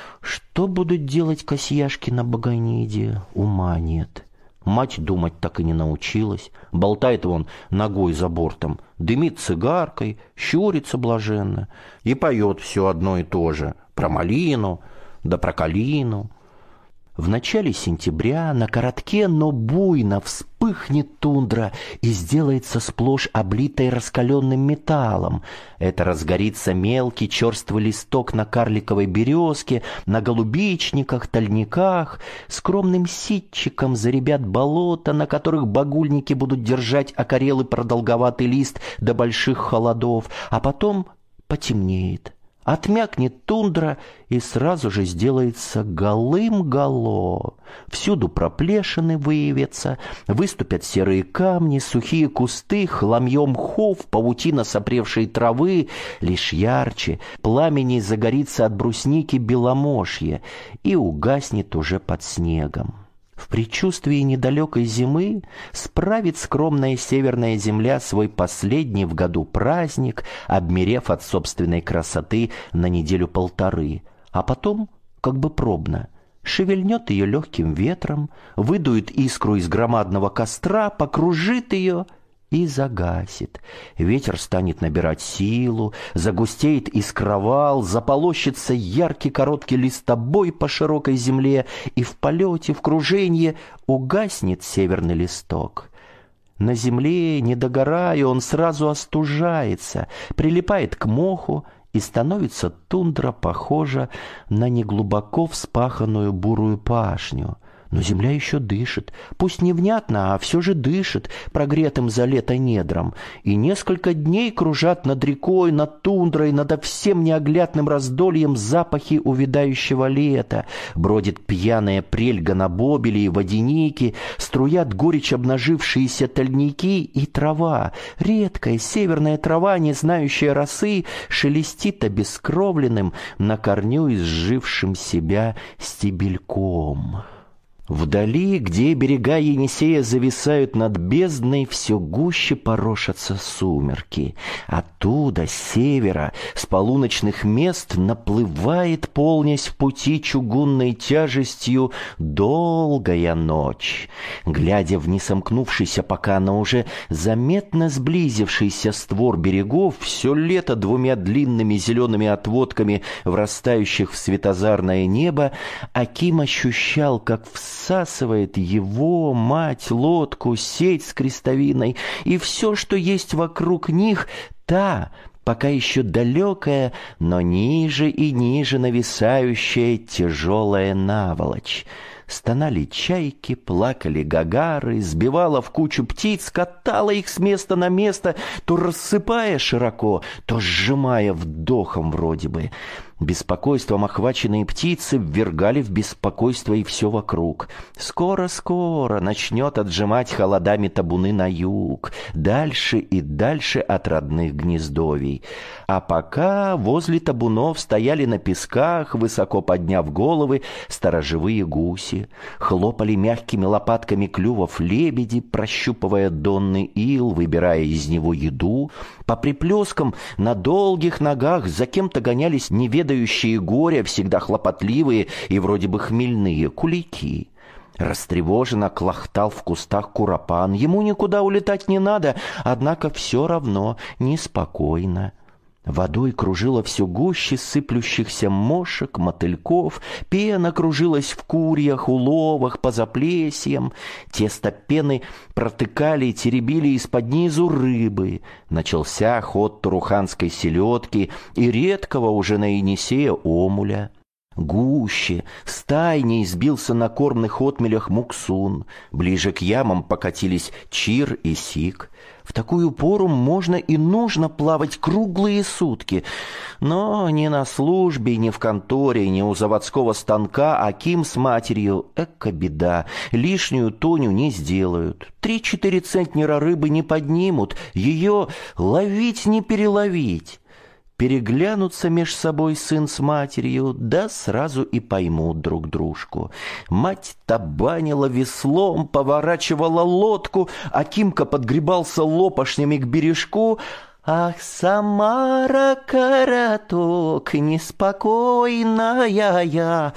Что будут делать косьяшки на Баганиде, ума нет. Мать думать так и не научилась. Болтает вон ногой за бортом, дымит цигаркой, щурится блаженно и поет все одно и то же. Про малину, да про калину. В начале сентября на коротке, но буйно вспыхнет тундра и сделается сплошь облитой раскаленным металлом. Это разгорится мелкий черствый листок на карликовой березке, на голубичниках, тольниках. Скромным ситчиком заребят болота, на которых багульники будут держать окорелый продолговатый лист до больших холодов, а потом потемнеет. Отмякнет тундра и сразу же сделается голым-гало. Всюду проплешины выявятся, выступят серые камни, сухие кусты, хламье мхов, паутина сопревшей травы. Лишь ярче пламени загорится от брусники беломошье и угаснет уже под снегом. В предчувствии недалекой зимы справит скромная северная земля свой последний в году праздник, обмерев от собственной красоты на неделю-полторы, а потом, как бы пробно, шевельнет ее легким ветром, выдует искру из громадного костра, покружит ее и загасит. Ветер станет набирать силу, загустеет искровал, заполощется яркий короткий листобой по широкой земле, и в полете, в круженье угаснет северный листок. На земле, не догорая, он сразу остужается, прилипает к моху, и становится тундра похожа на неглубоко вспаханную бурую пашню. Но земля еще дышит, пусть невнятно, а все же дышит прогретым за лето недром, и несколько дней кружат над рекой, над тундрой, над всем неоглядным раздольем запахи увядающего лета. Бродит пьяная прельга на бобеле и водяники, струят горечь обнажившиеся тольники, и трава, редкая северная трава, не знающая росы, шелестит обескровленным, на корню изжившим себя стебельком. Вдали, где берега Енисея зависают над бездной, все гуще порошатся сумерки. Оттуда, с севера, с полуночных мест наплывает, полнясь в пути чугунной тяжестью, долгая ночь. Глядя в несомкнувшийся пока, но уже заметно сблизившийся створ берегов, все лето двумя длинными зелеными отводками, врастающих в светозарное небо, Аким ощущал, как в всасывает его, мать, лодку, сеть с крестовиной и все, что есть вокруг них, та, пока еще далекая, но ниже и ниже нависающая тяжелая наволочь. Стонали чайки, плакали гагары, сбивала в кучу птиц, катала их с места на место, то рассыпая широко, то сжимая вдохом вроде бы. Беспокойством охваченные птицы ввергали в беспокойство и все вокруг. Скоро-скоро начнет отжимать холодами табуны на юг, дальше и дальше от родных гнездовий. А пока возле табунов стояли на песках, высоко подняв головы, сторожевые гуси, хлопали мягкими лопатками клювов лебеди, прощупывая донный ил, выбирая из него еду. По приплескам на долгих ногах за кем-то гонялись неведающие горя, всегда хлопотливые и вроде бы хмельные кулики. Растревоженно клохтал в кустах куропан. Ему никуда улетать не надо, однако все равно неспокойно. Водой кружило все гуще сыплющихся мошек, мотыльков, пена кружилась в курьях, уловах, по заплесьям, тесто пены протыкали и теребили из-под низу рыбы. Начался ход туруханской селедки и редкого уже на Енисея омуля. Гуще, стайней сбился на кормных отмелях муксун, ближе к ямам покатились чир и сик. В такую пору можно и нужно плавать круглые сутки, но ни на службе, ни в конторе, ни у заводского станка Аким с матерью, эка беда, лишнюю тоню не сделают. Три-четыре центнера рыбы не поднимут, ее ловить не переловить. Переглянутся меж собой сын с матерью, да сразу и поймут друг дружку. Мать табанила веслом, поворачивала лодку, Акимка подгребался лопашнями к бережку. Ах, Самара, короток, неспокойная я,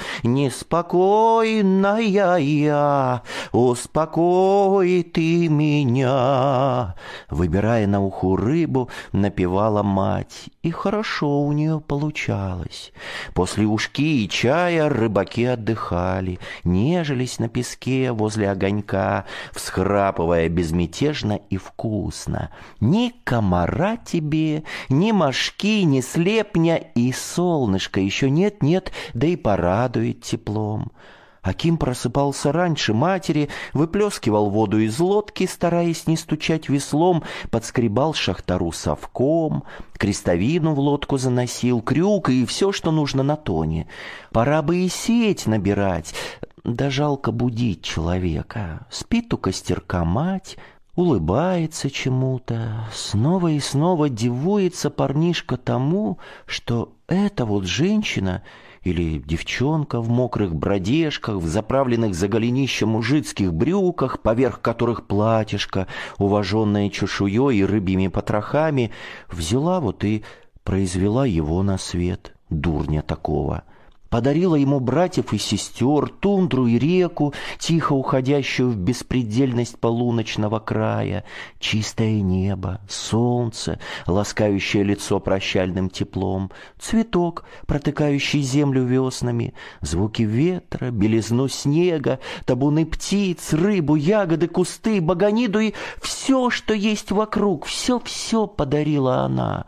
неспокойная я, успокой ты меня. Выбирая на уху рыбу, напевала мать, и хорошо у нее получалось. После ушки и чая рыбаки отдыхали, нежились на песке возле огонька, всхрапывая безмятежно и вкусно. Ни комара тебе, ни мошки, ни слепня, и солнышко еще нет-нет, да и порадует теплом. Аким просыпался раньше матери, выплескивал воду из лодки, стараясь не стучать веслом, подскребал шахтару совком, крестовину в лодку заносил, крюк и все, что нужно на тоне. Пора бы и сеть набирать, да жалко будить человека. Спит у костерка мать, улыбается чему-то, снова и снова дивуется парнишка тому, что эта вот женщина или девчонка в мокрых бродежках, в заправленных за голенище мужицких брюках, поверх которых платьишко, уваженное чешуей и рыбьими потрохами, взяла вот и произвела его на свет, дурня такого. Подарила ему братьев и сестер, тундру и реку, тихо уходящую в беспредельность полуночного края, чистое небо, солнце, ласкающее лицо прощальным теплом, цветок, протыкающий землю веснами, звуки ветра, белизну снега, табуны птиц, рыбу, ягоды, кусты, баганиду и все, что есть вокруг, все-все подарила она.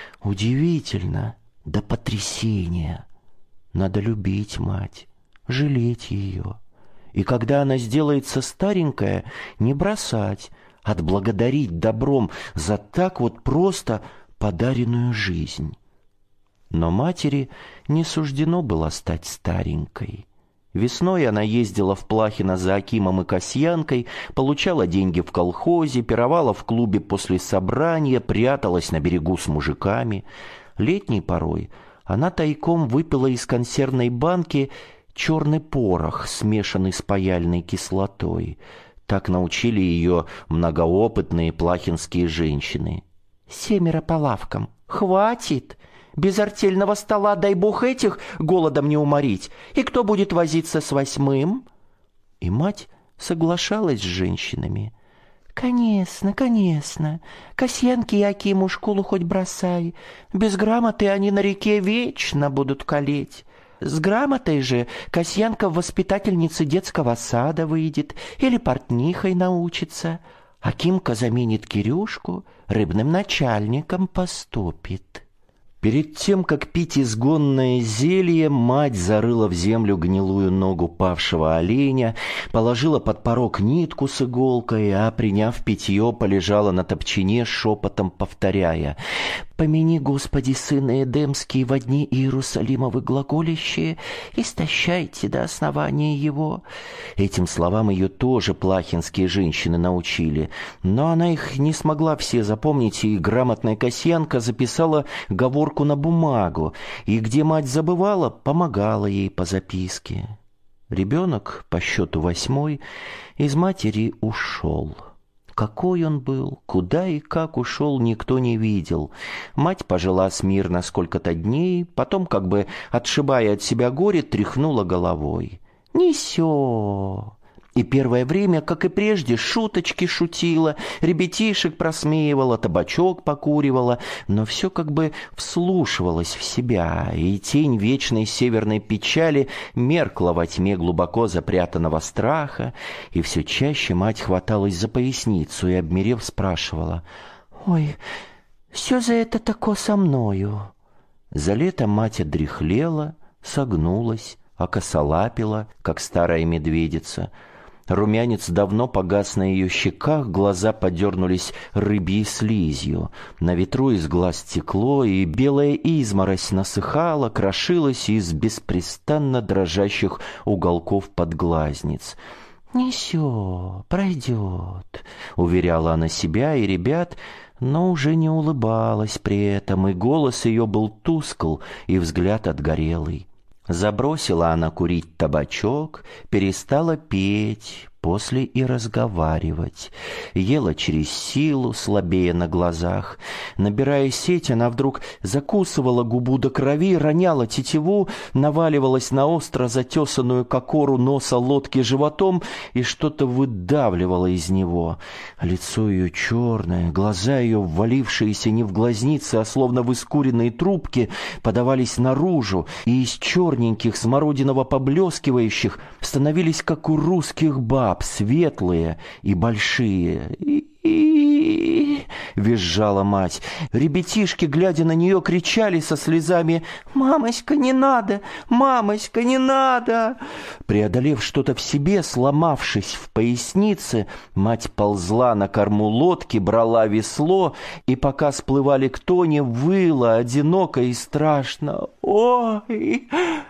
Удивительно, до потрясения. Надо любить мать, жалеть ее. И когда она сделается старенькая, не бросать, отблагодарить добром за так вот просто подаренную жизнь. Но матери не суждено было стать старенькой. Весной она ездила в Плахино за Акимом и Касьянкой, получала деньги в колхозе, пировала в клубе после собрания, пряталась на берегу с мужиками. Летней порой она тайком выпила из консервной банки черный порох, смешанный с паяльной кислотой. Так научили ее многоопытные плахинские женщины. «Семеро по лавкам. Хватит! Без артельного стола, дай бог, этих голодом не уморить. И кто будет возиться с восьмым?» И мать соглашалась с женщинами. «Конечно, конечно. Касьянке и Акиму школу хоть бросай. Без грамоты они на реке вечно будут калеть. С грамотой же Касьянка в воспитательнице детского сада выйдет или портнихой научится. Акимка заменит Кирюшку, рыбным начальником поступит». Перед тем, как пить изгонное зелье, мать зарыла в землю гнилую ногу павшего оленя, положила под порог нитку с иголкой, а, приняв питье, полежала на топчине, шепотом повторяя: «Помяни, Господи, сына Эдемский, во дни Иерусалимовы глаголищие, истощайте до основания его». Этим словам ее тоже плахинские женщины научили, но она их не смогла все запомнить, и грамотная Касьянка записала говорку на бумагу, и где мать забывала, помогала ей по записке. Ребенок, по счету восьмой, из матери ушел. Какой он был, куда и как ушел, никто не видел. Мать пожила смирно сколько-то дней, потом, как бы отшибая от себя горе, тряхнула головой. «Несё!» И первое время, как и прежде, шуточки шутила, ребятишек просмеивала, табачок покуривала, но все как бы вслушивалась в себя, и тень вечной северной печали меркла во тьме глубоко запрятанного страха, и все чаще мать хваталась за поясницу и, обмерев, спрашивала: «Ой, что за это тако со мною?» За лето мать одряхлела, согнулась, окосолапила, как старая медведица. Румянец давно погас на ее щеках, глаза подернулись рыбьей слизью. На ветру из глаз текло, и белая изморозь насыхала, крошилась из беспрестанно дрожащих уголков подглазниц. «Несё, пройдет», — уверяла она себя и ребят, но уже не улыбалась при этом, и голос ее был тускл, и взгляд отгорелый. Забросила она курить табачок, перестала петь, после и разговаривать. Ела через силу, слабея на глазах. Набирая сеть, она вдруг закусывала губу до крови, роняла тетиву, наваливалась на остро затесанную кокору носа лодки животом и что-то выдавливала из него. Лицо ее черное, глаза ее, ввалившиеся не в глазницы, а словно в искуренные трубки, подавались наружу, и из черненьких, смородиново-поблескивающих становились, как у русских баб, светлые и большие. И, и, «Ой!» — визжала мать. Ребятишки, глядя на нее, кричали со слезами: «Мамоська, не надо! Мамоська, не надо!» Преодолев что-то в себе, сломавшись в пояснице, мать ползла на корму лодки, брала весло, и пока сплывали к Тоне, выла одиноко и страшно: «Ой!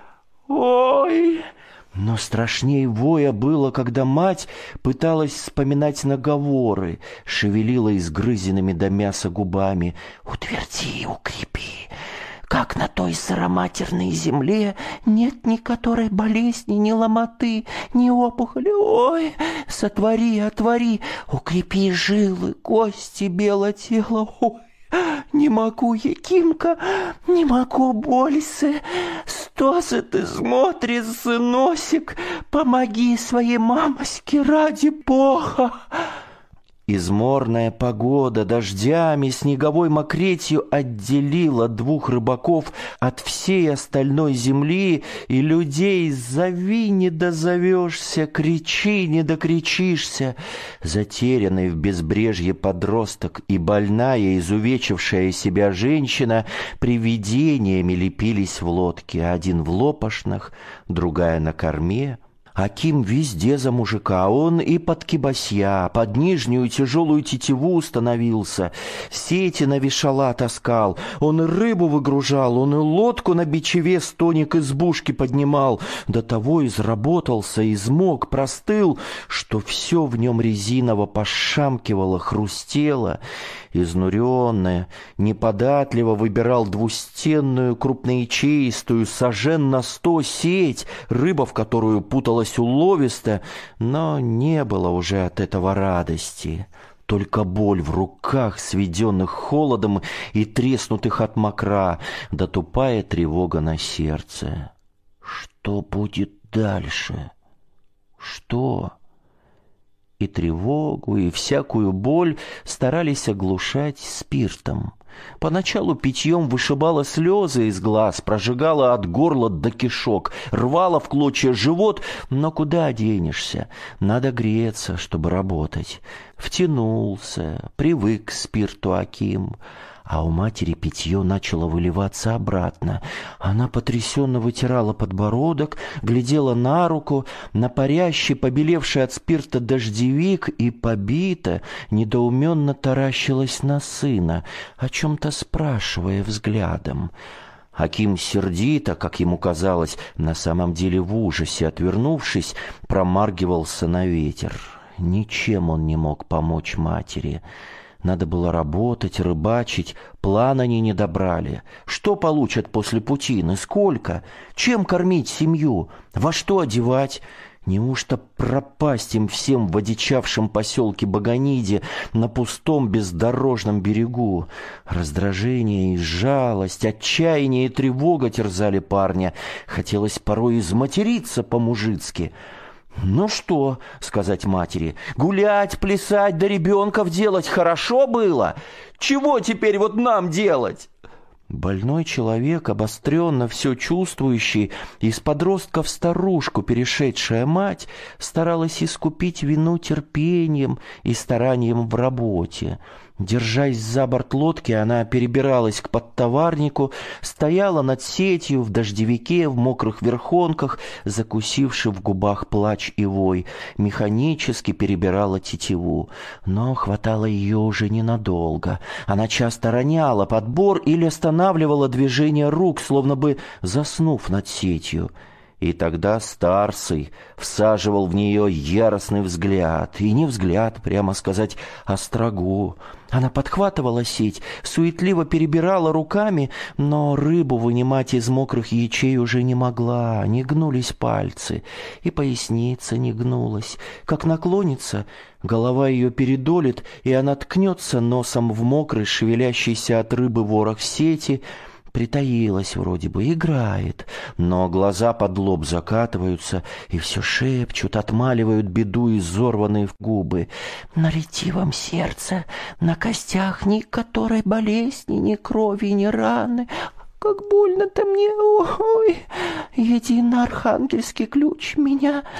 Ой!» Но страшнее воя было, когда мать пыталась вспоминать наговоры, шевелила изгрызенными до мяса губами: «Утверди, укрепи, как на той сыроматерной земле нет ни которой болезни, ни ломоты, ни опухоли. Ой, сотвори, отвори, укрепи жилы, кости, бело тело. Ой, не могу, Якимка, не могу больше. Что же ты смотришь, сыносик? Помоги своей мамоське, ради Бога!» Изморная погода дождями, снеговой мокретью отделила двух рыбаков от всей остальной земли, и людей зови не дозовешься, кричи не докричишься. Затерянный в безбрежье подросток и больная, изувечившая себя женщина привидениями лепились в лодке, один в лопашнах, другая на корме. Аким везде за мужика, он и под кибасья, под нижнюю тяжелую тетиву становился, сети на вешала таскал, он и рыбу выгружал, он и лодку на бичеве с тоник избушки поднимал, до того изработался, измок, простыл, что все в нем резиново пошамкивало, хрустело. Изнуренная, неподатливо выбирал двустенную крупноячеистую сажен на сто сеть, рыба в которую путалась уловисто, но не было уже от этого радости. Только боль в руках, сведенных холодом и треснутых от мокра, да тупая тревога на сердце. Что будет дальше? Что? И тревогу, и всякую боль старались оглушать спиртом. Поначалу питьем вышибало слезы из глаз, прожигало от горла до кишок, рвало в клочья живот, но куда денешься? Надо греться, чтобы работать. Втянулся, привык к спирту Аким. А у матери питье начало выливаться обратно. Она потрясенно вытирала подбородок, глядела на руку, на парящий, побелевший от спирта дождевик, и побита, недоуменно таращилась на сына, о чем-то спрашивая взглядом. Аким сердито, как ему казалось, на самом деле в ужасе, отвернувшись, промаргивался на ветер. Ничем он не мог помочь матери. Надо было работать, рыбачить, план они не добрали. Что получат после путины? Сколько? Чем кормить семью? Во что одевать? Неужто пропасть им всем в одичавшем поселке Баганиде на пустом бездорожном берегу? Раздражение и жалость, отчаяние и тревога терзали парня. Хотелось порой изматериться по-мужицки. «Ну что, — сказать матери, — гулять, плясать, да ребенков делать хорошо было? Чего теперь вот нам делать?» Больной человек, обостренно все чувствующий, из подростка в старушку перешедшая мать, старалась искупить вину терпением и старанием в работе. Держась за борт лодки, она перебиралась к подтоварнику, стояла над сетью в дождевике, в мокрых верхонках, закусивши в губах плач и вой, механически перебирала тетиву. Но хватало ее уже ненадолго. Она часто роняла подбор или останавливала движение рук, словно бы заснув над сетью. И тогда старший всаживал в нее яростный взгляд, и не взгляд, прямо сказать, а строгу. Она подхватывала сеть, суетливо перебирала руками, но рыбу вынимать из мокрых ячей уже не могла, не гнулись пальцы, и поясница не гнулась. Как наклонится, голова ее передолит, и она ткнется носом в мокрый, шевелящийся от рыбы ворох сети. Притаилась вроде бы, играет, но глаза под лоб закатываются и все шепчут, отмаливают беду изорванные в губы. «На ретивом сердце, на костях ни которой болезни, ни крови, ни раны. Как больно-то мне, ой! Еди на архангельский ключ меня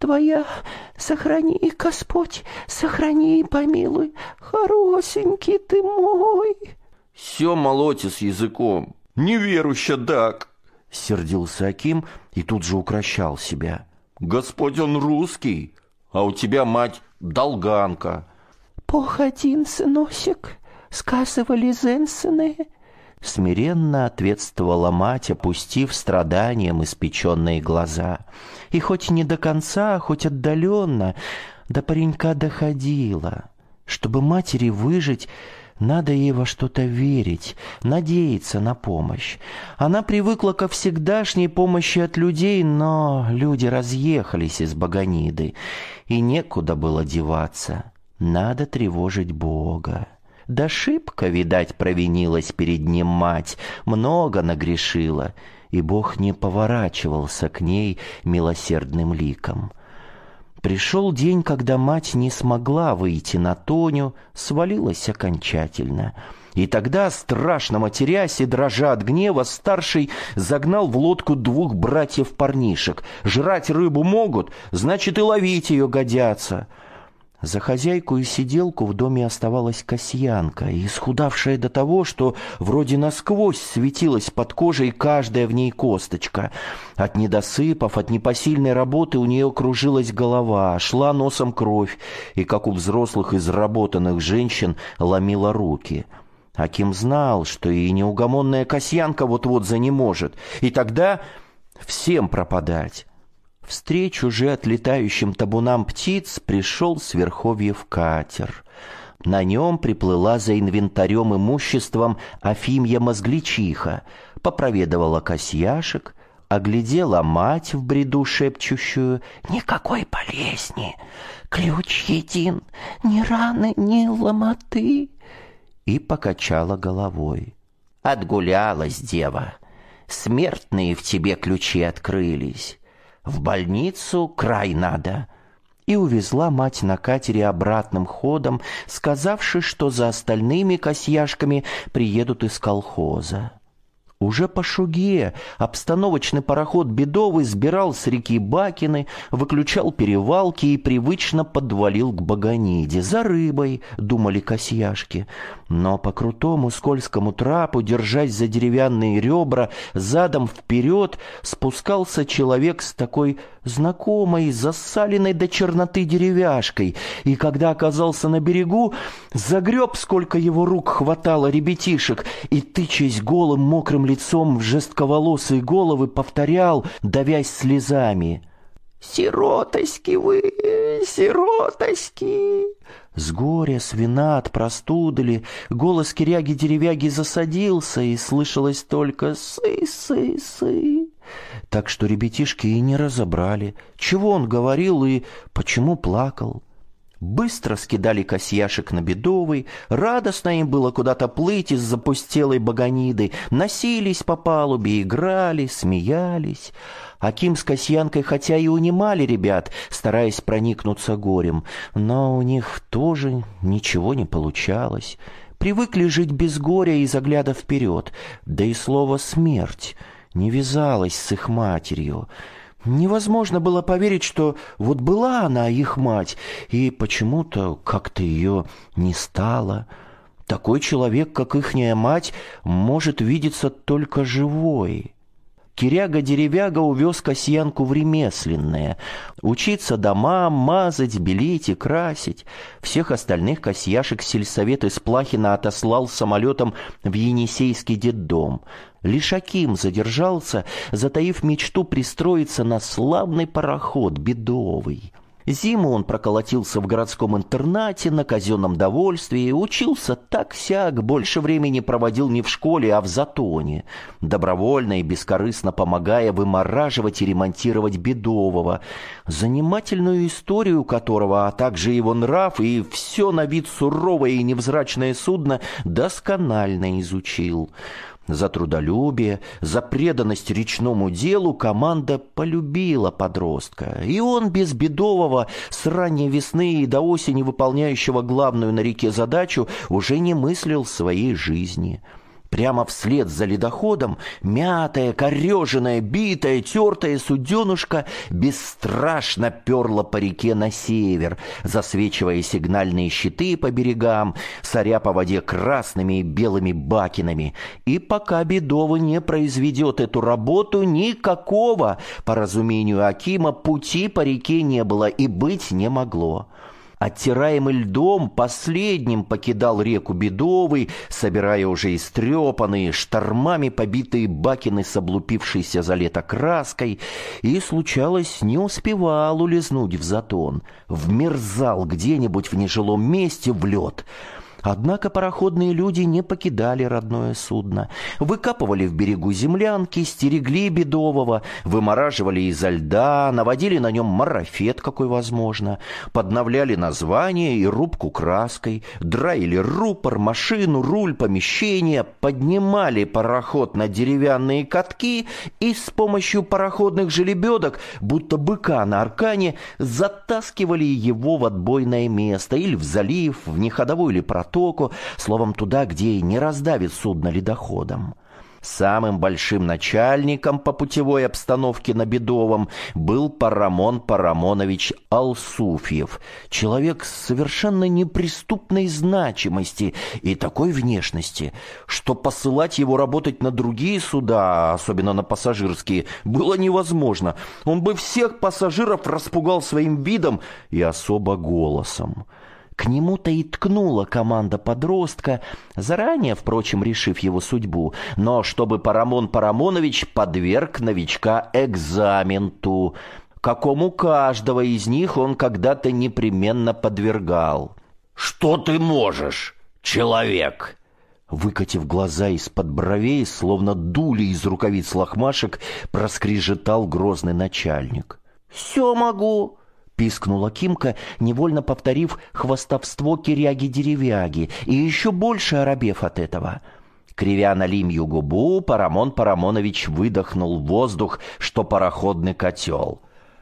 твоя, сохрани, Господь, сохрани и помилуй, хорошенький ты мой. Все молоте с языком, неверующа так, сердился Аким и тут же укращал себя. Господь он русский, а у тебя мать долганка. Походин, сыносик, сказывали зенсыны. Смиренно ответствовала мать, опустив страданием испеченные глаза. И хоть не до конца, хоть отдаленно, до паренька доходило. Чтобы матери выжить, надо ей во что-то верить, надеяться на помощь. Она привыкла ко всегдашней помощи от людей, но люди разъехались из Баганиды, и некуда было деваться. Надо тревожить Бога. Да шибко, видать, провинилась перед ним мать, много нагрешила, и Бог не поворачивался к ней милосердным ликом. Пришел день, когда мать не смогла выйти на Тоню, свалилась окончательно. И тогда, страшно матерясь и дрожа от гнева, старший загнал в лодку двух братьев-парнишек. Жрать рыбу могут, значит и ловить ее годятся. За хозяйку и сиделку в доме оставалась Касьянка, исхудавшая до того, что вроде насквозь светилась под кожей каждая в ней косточка. От недосыпов, от непосильной работы у нее кружилась голова, шла носом кровь, и, как у взрослых изработанных женщин, ломила руки. Аким знал, что и неугомонная Касьянка вот-вот занеможет, и тогда всем пропадать. Встречу же отлетающим табунам птиц пришел с верховьев катер. На нем приплыла за инвентарем имуществом Афимья Мозгличиха, попроведывала Касьяшек, оглядела мать в бреду шепчущую «Никакой болезни, ключ един, ни раны, ни ломоты», и покачала головой. «Отгулялась дева, смертные в тебе ключи открылись. В больницу край надо». И увезла мать на катере обратным ходом, сказавши, что за остальными Касьяшками приедут из колхоза. Уже по Шуге обстановочный пароход Бедовый сбирал с реки Бакины, выключал перевалки и привычно подвалил к Баганиде. За рыбой, думали Касьяшки. Но по крутому скользкому трапу, держась за деревянные ребра, задом вперед спускался человек с такой знакомой, засаленной до черноты деревяшкой, и когда оказался на берегу, загреб, сколько его рук хватало ребятишек, и, тычась голым мокрым лицом в жестковолосые головы, повторял, давясь слезами: «Сиротоськи вы, сиротоськи!» С горя, с вина, от простуды ли, голос киряги-деревяги засадился, и слышалось только «сы-сы-сы». Так что ребятишки и не разобрали, чего он говорил и почему плакал. Быстро скидали Касьяшек на Бедовый, радостно им было куда-то плыть из запустелой Баганиды, носились по палубе, играли, смеялись. Аким с Касьянкой хотя и унимали ребят, стараясь проникнуться горем, но у них тоже ничего не получалось. Привыкли жить без горя и загляда вперед, да и слово «смерть» не вязалось с их матерью. Невозможно было поверить, что вот была она, их мать, и почему-то как-то ее не стало. Такой человек, как ихняя мать, может видеться только живой. Киряга-деревяга увез Касьянку в ремесленное, учиться домам, мазать, белить и красить. Всех остальных Касьяшек сельсовет из Плахина отослал самолетом в Енисейский детдом. Лишь Аким задержался, затаив мечту пристроиться на славный пароход Бедовый. Зиму он проколотился в городском интернате на казенном довольствии, учился так-сяк, больше времени проводил не в школе, а в затоне, добровольно и бескорыстно помогая вымораживать и ремонтировать Бедового, занимательную историю которого, а также его нрав и все на вид суровое и невзрачное судно досконально изучил. За трудолюбие, за преданность речному делу команда полюбила подростка, и он без Бедового, с ранней весны и до осени выполняющего главную на реке задачу, уже не мыслил своей жизни. Прямо вслед за ледоходом мятая, кореженная, битая, тертая суденушка бесстрашно перла по реке на север, засвечивая сигнальные щиты по берегам, соря по воде красными и белыми бакинами. И пока Бедова не произведет эту работу, никакого, по разумению Акима, пути по реке не было и быть не могло. Оттираемый льдом, последним покидал реку Бедовый, собирая уже истрепанные, штормами побитые бакины с облупившейся за лето краской, и, случалось, не успевал улизнуть в затон, вмерзал где-нибудь в нежилом месте в лед. Однако пароходные люди не покидали родное судно, выкапывали в берегу землянки, стерегли Бедового, вымораживали изо льда, наводили на нем марафет, какой возможно, подновляли название и рубку краской, драили рупор, машину, руль, помещение, поднимали пароход на деревянные катки и с помощью пароходных жеребедок, будто быка на аркане, затаскивали его в отбойное место или в залив, в неходовую или протоку, словом, туда, где не раздавит судно ледоходом. Самым большим начальником по путевой обстановке на Бедовом был Парамон Парамонович Алсуфьев, человек совершенно неприступной значимости и такой внешности, что посылать его работать на другие суда, особенно на пассажирские, было невозможно. Он бы всех пассажиров распугал своим видом и особо голосом. К нему-то и ткнула команда подростка, заранее, впрочем, решив его судьбу, но чтобы Парамон Парамонович подверг новичка экзаменту, какому каждого из них он когда-то непременно подвергал. «Что ты можешь, человек?» Выкатив глаза из-под бровей, словно дули из рукавиц лохмашек, проскрежетал грозный начальник. «Все могу!» — пискнула Кимка, невольно повторив хвастовство Киряги-деревяги, и еще больше оробев от этого. Кривя на лимью губу, Парамон Парамонович выдохнул воздух, что пароходный котел.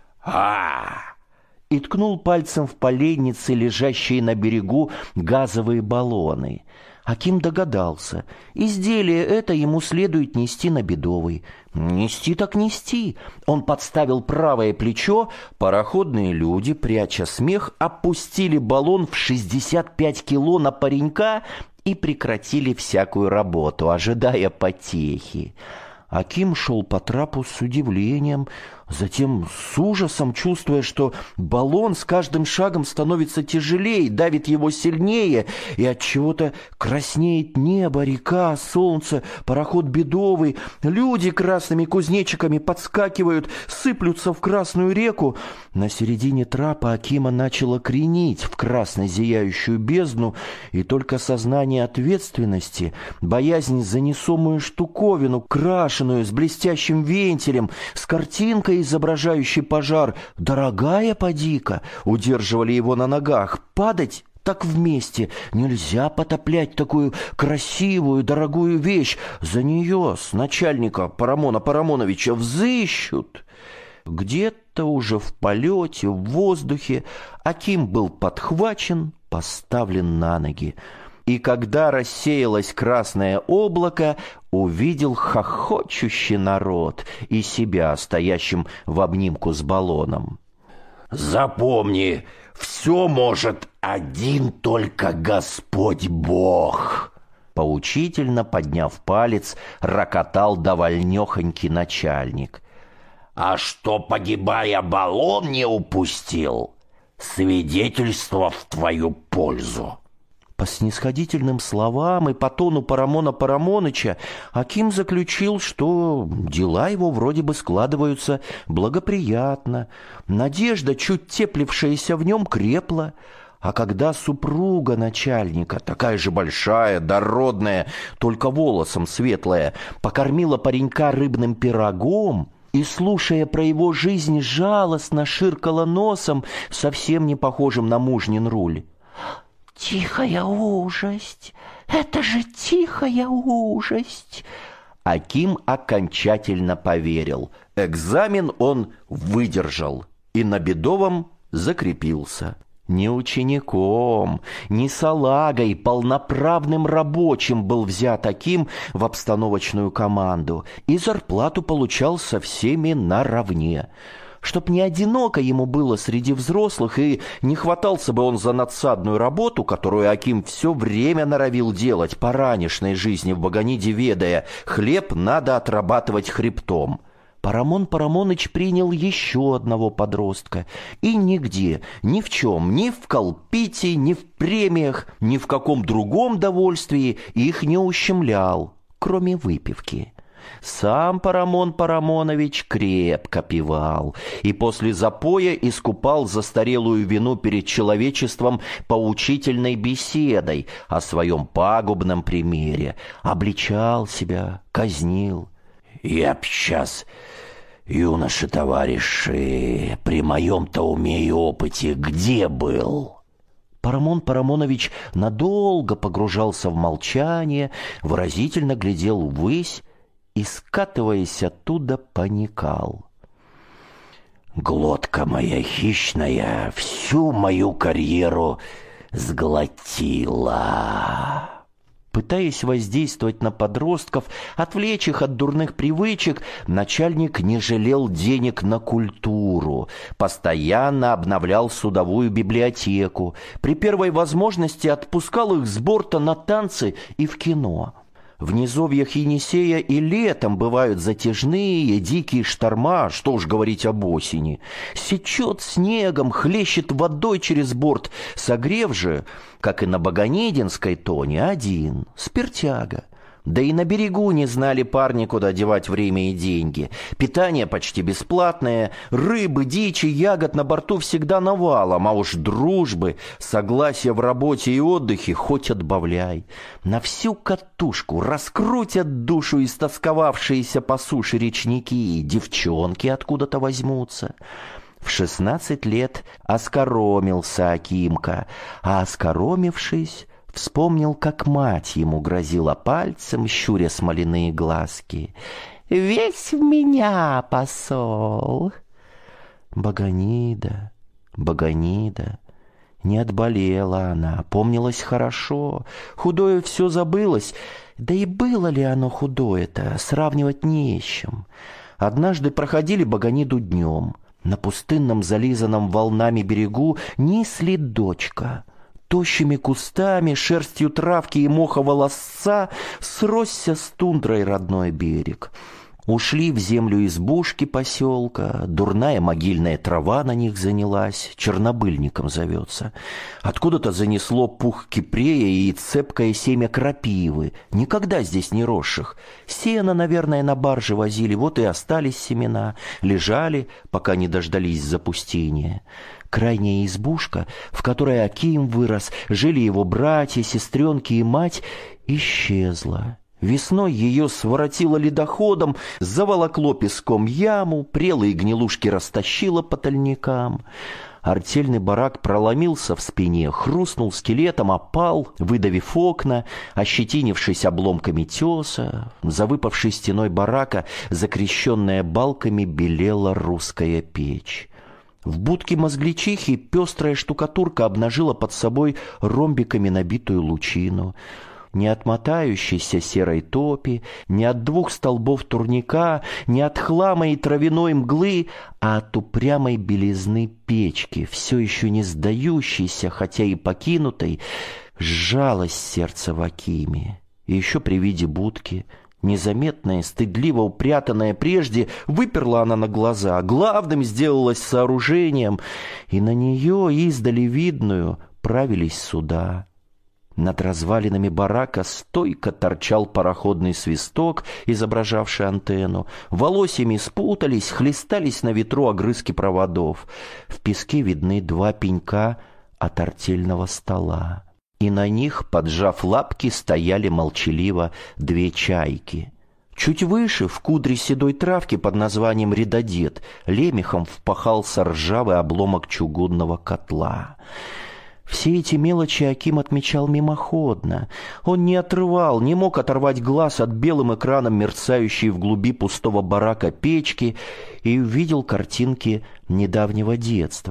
а И ткнул пальцем в поленницы, лежащие на берегу газовые баллоны. Аким догадался. Изделие это ему следует нести на Бедовый. Нести так нести. Он подставил правое плечо, пароходные люди, пряча смех, опустили баллон в шестьдесят пять кило на паренька и прекратили всякую работу, ожидая потехи. Аким шел по трапу с удивлением, затем с ужасом, чувствуя, что баллон с каждым шагом становится тяжелее, давит его сильнее, и от чего-то краснеет небо, река, солнце, пароход Бедовый, люди красными кузнечиками подскакивают, сыплются в красную реку. На середине трапа Акима начало кренить в красно зияющую бездну, и только сознание ответственности, боязнь за несомую штуковину, крашеную с блестящим вентилем, с картинкой, изображающий пожар, дорогая поди-ка, удерживали его на ногах. Падать так вместе нельзя, потоплять такую красивую, дорогую вещь. За нее с начальника Парамона Парамоновича взыщут. Где-то уже в полете, в воздухе Аким был подхвачен, поставлен на ноги. И когда рассеялось красное облако, увидел хохочущий народ и себя, стоящим в обнимку с баллоном. «Запомни, все может один только Господь Бог!» Поучительно, подняв палец, рокотал довольнёхонький начальник. «А что, погибая, баллон не упустил? Свидетельство в твою пользу!» По снисходительным словам и по тону Парамона Парамоныча Аким заключил, что дела его вроде бы складываются благоприятно. Надежда, чуть теплившаяся в нем, крепла. А когда супруга начальника, такая же большая, дородная, только волосом светлая, покормила паренька рыбным пирогом и, слушая про его жизнь, жалостно ширкала носом, совсем не похожим на мужнин руль. «Тихая ужасть! Это же тихая ужасть!» Аким окончательно поверил. Экзамен он выдержал и на Бедовом закрепился. Не учеником, не салагой, полноправным рабочим был взят Аким в обстановочную команду и зарплату получал со всеми наравне. Чтоб не одиноко ему было среди взрослых и не хватался бы он за надсадную работу, которую Аким все время норовил делать по ранешной жизни в Баганиде, ведая, хлеб надо отрабатывать хребтом. Парамон Парамоныч принял еще одного подростка, и нигде, ни в чем, ни в колпите, ни в премиях, ни в каком другом довольствии их не ущемлял, кроме выпивки. Сам Парамон Парамонович крепко пивал и после запоя искупал застарелую вину перед человечеством поучительной беседой о своем пагубном примере, обличал себя, казнил. «Я б сейчас, юноши-товарищи, при моем-то уме и опыте где был?» Парамон Парамонович надолго погружался в молчание, выразительно глядел ввысь и, скатываясь оттуда, паникал. «Глотка моя хищная всю мою карьеру сглотила». Пытаясь воздействовать на подростков, отвлечь их от дурных привычек, начальник не жалел денег на культуру, постоянно обновлял судовую библиотеку, при первой возможности отпускал их с борта на танцы и в кино. В низовьях Енисея и летом бывают затяжные дикие шторма, что уж говорить об осени. Сечет снегом, хлещет водой через борт, согрев же, как и на Баганидинской тоне, один, спиртяга. Да и на берегу не знали парни, куда девать время и деньги. Питание почти бесплатное, рыбы, дичи, ягод на борту всегда навалом, а уж дружбы, согласия в работе и отдыхе хоть отбавляй. На всю катушку раскрутят душу истосковавшиеся по суше речники, и девчонки откуда-то возьмутся. В шестнадцать лет оскоромился Акимка, а оскоромившись, вспомнил, как мать ему грозила пальцем, щуря смоляные глазки. «Весь в меня, посол!» Баганида, Баганида. Не отболела она, помнилась хорошо, худое все забылось. Да и было ли оно худое-то, сравнивать не с чем. Однажды проходили Баганиду днем. На пустынном, зализанном волнами берегу ни следочка. Тощими кустами, шерстью травки и моха волосца сросся с тундрой родной берег. Ушли в землю избушки поселка, дурная могильная трава на них занялась, чернобыльником зовется. Откуда-то занесло пух кипрея и цепкое семя крапивы, никогда здесь не росших. Сено, наверное, на барже возили, вот и остались семена, лежали, пока не дождались запустения. Крайняя избушка, в которой Аким вырос, жили его братья, сестренки и мать, исчезла. Весной ее своротило ледоходом, заволокло песком яму, прелые гнилушки растащило по тальникам. Артельный барак проломился в спине, хрустнул скелетом, опал, выдавив окна, ощетинившись обломками теса. За выпавшей стеной барака, закрещенная балками, белела русская печь. В будке мозглячихи пестрая штукатурка обнажила под собой ромбиками набитую лучину. Ни от мотающейся серой топи, ни от двух столбов турника, ни от хлама и травяной мглы, а от упрямой белизны печки, все еще не сдающейся, хотя и покинутой, сжалось сердце в Акиме. И еще при виде будки, незаметная, стыдливо упрятанная прежде, выперла она на глаза, главным сделалась сооружением, и на нее, издали видную, правились суда. Над развалинами барака стойко торчал пароходный свисток, изображавший антенну. Волосьями спутались, хлестались на ветру огрызки проводов. В песке видны два пенька от артельного стола. И на них, поджав лапки, стояли молчаливо две чайки. Чуть выше, в кудре седой травки под названием «Редодед», лемехом впахался ржавый обломок чугунного котла. Все эти мелочи Аким отмечал мимоходно. Он не отрывал, не мог оторвать глаз от белым экраном мерцающей в глуби пустого барака печки и увидел картинки недавнего детства.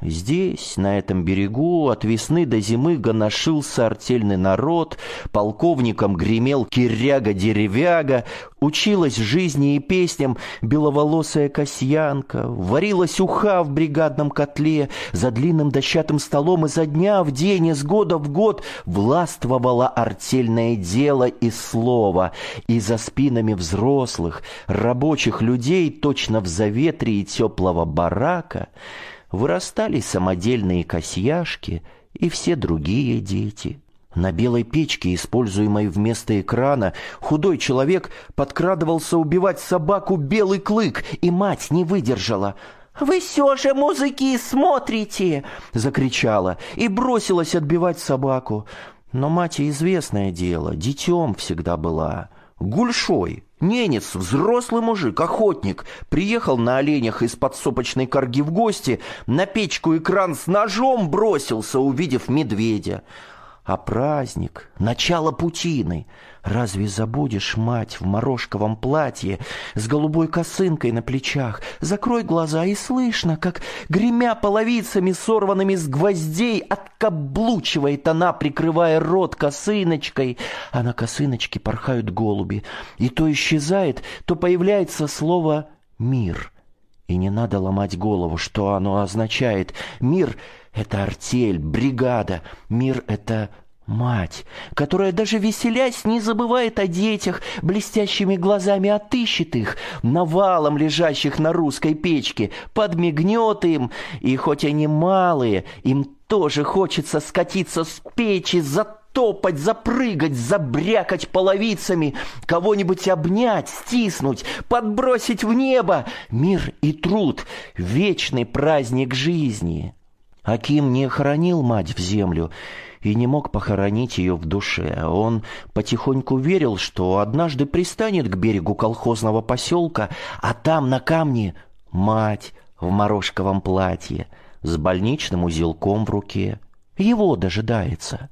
Здесь, на этом берегу, от весны до зимы гоношился артельный народ, полковником гремел киряга-деревяга, училась жизни и песням беловолосая Касьянка, варилась уха в бригадном котле, за длинным дощатым столом изо дня в день, из года в год властвовало артельное дело и слово, и за спинами взрослых, рабочих людей, точно в заветрии теплого барака, вырастали самодельные касьяшки и все другие дети. На белой печке, используемой вместо экрана, худой человек подкрадывался убивать собаку Белый Клык, и мать не выдержала. «Вы все же, музыки, смотрите!» — закричала и бросилась отбивать собаку. Но мать, известное дело, детем всегда была. Гульшой, ненец, взрослый мужик, охотник, приехал на оленях из подсопочной карги в гости, на печку экран с ножом бросился, увидев медведя. А праздник, начало путины. Разве забудешь мать в морошковом платье с голубой косынкой на плечах? Закрой глаза, и слышно, как, гремя половицами, сорванными с гвоздей, откаблучивает она, прикрывая рот косыночкой. А на косыночке порхают голуби. И то исчезает, то появляется слово «мир». И не надо ломать голову, что оно означает. Мир — это артель, бригада. Мир — это мать, которая, даже веселясь, не забывает о детях, блестящими глазами отыщет их, навалом лежащих на русской печке, подмигнет им, и хоть они малые, им тоже хочется скатиться с печи, затопать, запрыгать, забрякать половицами, кого-нибудь обнять, стиснуть, подбросить в небо. Мир и труд — вечный праздник жизни. Аким не хоронил мать в землю и не мог похоронить ее в душе. Он потихоньку верил, что однажды пристанет к берегу колхозного поселка, а там на камне мать в морошковом платье с больничным узелком в руке. Его дожидается.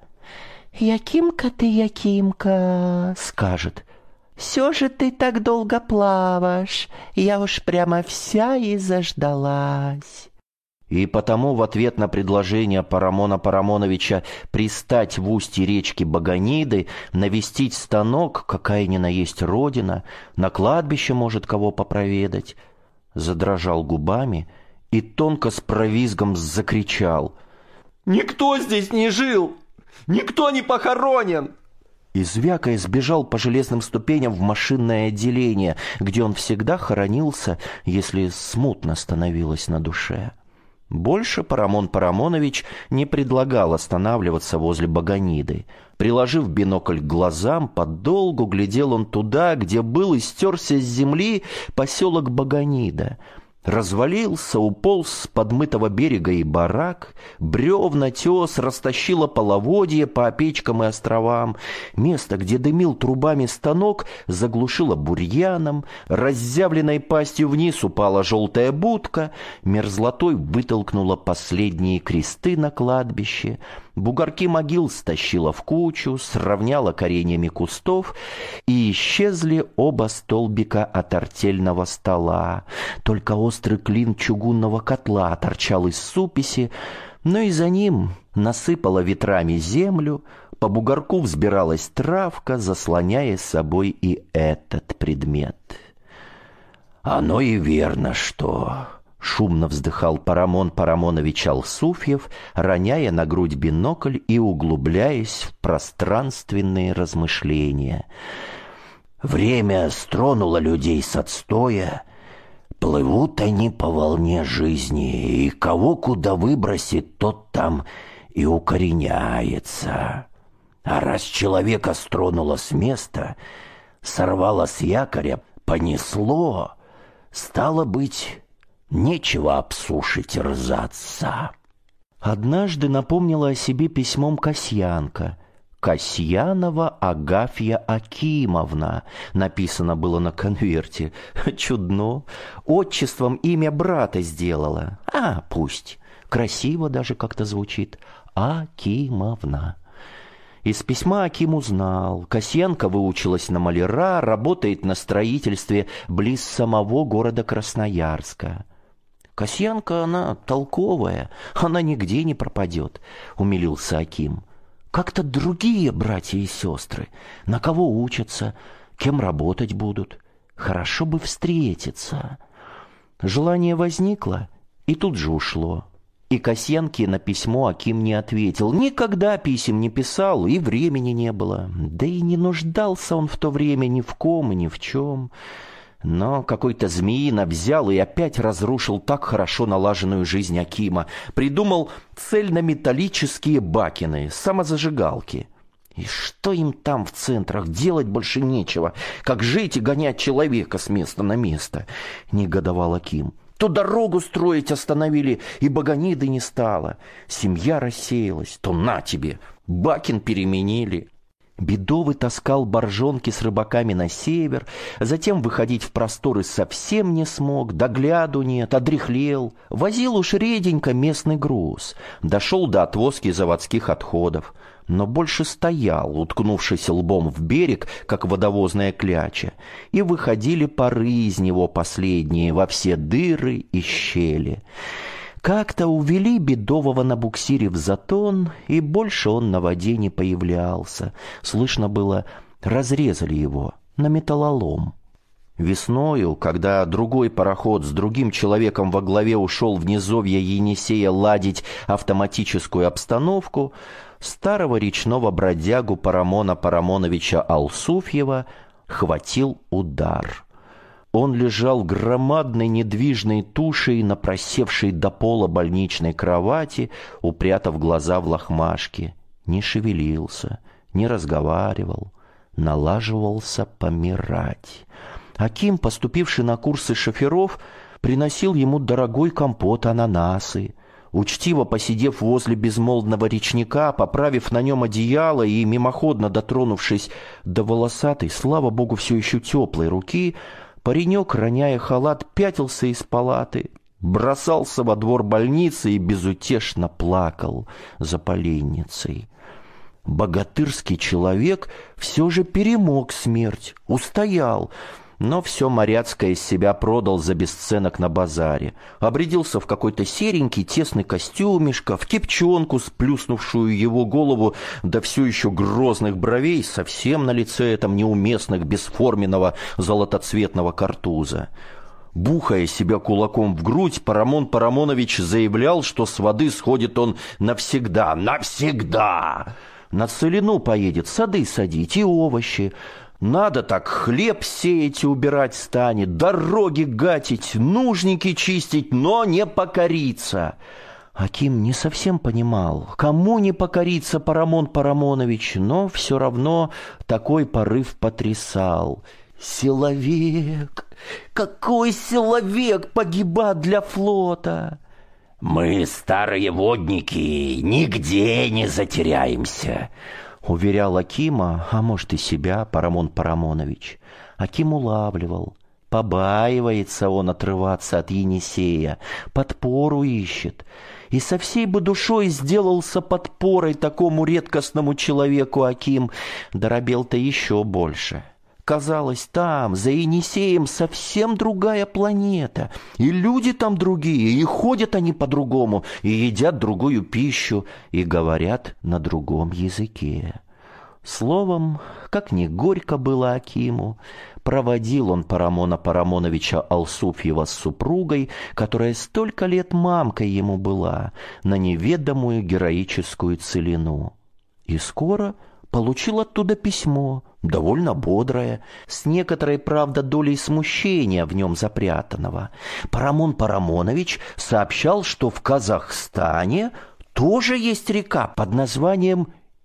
«Якимка ты, Якимка», — скажет, — «все же ты так долго плаваешь, я уж прямо вся и заждалась». И потому в ответ на предложение Парамона Парамоновича пристать в устье речки Баганиды, навестить станок, какая ни на есть родина, на кладбище может кого попроведать, задрожал губами и тонко с провизгом закричал: «Никто здесь не жил! Никто не похоронен!» И звякая сбежал по железным ступеням в машинное отделение, где он всегда хоронился, если смутно становилось на душе. Больше Парамон Парамонович не предлагал останавливаться возле Баганиды. Приложив бинокль к глазам, подолгу глядел он туда, где был и стерся с земли поселок Баганида. Развалился, уполз с подмытого берега и барак, бревна, тес, растащило половодье по опечкам и островам. Место, где дымил трубами станок, заглушило бурьяном, разъявленной пастью вниз упала желтая будка, мерзлотой вытолкнула последние кресты на кладбище, бугорки могил стащила в кучу, сравняла кореньями кустов, и исчезли оба столбика от артельного стола. Только острый клин чугунного котла торчал из суписи, но и за ним насыпала ветрами землю, по бугорку взбиралась травка, заслоняя с собой и этот предмет. «Оно и верно, что...» — шумно вздыхал Парамон Парамонович Алсуфьев, роняя на грудь бинокль и углубляясь в пространственные размышления. «Время стронуло людей с отстоя. Плывут они по волне жизни, и кого куда выбросит, тот там и укореняется. А раз человека стронуло с места, сорвало с якоря, понесло, стало быть, нечего обсушить рзаться». Однажды напомнила о себе письмом Касьянка. «Касьянова Агафья Акимовна» написано было на конверте. Чудно. Отчеством имя брата сделала. А, пусть. Красиво даже как-то звучит. Акимовна. Из письма Аким узнал. Касьянка выучилась на маляра, работает на строительстве близ самого города Красноярска. Касьянка, она толковая, она нигде не пропадет, умилился Аким. Как-то другие братья и сестры, на кого учатся, кем работать будут. Хорошо бы встретиться. Желание возникло и тут же ушло. И Касьянке на письмо Аким не ответил. Никогда писем не писал, и времени не было. Да и не нуждался он в то время ни в ком и ни в чем. Но какой-то змеина взял и опять разрушил так хорошо налаженную жизнь Акима. Придумал цельнометаллические бакины, самозажигалки. И что им там в центрах? Делать больше нечего, как жить и гонять человека с места на место, негодовал Аким. То дорогу строить остановили, и Баганиды не стало. Семья рассеялась, то на тебе, бакин переменили. Бедовый таскал боржонки с рыбаками на север, затем выходить в просторы совсем не смог, догляду нет, одряхлел. Возил уж реденько местный груз, дошел до отвозки заводских отходов, но больше стоял, уткнувшись лбом в берег, как водовозная кляча, и выходили пары из него последние во все дыры и щели. Как-то увели Бедового на буксире в затон, и больше он на воде не появлялся. Слышно было, разрезали его на металлолом. Весною, когда другой пароход с другим человеком во главе ушел в низовье Енисея ладить автоматическую обстановку, старого речного бродягу Парамона Парамоновича Алсуфьева хватил удар. Он лежал громадной недвижной тушей на просевшей до пола больничной кровати, упрятав глаза в лохмашки. Не шевелился, не разговаривал, налаживался помирать. Аким, поступивший на курсы шоферов, приносил ему дорогой компот ананасы. Учтиво посидев возле безмолвного речника, поправив на нем одеяло и мимоходно дотронувшись до волосатой, слава богу, все еще теплой руки, паренек, роняя халат, пятился из палаты, бросался во двор больницы и безутешно плакал за поленницей. Богатырский человек все же перемог смерть, устоял, но все моряцкое из себя продал за бесценок на базаре. Обрядился в какой-то серенький тесный костюмишко, в кепчонку, сплюснувшую его голову до все еще грозных бровей, совсем на лице этом неуместных бесформенного золотоцветного картуза. Бухая себя кулаком в грудь, Парамон Парамонович заявлял, что с воды сходит он навсегда, навсегда. На целину поедет сады садить и овощи. Надо так хлеб сеять и убирать станет, дороги гатить, нужники чистить, но не покориться. Аким не совсем понимал, кому не покориться Парамон Парамонович, но все равно такой порыв потрясал. Силовик! Какой силовик погибать для флота? Мы, старые водники, нигде не затеряемся, уверял Акима, а может и себя, Парамон Парамонович. Аким улавливал. Побаивается он отрываться от Енисея, подпору ищет. И со всей бы душой сделался подпорой такому редкостному человеку Аким, доробел-то еще больше. Казалось, там, за Енисеем, совсем другая планета, и люди там другие, и ходят они по-другому, и едят другую пищу, и говорят на другом языке. Словом, как ни горько было Акиму, проводил он Парамона Парамоновича Алсуфьева с супругой, которая столько лет мамкой ему была, на неведомую героическую целину. И скоро получил оттуда письмо, довольно бодрое, с некоторой, правда, долей смущения в нем запрятанного. Парамон Парамонович сообщал, что в Казахстане тоже есть река под названием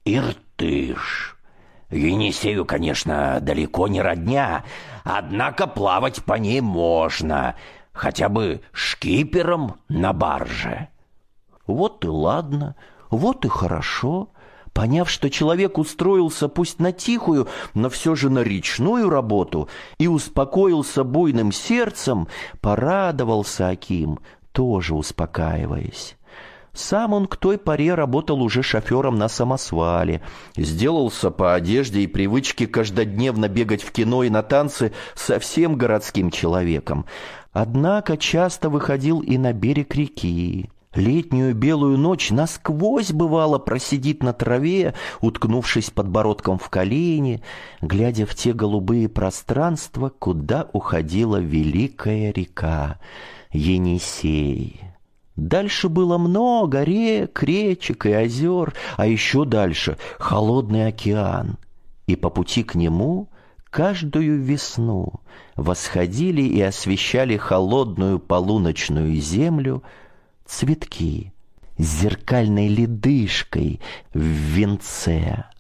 Иртыш. Енисею, конечно, далеко не родня, однако плавать по ней можно, хотя бы шкипером на барже. Вот и ладно, вот и хорошо. Поняв, что человек устроился пусть на тихую, но все же на речную работу, и успокоился буйным сердцем, порадовался Аким, тоже успокаиваясь. Сам он к той поре работал уже шофером на самосвале, сделался по одежде и привычке каждодневно бегать в кино и на танцы совсем городским человеком. Однако часто выходил и на берег реки. Летнюю белую ночь насквозь, бывало, просидит на траве, уткнувшись подбородком в колени, глядя в те голубые пространства, куда уходила великая река Енисей. Дальше было много рек, речек и озер, а еще дальше холодный океан. И по пути к нему каждую весну восходили и освещали холодную полуночную землю цветки с зеркальной ледышкой в венце.